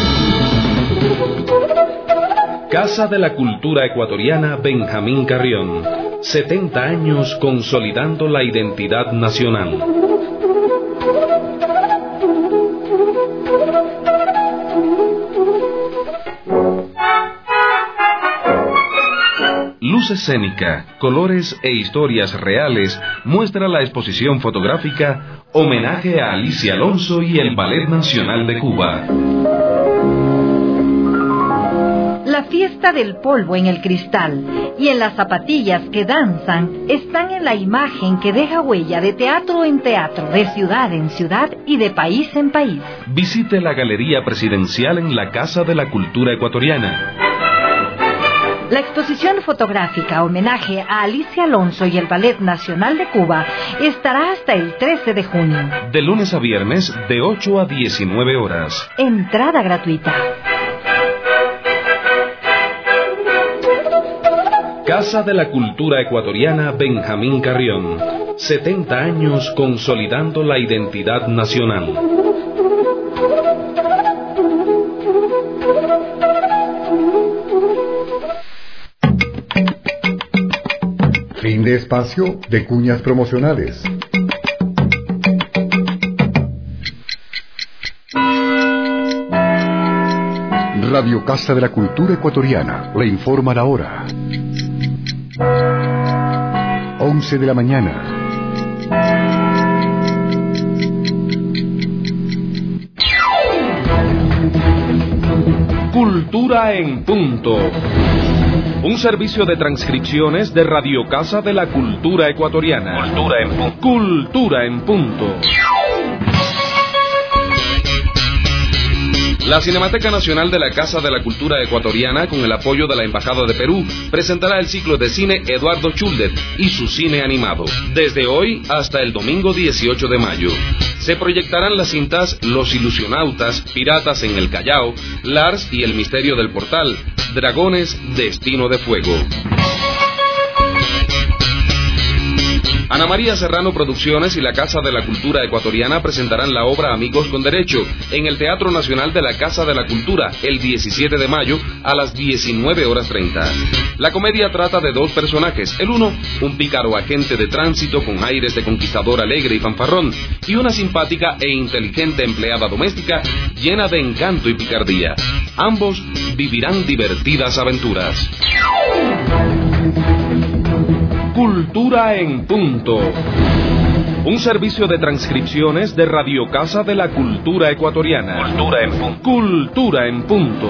Casa de la Cultura Ecuatoriana Benjamín Carrión. setenta años consolidando la identidad nacional. Luz escénica, colores e historias reales muestra la exposición fotográfica Homenaje a Alicia Alonso y el Ballet Nacional de Cuba. fiesta del polvo en el cristal y en las zapatillas que danzan están en la imagen que deja huella de teatro en teatro, de ciudad en ciudad y de país en país. Visite la Galería Presidencial en la Casa de la Cultura Ecuatoriana. La exposición fotográfica homenaje a Alicia Alonso y el Ballet Nacional de Cuba estará hasta el trece de junio. De lunes a viernes, de ocho a diecinueve horas. Entrada gratuita. Casa de la Cultura Ecuatoriana Benjamín Carrión. setenta años consolidando la identidad nacional. Fin de espacio de cuñas promocionales. Radio Casa de la Cultura Ecuatoriana le informa la hora. once de la mañana. Cultura en punto. Un servicio de transcripciones de Radio Casa de la Cultura Ecuatoriana. Cultura en punto. Cultura en punto. La Cinemateca Nacional de la Casa de la Cultura Ecuatoriana, con el apoyo de la Embajada de Perú, presentará el ciclo de cine Eduardo Chuldet y su cine animado, desde hoy hasta el domingo dieciocho de mayo. Se proyectarán las cintas Los Ilusionautas, Piratas en el Callao, Lars y el Misterio del Portal, Dragones, Destino de Fuego. Ana María Serrano Producciones y la Casa de la Cultura Ecuatoriana presentarán la obra Amigos con Derecho en el Teatro Nacional de la Casa de la Cultura el diecisiete de mayo a las diecinueve horas treinta. La comedia trata de dos personajes, el uno, un pícaro agente de tránsito con aires de conquistador alegre y fanfarrón, y una simpática e inteligente empleada doméstica llena de encanto y picardía. Ambos vivirán divertidas aventuras. Cultura en punto. Un servicio de transcripciones de Radio Casa de la Cultura Ecuatoriana. Cultura en punto. Cultura en punto.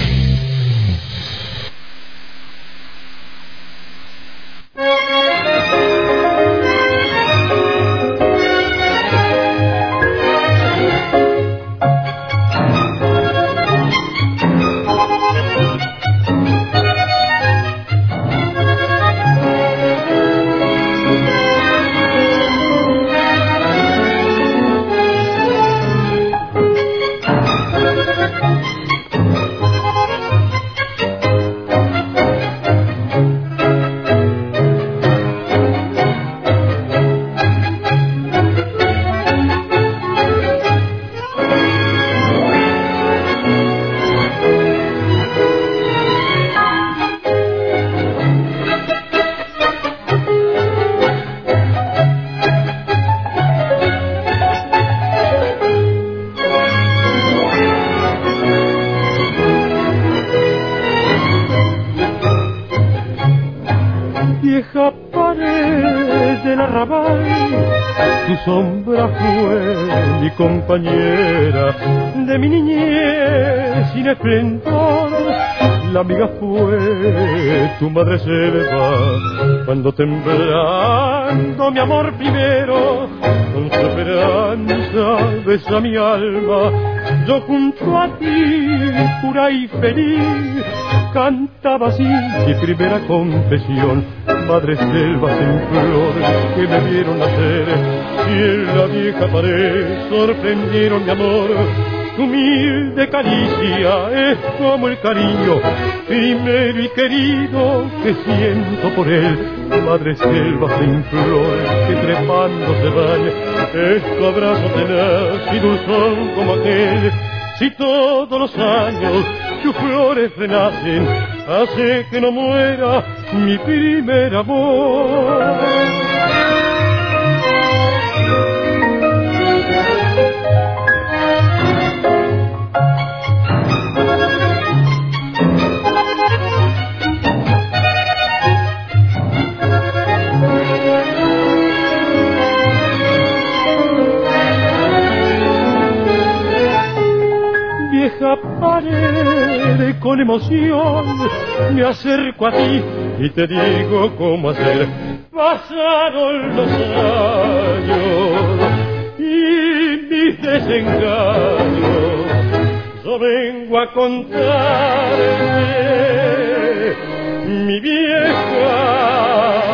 Sombra fue mi compañera de mi niñez sin esplendor. La amiga fue tu madre selva cuando temblando mi amor primero con su esperanza besa mi alma. Yo junto a ti, pura y feliz, cantaba así mi primera confesión. Madre selva sin flor que me vieron nacer y en la vieja pared sorprendieron mi amor. Tu humilde caricia es como el cariño primero y querido que siento por él. Madre selva sin flor que trepando se baña, es tu abrazo tenaz y dulzón como aquel. Si todos los años tus flores renacen, hace que no muera mi primer amor. Vieja pared mujer, con emoción me acerco a ti y te digo cómo hacer. Pasaron los años y mis desengaños, yo vengo a contarte, mi vieja.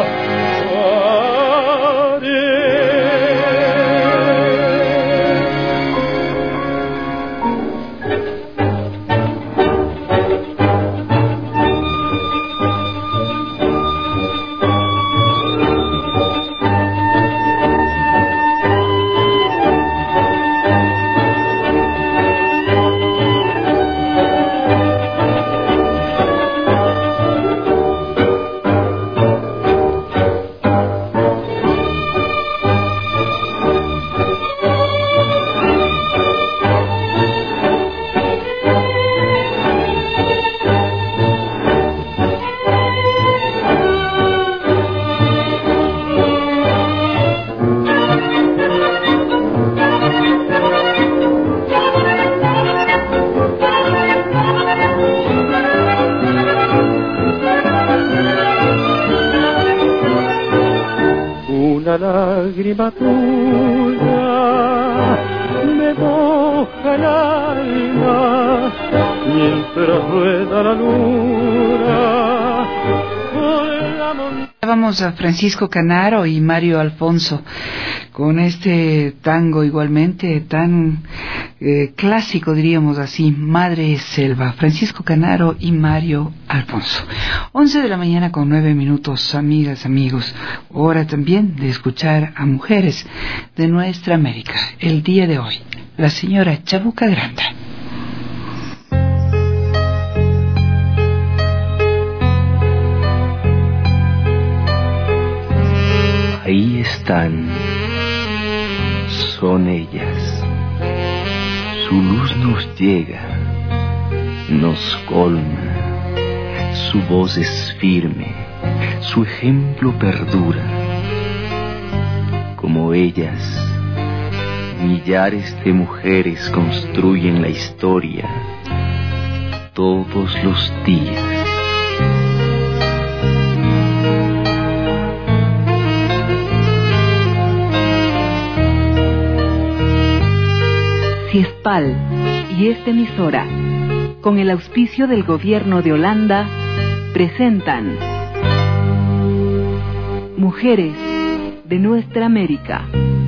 Lágrima tuya me moja el alma mientras rueda la luna por la montaña. Vamos a Francisco Canaro y Mario Alfonso con este tango igualmente tan eh, clásico, diríamos así, Madre Selva. Francisco Canaro y Mario Alfonso. once de la mañana con nueve minutos, amigas, amigos. Hora también de escuchar a mujeres de nuestra América. El día de hoy, la señora Chabuca Granda. Ahí están, son ellas. Su luz nos llega, nos colma. Su voz es firme, su ejemplo perdura. Como ellas, millares de mujeres construyen la historia todos los días. Ciespal y esta emisora, con el auspicio del Gobierno de Holanda, presentan Mujeres de nuestra América.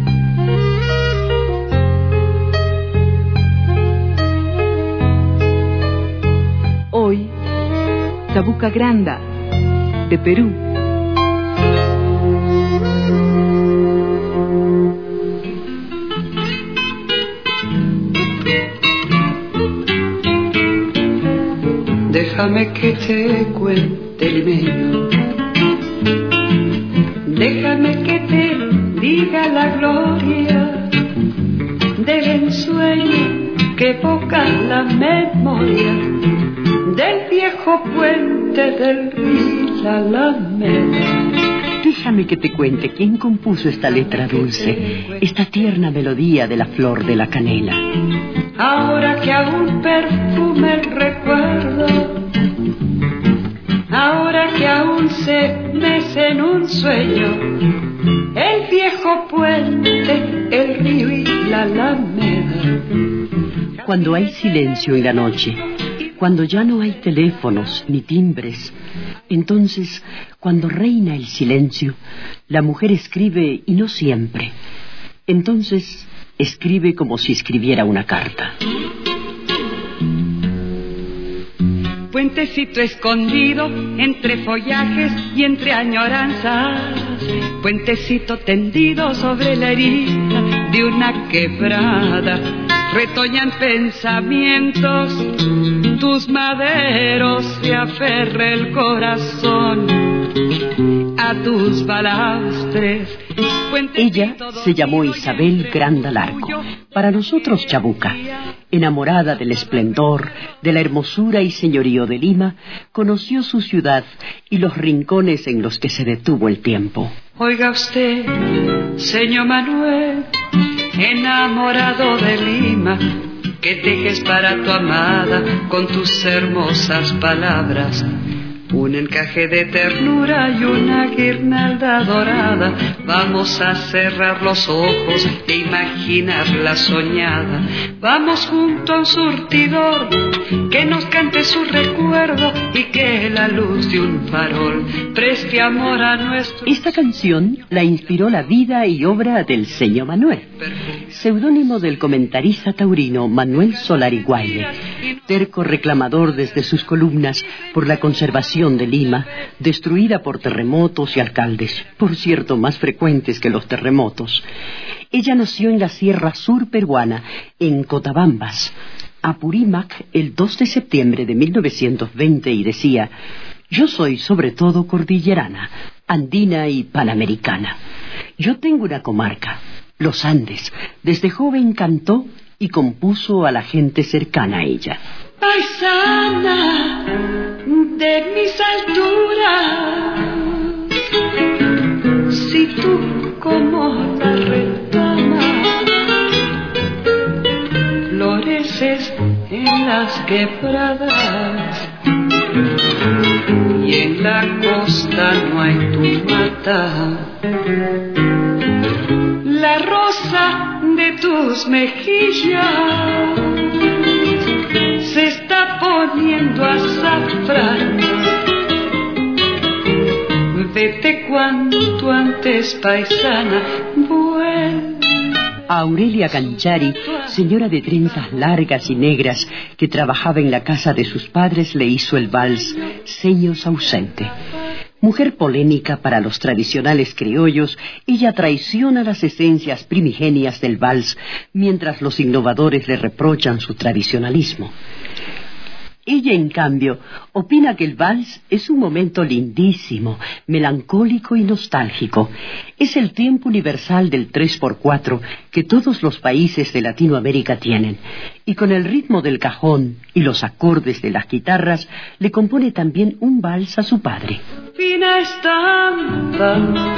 Hoy, Chabuca Granda, de Perú. Déjame que te cuente el mío, déjame que te diga la gloria del ensueño que evoca la memoria del viejo puente del río La Alameda. Déjame que te cuente quién compuso esta letra dulce, esta tierna melodía de la flor de la canela. Ahora que aún perfume el recuerdo, ahora que aún se mece en un sueño, el viejo puente, el río y la Alameda. Cuando hay silencio en la noche, cuando ya no hay teléfonos ni timbres, entonces, cuando reina el silencio, la mujer escribe y no siempre. Entonces, escribe como si escribiera una carta. Puentecito escondido entre follajes y entre añoranzas, puentecito tendido sobre la herida de una quebrada, retoñan pensamientos, tus maderos se aferra el corazón a tus balastres. Ella se llamó Isabel Granda Larco, para nosotros Chabuca. Enamorada del esplendor, de la hermosura y señorío de Lima, conoció su ciudad y los rincones en los que se detuvo el tiempo. Oiga usted, señor Manuel, enamorado de Lima, que tejes para tu amada con tus hermosas palabras. Un encaje de ternura y una guirnalda dorada. Vamos a cerrar los ojos e imaginar la soñada. Vamos junto a un surtidor que nos cante su recuerdo y que la luz de un farol preste amor a nuestro... Esta canción la inspiró la vida y obra del señor Manuel, seudónimo del comentarista taurino Manuel Solari Guayle, terco reclamador desde sus columnas por la conservación de Lima, destruida por terremotos y alcaldes, por cierto más frecuentes que los terremotos. Ella nació en la Sierra Sur peruana, en Cotabambas, Apurímac, el dos de septiembre de mil novecientos veinte, y decía: yo soy sobre todo cordillerana, andina y panamericana. Yo tengo una comarca, los Andes. Desde joven cantó y compuso a la gente cercana a ella. Paisana de mis alturas, si tú como la retama floreces en las quebradas y en la costa no hay tu mata, la rosa de tus mejillas se está poniendo azafrán. Vete cuanto antes, paisana, vuelve. A Aurelia Canchari, señora de trenzas largas y negras que trabajaba en la casa de sus padres, le hizo el vals Seños ausente. Mujer polémica para los tradicionales criollos, ella traiciona las esencias primigenias del vals, mientras los innovadores le reprochan su tradicionalismo. Ella, en cambio, opina que el vals es un momento lindísimo, melancólico y nostálgico. Es el tiempo universal del tres por cuatro que todos los países de Latinoamérica tienen. Y con el ritmo del cajón y los acordes de las guitarras, le compone también un vals a su padre. Fina estampa,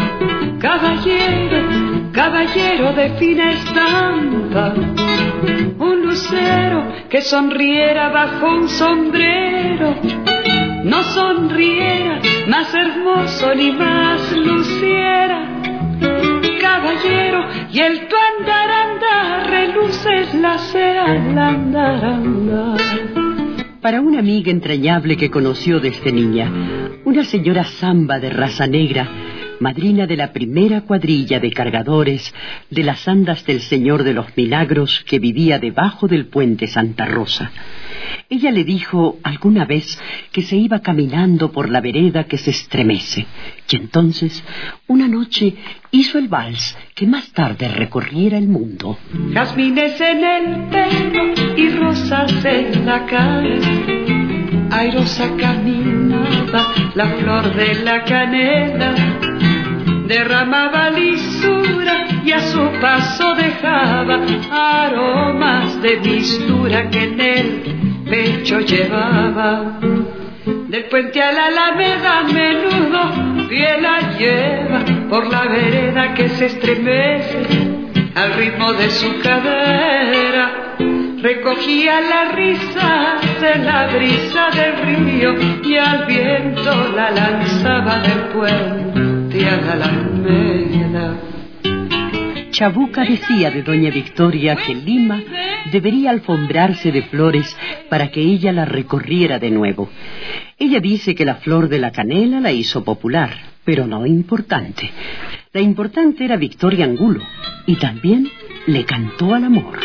caballero, caballero de fina estampa, un lucero que sonriera bajo un sombrero, no sonriera más hermoso ni más luciera. Caballero, y el tu andar andar reluces la cera al andar andar. Para una amiga entrañable que conoció desde niña, una señora zamba de raza negra, madrina de la primera cuadrilla de cargadores de las andas del Señor de los Milagros que vivía debajo del puente Santa Rosa. Ella le dijo alguna vez que se iba caminando por la vereda que se estremece, y entonces, una noche, hizo el vals que más tarde recorriera el mundo. Jazmines en el pelo y rosas en la cara, airosa caminaba la flor de la canela, derramaba lisura y a su paso dejaba aromas de mistura que en el pecho llevaba. Del puente a la alameda a menudo pie la lleva por la vereda que se estremece al ritmo de su cadera. Recogía la risa de la brisa del río y al viento la lanzaba del puente a la alameda. Chabuca decía de doña Victoria que Lima debería alfombrarse de flores para que ella la recorriera de nuevo. Ella dice que la flor de la canela la hizo popular, pero no importante. La importante era Victoria Angulo, y también le cantó al amor.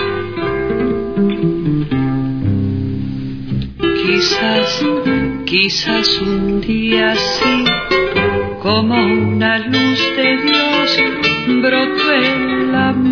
Quizás, quizás un día sí, como una luz de Dios, brotó el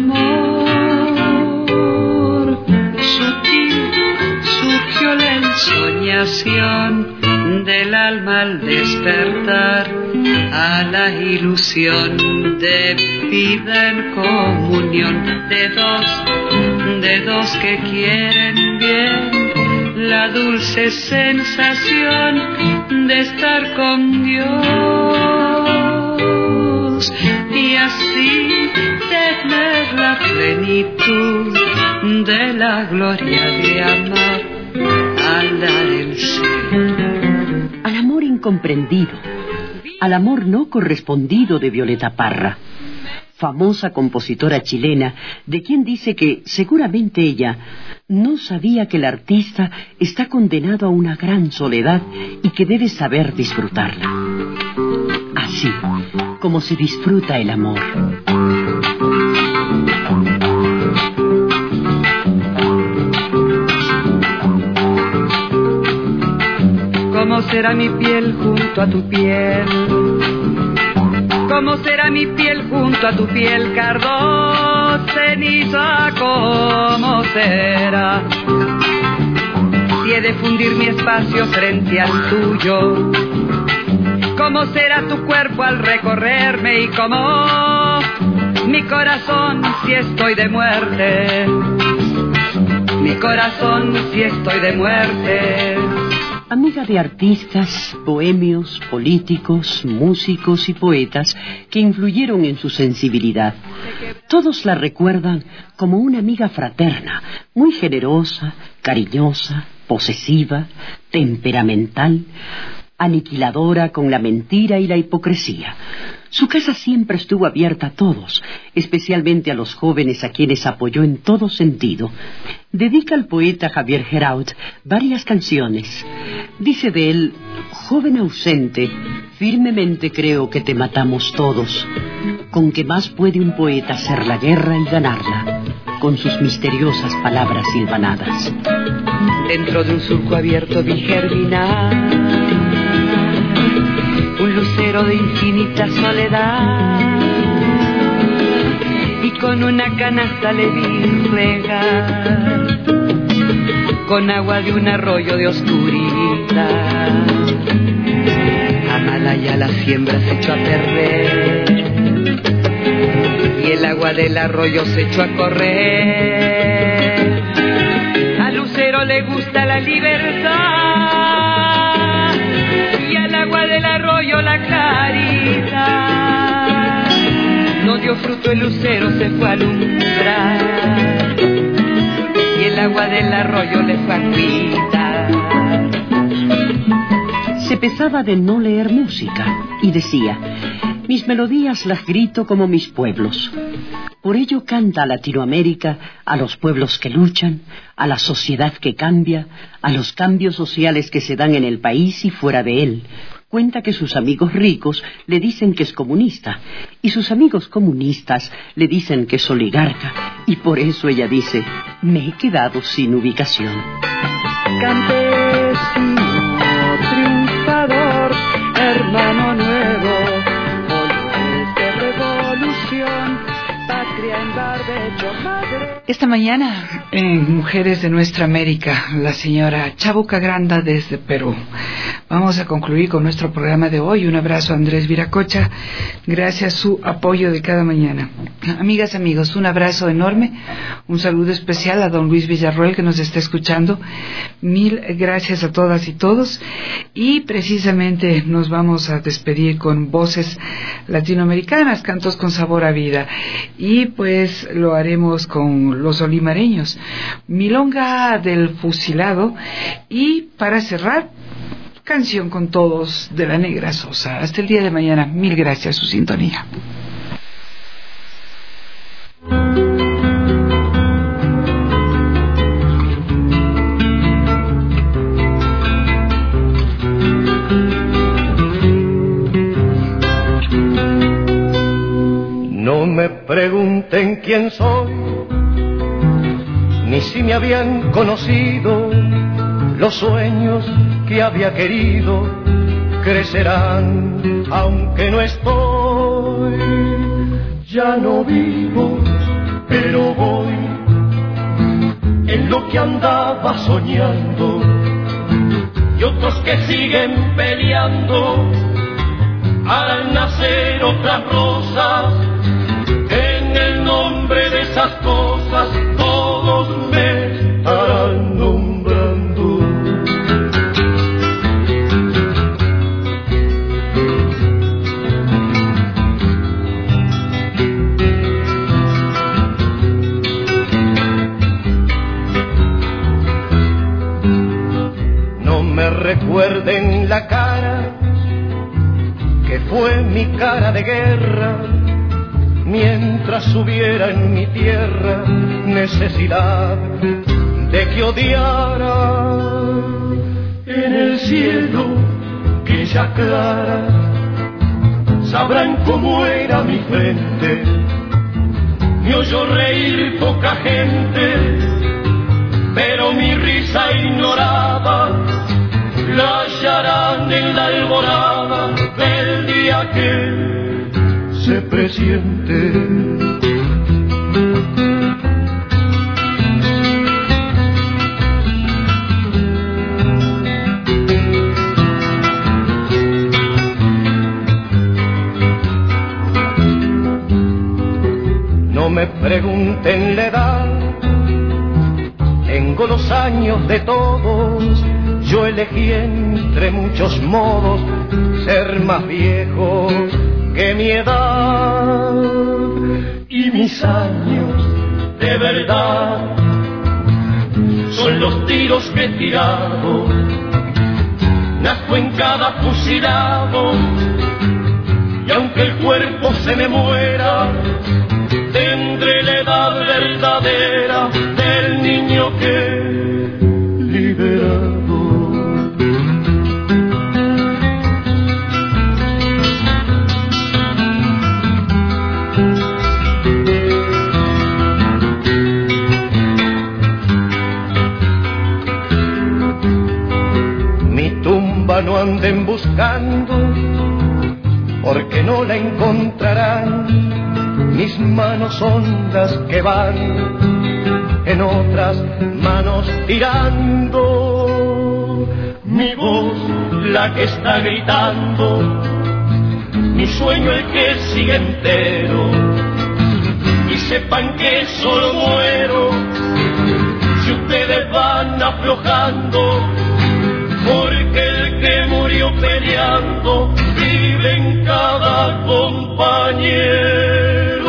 amor. Sutil surgió la ensoñación del alma al despertar a la ilusión de vida en comunión de dos, de dos que quieren bien, la dulce sensación de estar con Dios. luz y así tener la plenitud de la gloria de amar al dar el ser. Al amor incomprendido, al amor no correspondido de Violeta Parra, famosa compositora chilena, de quien dice que seguramente ella no sabía que el artista está condenado a una gran soledad y que debe saber disfrutarla. Así como se disfruta el amor. ¿Cómo será mi piel junto a tu piel? ¿Cómo será mi piel junto a tu piel, cardo ceniza? ¿Cómo será? Si he de fundir mi espacio frente al tuyo. ¿Cómo será tu cuerpo al recorrerme? Y cómo mi corazón si estoy de muerte. Mi corazón si estoy de muerte. Amiga de artistas, bohemios, políticos, músicos y poetas que influyeron en su sensibilidad. Todos la recuerdan como una amiga fraterna, muy generosa, cariñosa, posesiva, temperamental, aniquiladora con la mentira y la hipocresía. Su casa siempre estuvo abierta a todos, especialmente a los jóvenes a quienes apoyó en todo sentido. Dedica al poeta Javier Geraut varias canciones. Dice de él: joven ausente, firmemente creo que te matamos todos. ¿Con qué más puede un poeta hacer la guerra y ganarla? Con sus misteriosas palabras silvanadas. Dentro de un surco abierto vi germinar un lucero de infinita soledad, y con una canasta le vi regar con agua de un arroyo de oscuridad. Amalaya la siembra se echó a perder y el agua del arroyo se echó a correr. Al lucero le gusta la libertad y al agua del arroyo la claridad. No dio fruto el lucero, se fue a alumbrar y el agua del arroyo le fue a cuidar. Se pesaba de no leer música y decía: mis melodías las grito como mis pueblos. Por ello canta a Latinoamérica, a los pueblos que luchan, a la sociedad que cambia, a los cambios sociales que se dan en el país y fuera de él. Cuenta que sus amigos ricos le dicen que es comunista y sus amigos comunistas le dicen que es oligarca, y por eso ella dice: me he quedado sin ubicación. Campesino, triunfador, hermano nuevo, colores de revolución, patria en barbecho, madre. Esta mañana, en Mujeres de Nuestra América, la señora Chabuca Granda desde Perú. Vamos a concluir con nuestro programa de hoy. Un abrazo a Andrés Viracocha, gracias a su apoyo de cada mañana. Amigas, amigos, un abrazo enorme, un saludo especial a don Luis Villarroel que nos está escuchando. Mil gracias a todas y todos. Y precisamente nos vamos a despedir con voces latinoamericanas, cantos con sabor a vida. Y pues lo haremos con los olimareños, Milonga del Fusilado, y para cerrar, canción con todos de la Negra Sosa. Hasta el día de mañana. Mil gracias a su sintonía. No me pregunten quién soy, ni si me habían conocido. Los sueños que había querido crecerán, aunque no estoy. Ya no vivo, pero voy en lo que andaba soñando, y otros que siguen peleando al nacer otras rosas. En el nombre de esas cosas todos me estarán nombrando. me recuerden la cara que fue mi cara de guerra, mientras hubiera en mi tierra necesidad de que odiara. En el cielo que ya aclara sabrán cómo era mi frente, me oyó reír poca gente, pero mi risa ignorada la hallarán en la alborada del día que se presiente. No me pregunten la edad, tengo los años de todos, yo elegí entre muchos modos ser más viejo que mi edad. Y mis años de verdad son los tiros que he tirado, nazco en cada fusilado, y aunque el cuerpo se me muera, tendré la edad verdadera del niño que he liberado. Mi tumba no anden buscando, porque no la encontrarán. Mis manos hondas que van en otras manos tirando, mi voz la que está gritando, mi sueño el que sigue entero, y sepan que solo muero si ustedes van aflojando, porque el que murió peleando vive en cada compañero.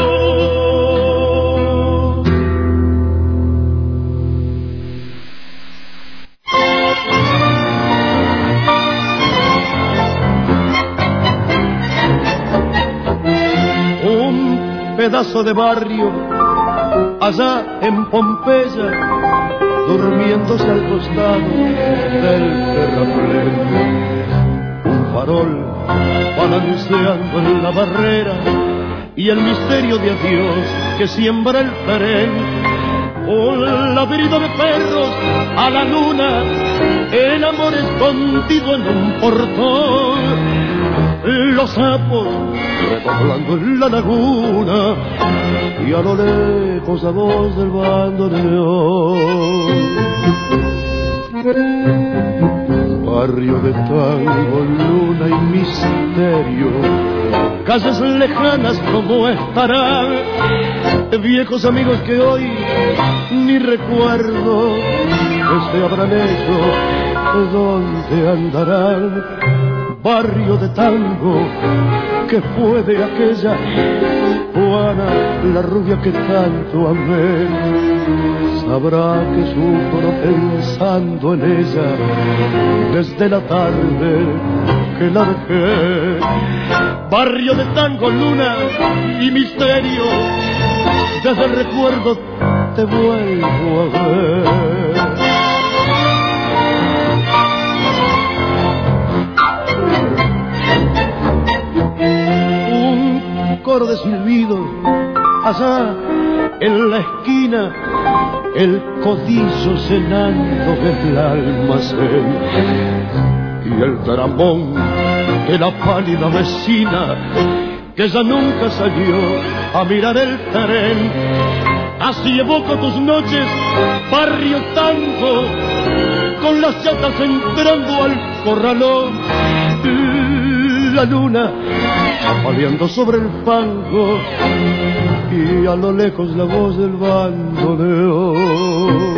Pedazo de barrio allá en Pompeya, durmiéndose al costado del terraplén. Un farol balanceando en la barrera y el misterio de adiós que siembra el tren. Un laberinto de perros a la luna, el amor escondido en un portón. Los sapos redoblando en la laguna y a lo lejos la voz del bandoneón. Barrio de tango, luna y misterio, casas lejanas como estarán, viejos amigos que hoy ni recuerdo, que se habrán hecho, dónde andarán. Barrio de tango que fue de aquella Juana, la rubia que tanto amé, sabrá que sufro pensando en ella desde la tarde que la dejé. Barrio de tango, luna y misterio, desde el recuerdo te vuelvo a ver. Coro de silbido allá en la esquina, el codillo cenando del almacén y el dramón de la pálida vecina que ya nunca salió a mirar el tren. Así evoco tus noches, barrio tango, con las chatas entrando al corralón. La luna apaleando sobre el fango y a lo lejos la voz del bandoneón.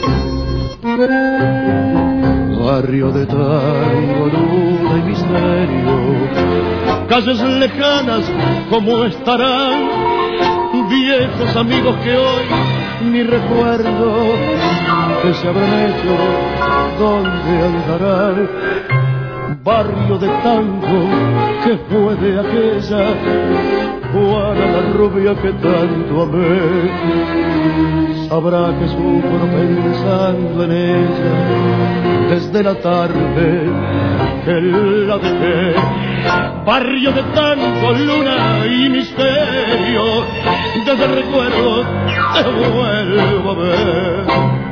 Barrio de tango, luna y misterio, calles lejanas como estarán, viejos amigos que hoy ni recuerdo que se habrán hecho, dónde andarán. Barrio de tango que fue de aquella Juana la rubia que tanto amé. Sabrá que sufro pensando en ella desde la tarde que la dejé. Barrio de tango, luna y misterio, desde el recuerdo te vuelvo a ver.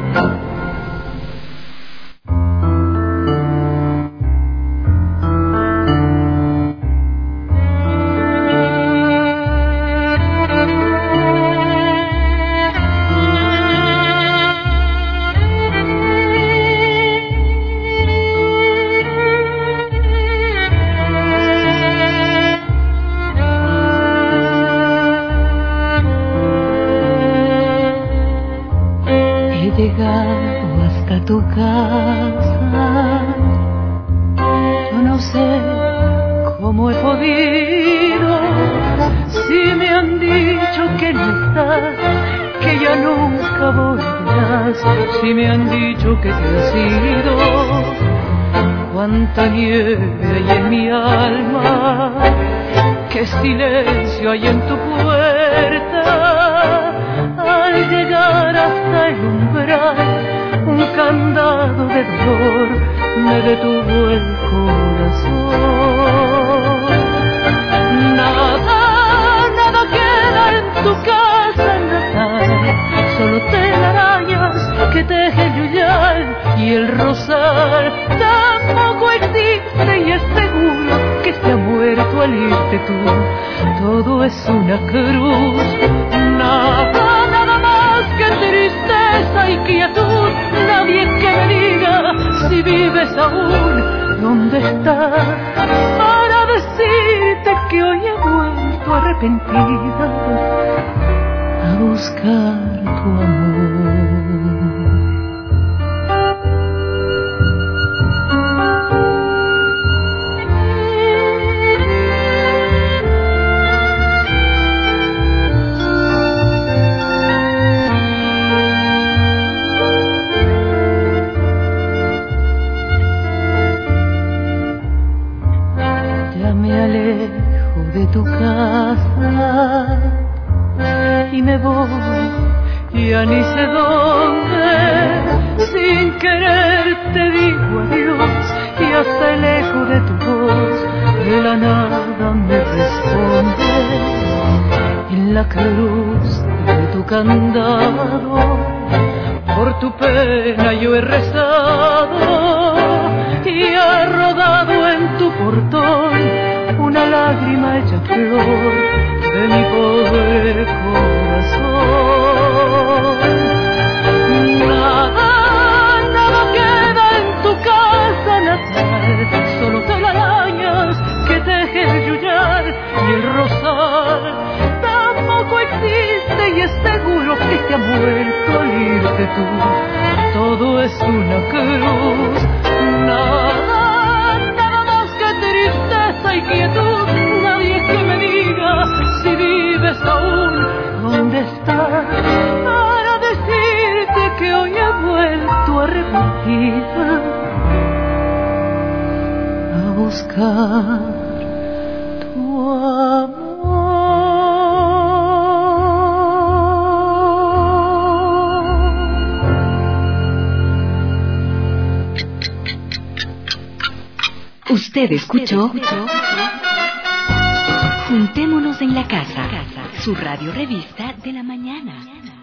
Llegado hasta tu casa, yo no sé cómo he podido, si me han dicho que no estás, que ya nunca volverás, si me han dicho que te has ido, cuánta nieve hay en mi alma, qué silencio hay en tu puerta. Al llegar hasta el umbral, un candado de dolor me detuvo el corazón. Nada, nada queda en tu casa natal, solo telarañas que teje el yuyal y el rosal. Tampoco existe y es seguro que se ha muerto al irte tú. Todo es una cruz. Nada, qué tristeza y quietud, nadie que me diga si vives aún, ¿dónde estás? Para decirte que hoy he vuelto arrepentida a buscar tu amor. De tu casa y me voy, ya ni sé dónde, sin querer te digo adiós y hasta el eco de tu voz de la nada me responde. En la cruz de tu candado por tu pena yo he rezado y ha rodado en tu portón una lágrima hecha flor de mi pobre corazón. Nada, nada queda en tu casa natal, solo telarañas que teje el yuyar y el rosal. Tampoco existe y es seguro que se ha muerto al irte tú. Todo es una cruz. Nada, y quietud, nadie que me diga si vives aún, ¿dónde estás? Para decirte que hoy he vuelto arrepentida a buscar tu amor. Usted escuchó Juntémonos en la Casa, su radio revista de la mañana.